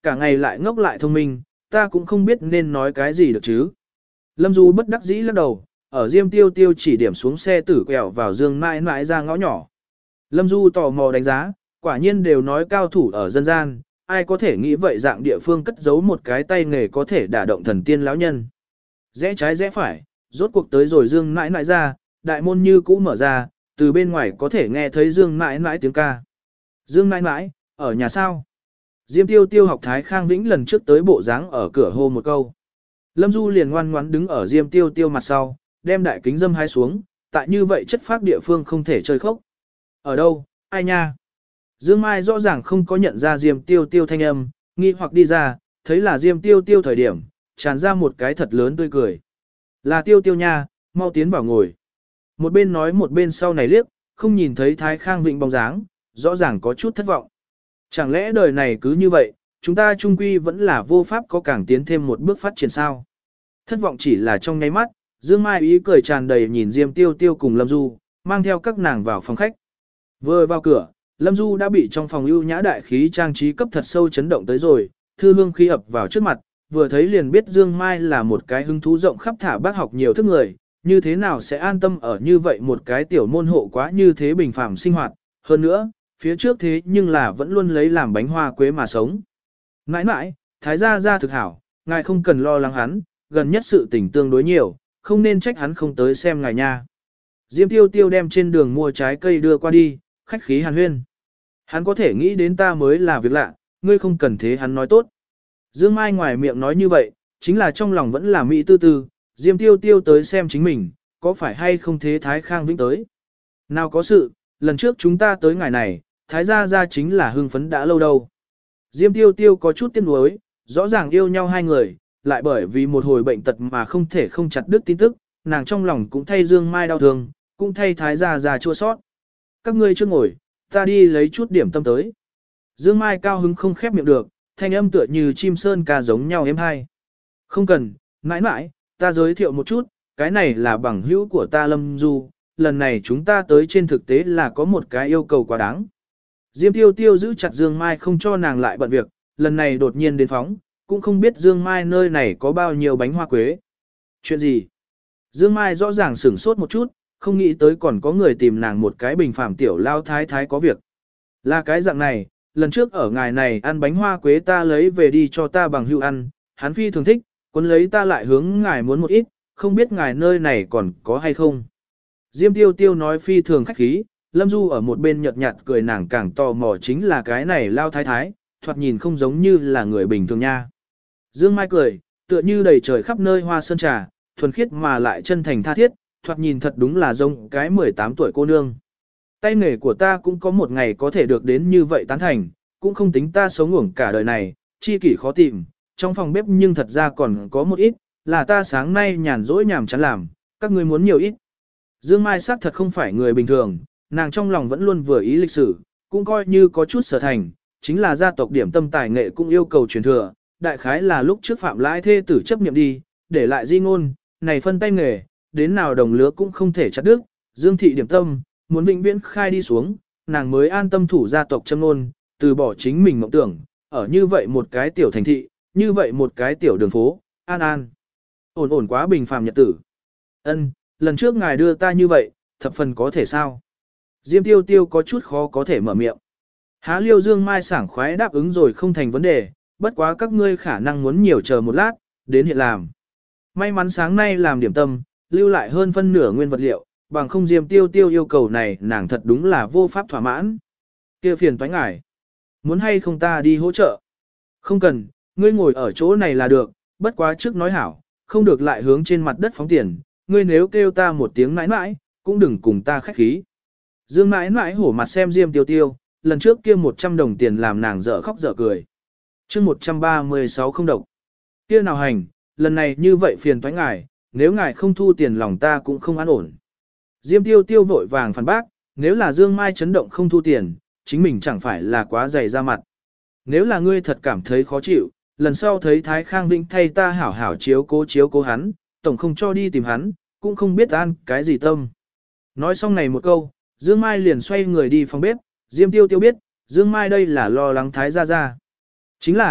cả ngày lại ngốc lại thông minh, ta cũng không biết nên nói cái gì được chứ. Lâm Du bất đắc dĩ lắc đầu, ở Diêm Tiêu Tiêu chỉ điểm xuống xe tử quẹo vào Dương mãi mãi ra ngõ nhỏ. Lâm Du tò mò đánh giá, quả nhiên đều nói cao thủ ở dân gian, ai có thể nghĩ vậy dạng địa phương cất giấu một cái tay nghề có thể đả động thần tiên lão nhân. Rẽ trái rẽ phải, rốt cuộc tới rồi Dương mãi mãi ra, đại môn như cũ mở ra, từ bên ngoài có thể nghe thấy Dương mãi mãi tiếng ca. Dương mãi mãi, ở nhà sao? Diêm Tiêu Tiêu học Thái Khang Vĩnh lần trước tới bộ dáng ở cửa hô một câu. Lâm Du liền ngoan ngoãn đứng ở Diêm Tiêu Tiêu mặt sau, đem đại kính dâm hai xuống, tại như vậy chất phác địa phương không thể chơi khốc. Ở đâu, ai nha? Dương Mai rõ ràng không có nhận ra Diêm Tiêu Tiêu thanh âm, nghi hoặc đi ra, thấy là Diêm Tiêu Tiêu thời điểm, tràn ra một cái thật lớn tươi cười. Là Tiêu Tiêu nha, mau tiến vào ngồi. Một bên nói một bên sau này liếc, không nhìn thấy Thái Khang Vĩnh bóng dáng, rõ ràng có chút thất vọng. Chẳng lẽ đời này cứ như vậy, chúng ta trung quy vẫn là vô pháp có càng tiến thêm một bước phát triển sao? Thất vọng chỉ là trong nháy mắt, Dương Mai ý cười tràn đầy nhìn Diêm Tiêu Tiêu cùng Lâm Du, mang theo các nàng vào phòng khách. Vừa vào cửa, Lâm Du đã bị trong phòng ưu nhã đại khí trang trí cấp thật sâu chấn động tới rồi, thư hương khí ập vào trước mặt, vừa thấy liền biết Dương Mai là một cái hứng thú rộng khắp thả bác học nhiều thức người, như thế nào sẽ an tâm ở như vậy một cái tiểu môn hộ quá như thế bình phàm sinh hoạt, hơn nữa, phía trước thế nhưng là vẫn luôn lấy làm bánh hoa quế mà sống. Nãi nãi, thái gia gia thực hảo, ngài không cần lo lắng hắn, gần nhất sự tình tương đối nhiều, không nên trách hắn không tới xem ngài nha. Diêm Tiêu Tiêu đem trên đường mua trái cây đưa qua đi, khách khí hàn huyên. Hắn có thể nghĩ đến ta mới là việc lạ, ngươi không cần thế hắn nói tốt. Dương Mai ngoài miệng nói như vậy, chính là trong lòng vẫn là mỹ tư tư, Diêm Tiêu Tiêu tới xem chính mình, có phải hay không thế Thái Khang Vĩnh tới. Nào có sự, lần trước chúng ta tới ngày này, Thái gia gia chính là hưng phấn đã lâu đâu. Diêm Tiêu Tiêu có chút tiếc nuối, rõ ràng yêu nhau hai người, lại bởi vì một hồi bệnh tật mà không thể không chặt đứt tin tức, nàng trong lòng cũng thay Dương Mai đau thương, cũng thay Thái gia gia chua sót. Các ngươi chưa ngồi, ta đi lấy chút điểm tâm tới. Dương Mai cao hứng không khép miệng được, thanh âm tựa như chim sơn ca giống nhau êm hai. Không cần, mãi mãi, ta giới thiệu một chút, cái này là bằng hữu của ta Lâm Du, lần này chúng ta tới trên thực tế là có một cái yêu cầu quá đáng. Diêm Tiêu Tiêu giữ chặt Dương Mai không cho nàng lại bận việc, lần này đột nhiên đến phóng, cũng không biết Dương Mai nơi này có bao nhiêu bánh hoa quế. Chuyện gì? Dương Mai rõ ràng sửng sốt một chút, không nghĩ tới còn có người tìm nàng một cái bình phàm tiểu lao thái thái có việc. Là cái dạng này, lần trước ở ngài này ăn bánh hoa quế ta lấy về đi cho ta bằng hữu ăn, hắn phi thường thích, quân lấy ta lại hướng ngài muốn một ít, không biết ngài nơi này còn có hay không. Diêm Tiêu Tiêu nói phi thường khách khí, Lâm Du ở một bên nhợt nhạt cười nàng càng tò mò chính là cái này lao thái thái, thoạt nhìn không giống như là người bình thường nha. Dương Mai cười, tựa như đầy trời khắp nơi hoa sơn trà, thuần khiết mà lại chân thành tha thiết, thoạt nhìn thật đúng là giống cái 18 tuổi cô nương. Tay nghề của ta cũng có một ngày có thể được đến như vậy tán thành, cũng không tính ta sống uổng cả đời này, chi kỷ khó tìm, trong phòng bếp nhưng thật ra còn có một ít, là ta sáng nay nhàn rỗi nhàm chán làm, các ngươi muốn nhiều ít. Dương Mai xác thật không phải người bình thường, nàng trong lòng vẫn luôn vừa ý lịch sử, cũng coi như có chút sở thành, chính là gia tộc điểm tâm tài nghệ cũng yêu cầu truyền thừa, đại khái là lúc trước Phạm Lãi thê tử chấp nhiệm đi, để lại di ngôn, này phân tay nghề, đến nào đồng lứa cũng không thể chặt đứt, Dương thị điểm tâm, muốn vĩnh viễn khai đi xuống, nàng mới an tâm thủ gia tộc châm ngôn, từ bỏ chính mình mộng tưởng, ở như vậy một cái tiểu thành thị, như vậy một cái tiểu đường phố, an an. Ổn ổn quá bình phàm nhật tử. Ân, lần trước ngài đưa ta như vậy, thập phần có thể sao? Diêm Tiêu Tiêu có chút khó có thể mở miệng. Há Liêu Dương Mai sảng khoái đáp ứng rồi không thành vấn đề, bất quá các ngươi khả năng muốn nhiều chờ một lát, đến hiện làm. May mắn sáng nay làm điểm tâm, lưu lại hơn phân nửa nguyên vật liệu, bằng không Diêm Tiêu Tiêu yêu cầu này nàng thật đúng là vô pháp thỏa mãn. Kia phiền toái ngài. Muốn hay không ta đi hỗ trợ? Không cần, ngươi ngồi ở chỗ này là được, bất quá trước nói hảo, không được lại hướng trên mặt đất phóng tiền, ngươi nếu kêu ta một tiếng mãi mãi, cũng đừng cùng ta khách khí. Dương mãi mãi hổ mặt xem Diêm Tiêu Tiêu, lần trước kia 100 đồng tiền làm nàng dở khóc dở cười. chương 136 không độc. Kia nào hành, lần này như vậy phiền toái ngài, nếu ngài không thu tiền lòng ta cũng không an ổn. Diêm Tiêu Tiêu vội vàng phản bác, nếu là Dương Mai chấn động không thu tiền, chính mình chẳng phải là quá dày ra mặt. Nếu là ngươi thật cảm thấy khó chịu, lần sau thấy Thái Khang Vĩnh thay ta hảo hảo chiếu cố hắn, tổng không cho đi tìm hắn, cũng không biết an cái gì tâm. Nói xong này một câu, Dương Mai liền xoay người đi phòng bếp, Diêm Tiêu Tiêu biết, Dương Mai đây là lo lắng Thái gia gia. Chính là,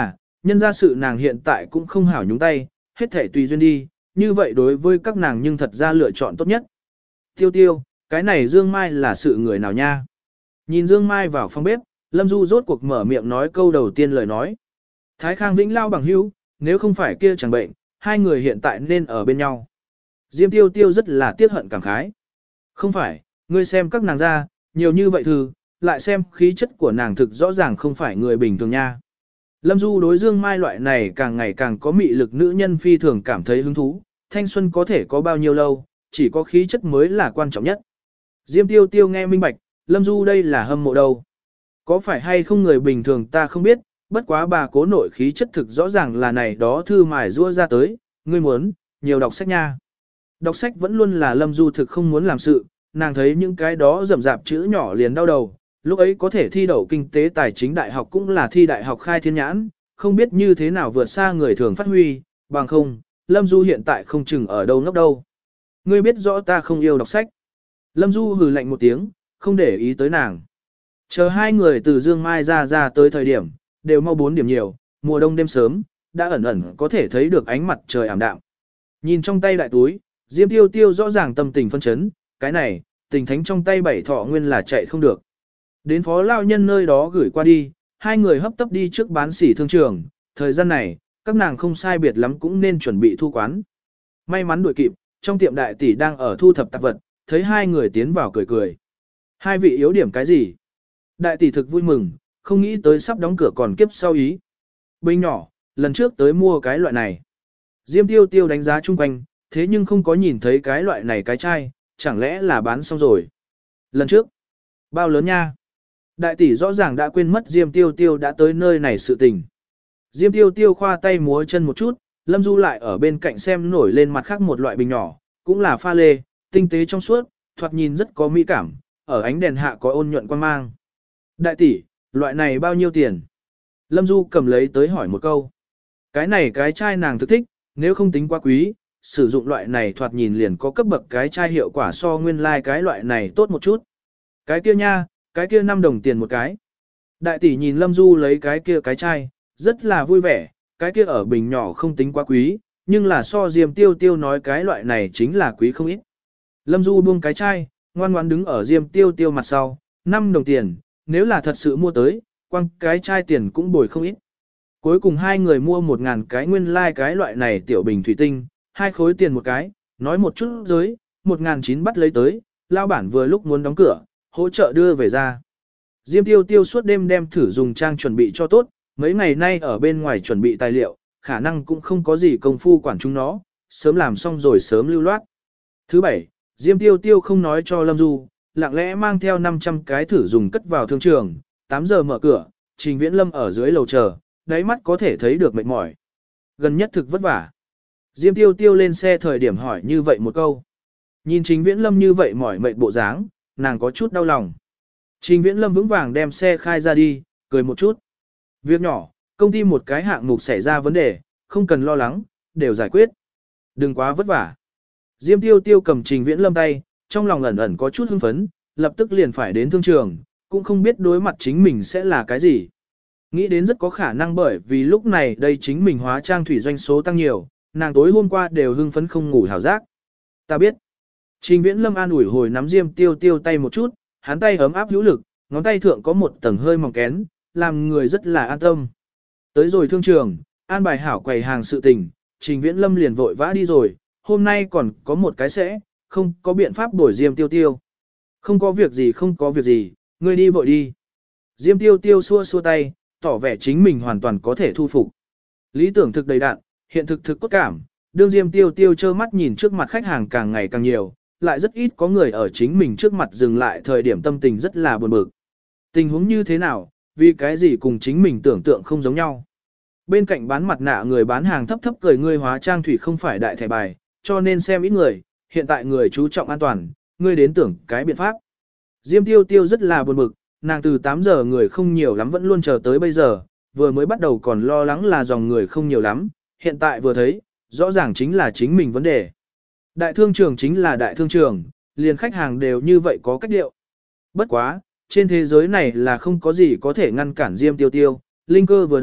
nhân ra sự nàng hiện tại cũng không hảo nhúng tay, hết thể tùy duyên đi, như vậy đối với các nàng nhưng thật ra lựa chọn tốt nhất. Tiêu tiêu, cái này Dương Mai là sự người nào nha? Nhìn Dương Mai vào phòng bếp, Lâm Du rốt cuộc mở miệng nói câu đầu tiên lời nói. Thái Khang Vĩnh lao bằng hữu, nếu không phải kia chẳng bệnh, hai người hiện tại nên ở bên nhau. Diêm tiêu tiêu rất là tiếc hận cảm khái. Không phải, ngươi xem các nàng ra, nhiều như vậy thư, lại xem khí chất của nàng thực rõ ràng không phải người bình thường nha. Lâm Du đối Dương Mai loại này càng ngày càng có mị lực nữ nhân phi thường cảm thấy hứng thú, thanh xuân có thể có bao nhiêu lâu, chỉ có khí chất mới là quan trọng nhất. Diêm tiêu tiêu nghe minh bạch, Lâm Du đây là hâm mộ đâu. Có phải hay không người bình thường ta không biết, bất quá bà cố nội khí chất thực rõ ràng là này đó thư mài rua ra tới, ngươi muốn, nhiều đọc sách nha. Đọc sách vẫn luôn là Lâm Du thực không muốn làm sự, nàng thấy những cái đó rậm rạp chữ nhỏ liền đau đầu, lúc ấy có thể thi đậu kinh tế tài chính đại học cũng là thi đại học khai thiên nhãn, không biết như thế nào vượt xa người thường phát huy, bằng không, Lâm Du hiện tại không chừng ở đâu ngốc đâu. Ngươi biết rõ ta không yêu đọc sách. Lâm Du hừ lạnh một tiếng, không để ý tới nàng. Chờ hai người từ Dương Mai ra tới thời điểm, đều mau 4 điểm nhiều, mùa đông đêm sớm, đã ẩn ẩn có thể thấy được ánh mặt trời ảm đạm. Nhìn trong tay đại túi, Diêm Tiêu Tiêu rõ ràng tâm tình phân chấn, cái này, tình thánh trong tay bảy thọ nguyên là chạy không được. Đến phó lao nhân nơi đó gửi qua đi, hai người hấp tấp đi trước bán sỉ thương trường, thời gian này, các nàng không sai biệt lắm cũng nên chuẩn bị thu quán. May mắn đuổi kịp, trong tiệm đại tỷ đang ở thu thập tạp vật, thấy hai người tiến vào cười cười. Hai vị yếu điểm cái gì? Đại tỷ thực vui mừng, không nghĩ tới sắp đóng cửa còn kiếp sau ý. Bình nhỏ, lần trước tới mua cái loại này. Diêm Tiêu Tiêu đánh giá chung quanh, thế nhưng không có nhìn thấy cái loại này cái chai, chẳng lẽ là bán xong rồi. Lần trước, bao lớn nha. Đại tỷ rõ ràng đã quên mất Diêm Tiêu Tiêu đã tới nơi này sự tình. Diêm Tiêu Tiêu khoa tay múa chân một chút, Lâm Du lại ở bên cạnh xem nổi lên mặt khác một loại bình nhỏ, cũng là pha lê, tinh tế trong suốt, thoạt nhìn rất có mỹ cảm, ở ánh đèn hạ có ôn nhuận quan mang. Đại tỷ, loại này bao nhiêu tiền? Lâm Du cầm lấy tới hỏi một câu. Cái này cái chai nàng thực thích, nếu không tính quá quý, sử dụng loại này thoạt nhìn liền có cấp bậc cái chai hiệu quả so nguyên lai like cái loại này tốt một chút. Cái kia nha, cái kia 5 đồng tiền một cái. Đại tỷ nhìn Lâm Du lấy cái kia cái chai, rất là vui vẻ, cái kia ở bình nhỏ không tính quá quý, nhưng là so Diêm Tiêu Tiêu nói cái loại này chính là quý không ít. Lâm Du buông cái chai, ngoan ngoãn đứng ở Diêm Tiêu Tiêu mặt sau, 5 đồng tiền, nếu là thật sự mua tới, quăng cái chai tiền cũng bồi không ít. Cuối cùng hai người mua 1.000 cái nguyên lai like cái loại này tiểu bình thủy tinh, 2 khối tiền một cái, nói một chút giới, 1.900 bắt lấy tới, lao bản vừa lúc muốn đóng cửa, hỗ trợ đưa về ra. Diêm Tiêu Tiêu suốt đêm đem thử dùng trang chuẩn bị cho tốt, mấy ngày nay ở bên ngoài chuẩn bị tài liệu, khả năng cũng không có gì công phu quản chúng nó, sớm làm xong rồi sớm lưu loát. Thứ bảy, Diêm Tiêu Tiêu không nói cho Lâm Du, lặng lẽ mang theo 500 cái thử dùng cất vào thương trường, 8 giờ mở cửa, Trình Viễn Lâm ở dưới lầu chờ, đáy mắt có thể thấy được mệt mỏi. Gần nhất thực vất vả. Diêm Tiêu Tiêu lên xe thời điểm hỏi như vậy một câu. Nhìn Trình Viễn Lâm như vậy mỏi mệt bộ dáng, nàng có chút đau lòng. Trình Viễn Lâm vững vàng đem xe khai ra đi, cười một chút. Việc nhỏ, công ty một cái hạng mục xảy ra vấn đề, không cần lo lắng, đều giải quyết. Đừng quá vất vả. Diêm Tiêu Tiêu cầm Trình Viễn Lâm tay, trong lòng ẩn ẩn có chút hưng phấn, lập tức liền phải đến thương trường, cũng không biết đối mặt chính mình sẽ là cái gì. Nghĩ đến rất có khả năng bởi vì lúc này đây chính mình hóa trang thủy doanh số tăng nhiều, nàng tối hôm qua đều hưng phấn không ngủ hảo giác. Ta biết. Trình Viễn Lâm an ủi hồi nắm Diêm Tiêu Tiêu tay một chút, hắn tay ấm áp hữu lực, ngón tay thượng có một tầng hơi mỏng kén, làm người rất là an tâm. Tới rồi thương trường, an bài hảo quầy hàng sự tình, Trình Viễn Lâm liền vội vã đi rồi, hôm nay còn có một cái sẽ, không có biện pháp bồi Diêm Tiêu Tiêu. Không có việc gì không có việc gì, ngươi đi vội đi. Diêm Tiêu Tiêu xua xua tay, tỏ vẻ chính mình hoàn toàn có thể thu phục. Lý tưởng thực đầy đạn, hiện thực thực cốt cảm, đương Diêm Tiêu Tiêu trơ mắt nhìn trước mặt khách hàng càng ngày càng nhiều, lại rất ít có người ở chính mình trước mặt dừng lại thời điểm tâm tình rất là buồn bực. Tình huống như thế nào, vì cái gì cùng chính mình tưởng tượng không giống nhau. Bên cạnh bán mặt nạ người bán hàng thấp thấp cười ngươi hóa trang thủy không phải đại thẻ bài, cho nên xem ít người, hiện tại người chú trọng an toàn, ngươi đến tưởng cái biện pháp. Diêm Tiêu Tiêu rất là buồn bực, nàng từ 8 giờ người không nhiều lắm vẫn luôn chờ tới bây giờ, vừa mới bắt đầu còn lo lắng là dòng người không nhiều lắm, hiện tại vừa thấy, rõ ràng chính là chính mình vấn đề. Đại thương trường chính là đại thương trường, liền khách hàng đều như vậy có cách điệu. Bất quá, trên thế giới này là không có gì có thể ngăn cản Diêm Tiêu Tiêu, linh cơ vừa động,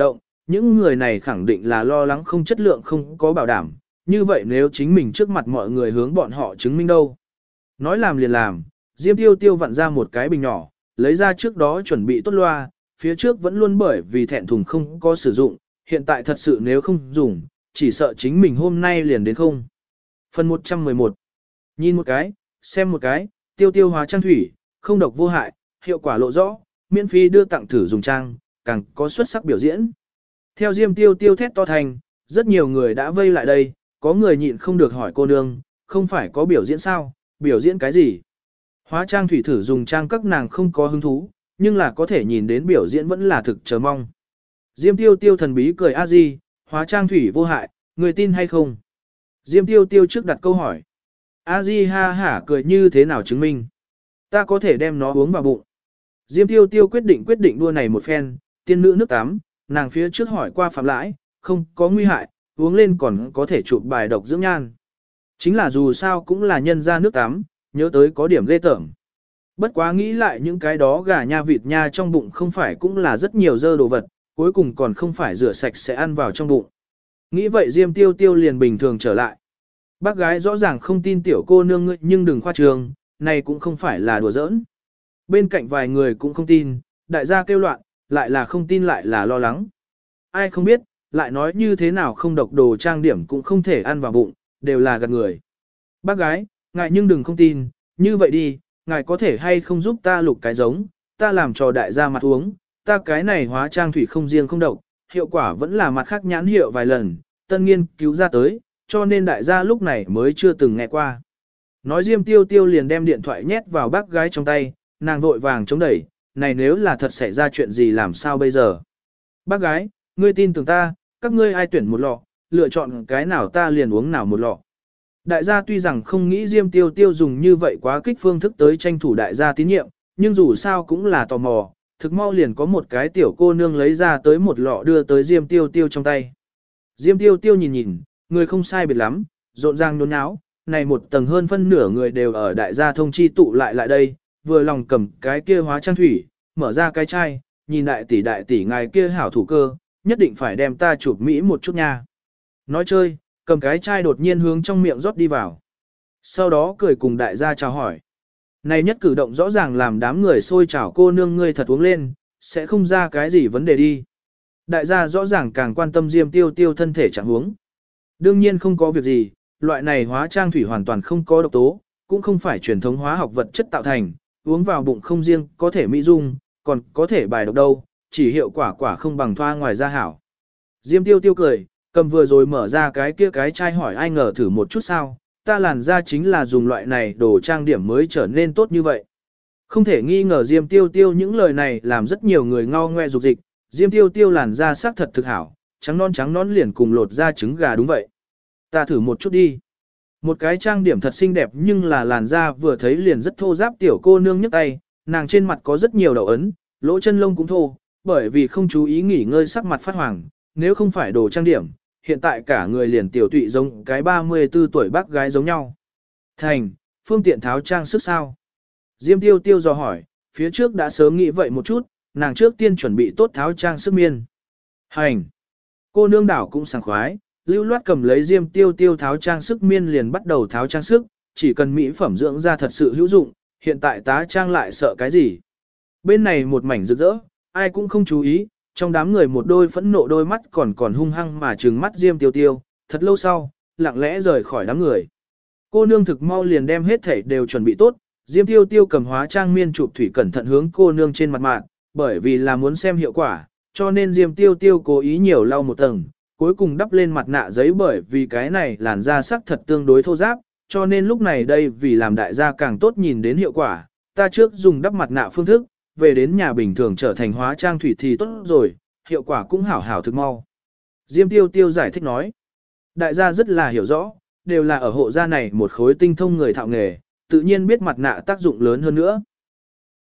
những người này khẳng định là lo lắng không chất lượng không có bảo đảm, như vậy nếu chính mình trước mặt mọi người hướng bọn họ chứng minh đâu. Nói làm liền làm, Diêm Tiêu Tiêu vặn ra một cái bình nhỏ, lấy ra trước đó chuẩn bị tốt loa, phía trước vẫn luôn bởi vì thẹn thùng không có sử dụng, hiện tại thật sự nếu không dùng, chỉ sợ chính mình hôm nay liền đến không. Phần 111. Nhìn một cái, xem một cái, Tiêu Tiêu hóa trang thủy, không độc vô hại, hiệu quả lộ rõ, miễn phí đưa tặng thử dùng trang, càng có xuất sắc biểu diễn. Theo Diêm Tiêu Tiêu thét to thành, rất nhiều người đã vây lại đây, có người nhịn không được hỏi cô nương, không phải có biểu diễn sao, biểu diễn cái gì? Hóa trang thủy thử dùng trang các nàng không có hứng thú, nhưng là có thể nhìn đến biểu diễn vẫn là thực chờ mong. Diêm Tiêu Tiêu thần bí cười a di, hóa trang thủy vô hại, người tin hay không? Diêm Tiêu Tiêu trước đặt câu hỏi. A di ha hả cười như thế nào chứng minh? Ta có thể đem nó uống vào bụng. Diêm Tiêu Tiêu quyết định đua này một phen, tiên nữ nước tắm, nàng phía trước hỏi qua phạm lãi, không có nguy hại, uống lên còn có thể chụp bài độc dưỡng nhan. Chính là dù sao cũng là nhân ra nước tắm, nhớ tới có điểm ghê tởm. Bất quá nghĩ lại những cái đó gà nha vịt nha trong bụng không phải cũng là rất nhiều dơ đồ vật, cuối cùng còn không phải rửa sạch sẽ ăn vào trong bụng. Nghĩ vậy Diêm Tiêu Tiêu liền bình thường trở lại. Bác gái rõ ràng không tin tiểu cô nương ngươi nhưng đừng khoa trương, này cũng không phải là đùa giỡn. Bên cạnh vài người cũng không tin, đại gia kêu loạn, lại là không tin lại là lo lắng. Ai không biết, lại nói như thế nào không độc đồ trang điểm cũng không thể ăn vào bụng, đều là gạt người. Bác gái, ngài nhưng đừng không tin, như vậy đi, ngài có thể hay không giúp ta lục cái giống, ta làm cho đại gia mặt uống, ta cái này hóa trang thủy không riêng không độc, hiệu quả vẫn là mặt khác nhãn hiệu vài lần, tân nghiên cứu ra tới, cho nên đại gia lúc này mới chưa từng nghe qua. Nói Diêm Tiêu Tiêu liền đem điện thoại nhét vào bác gái trong tay, nàng vội vàng chống đẩy, này nếu là thật xảy ra chuyện gì làm sao bây giờ. Bác gái, ngươi tin tưởng ta, các ngươi ai tuyển một lọ, lựa chọn cái nào ta liền uống nào một lọ. Đại gia tuy rằng không nghĩ Diêm Tiêu Tiêu dùng như vậy quá kích phương thức tới tranh thủ đại gia tín nhiệm, nhưng dù sao cũng là tò mò, thực mau liền có một cái tiểu cô nương lấy ra tới một lọ đưa tới Diêm Tiêu Tiêu trong tay. Diêm Tiêu Tiêu nhìn, người không sai biệt lắm, rộn ràng nhốn nháo, này một tầng hơn phân nửa người đều ở đại gia thông chi tụ lại đây, vừa lòng cầm cái kia hóa trang thủy, mở ra cái chai, nhìn đại tỷ ngài kia hảo thủ cơ, nhất định phải đem ta chụp mỹ một chút nha. Nói chơi, cầm cái chai đột nhiên hướng trong miệng rót đi vào. Sau đó cười cùng đại gia chào hỏi. Này nhất cử động rõ ràng làm đám người xôi chào cô nương ngươi thật uống lên, sẽ không ra cái gì vấn đề đi. Đại gia rõ ràng càng quan tâm Diêm Tiêu Tiêu thân thể trạng huống. Đương nhiên không có việc gì, loại này hóa trang thủy hoàn toàn không có độc tố, cũng không phải truyền thống hóa học vật chất tạo thành, uống vào bụng không riêng có thể mỹ dung, còn có thể bài độc đâu, chỉ hiệu quả không bằng thoa ngoài da hảo. Diêm Tiêu Tiêu cười, cầm vừa rồi mở ra cái kia cái chai hỏi ai ngờ thử một chút sao, ta làn da chính là dùng loại này đồ trang điểm mới trở nên tốt như vậy. Không thể nghi ngờ Diêm Tiêu Tiêu những lời này làm rất nhiều người ngao ngoe dục dịch, Diêm Tiêu Tiêu làn da sắc thật thực hảo, trắng non liền cùng lột da trứng gà đúng vậy. Ta thử một chút đi. Một cái trang điểm thật xinh đẹp nhưng là làn da vừa thấy liền rất thô ráp tiểu cô nương nhấc tay, nàng trên mặt có rất nhiều đầu ấn, lỗ chân lông cũng thô, bởi vì không chú ý nghỉ ngơi sắc mặt phát hoàng, nếu không phải đồ trang điểm, hiện tại cả người liền tiểu tụy giống cái 34 tuổi bác gái giống nhau. Thành, phương tiện tháo trang sức sao? Diêm Tiêu Tiêu dò hỏi, phía trước đã sớm nghĩ vậy một chút, nàng trước tiên chuẩn bị tốt tháo trang sức miên. Hành! Cô nương đảo cũng sảng khoái, lưu loát cầm lấy Diêm Tiêu Tiêu tháo trang sức miên liền bắt đầu tháo trang sức, chỉ cần mỹ phẩm dưỡng da thật sự hữu dụng, hiện tại tá trang lại sợ cái gì. Bên này một mảnh rực rỡ, ai cũng không chú ý, trong đám người một đôi phẫn nộ đôi mắt còn hung hăng mà trừng mắt Diêm Tiêu Tiêu, thật lâu sau, lặng lẽ rời khỏi đám người. Cô nương thực mau liền đem hết thảy đều chuẩn bị tốt, Diêm Tiêu Tiêu cầm hóa trang miên chụp thủy cẩn thận hướng cô nương trên mặt mạng, bởi vì là muốn xem hiệu quả, cho nên Diêm Tiêu Tiêu cố ý nhiều lau một tầng, cuối cùng đắp lên mặt nạ giấy bởi vì cái này làn da sắc thật tương đối thô ráp, cho nên lúc này đây vì làm đại gia càng tốt nhìn đến hiệu quả, ta trước dùng đắp mặt nạ phương thức, về đến nhà bình thường trở thành hóa trang thủy thì tốt rồi, hiệu quả cũng hảo thực mau. Diêm Tiêu Tiêu giải thích nói, đại gia rất là hiểu rõ, đều là ở hộ gia này một khối tinh thông người thạo nghề, tự nhiên biết mặt nạ tác dụng lớn hơn nữa,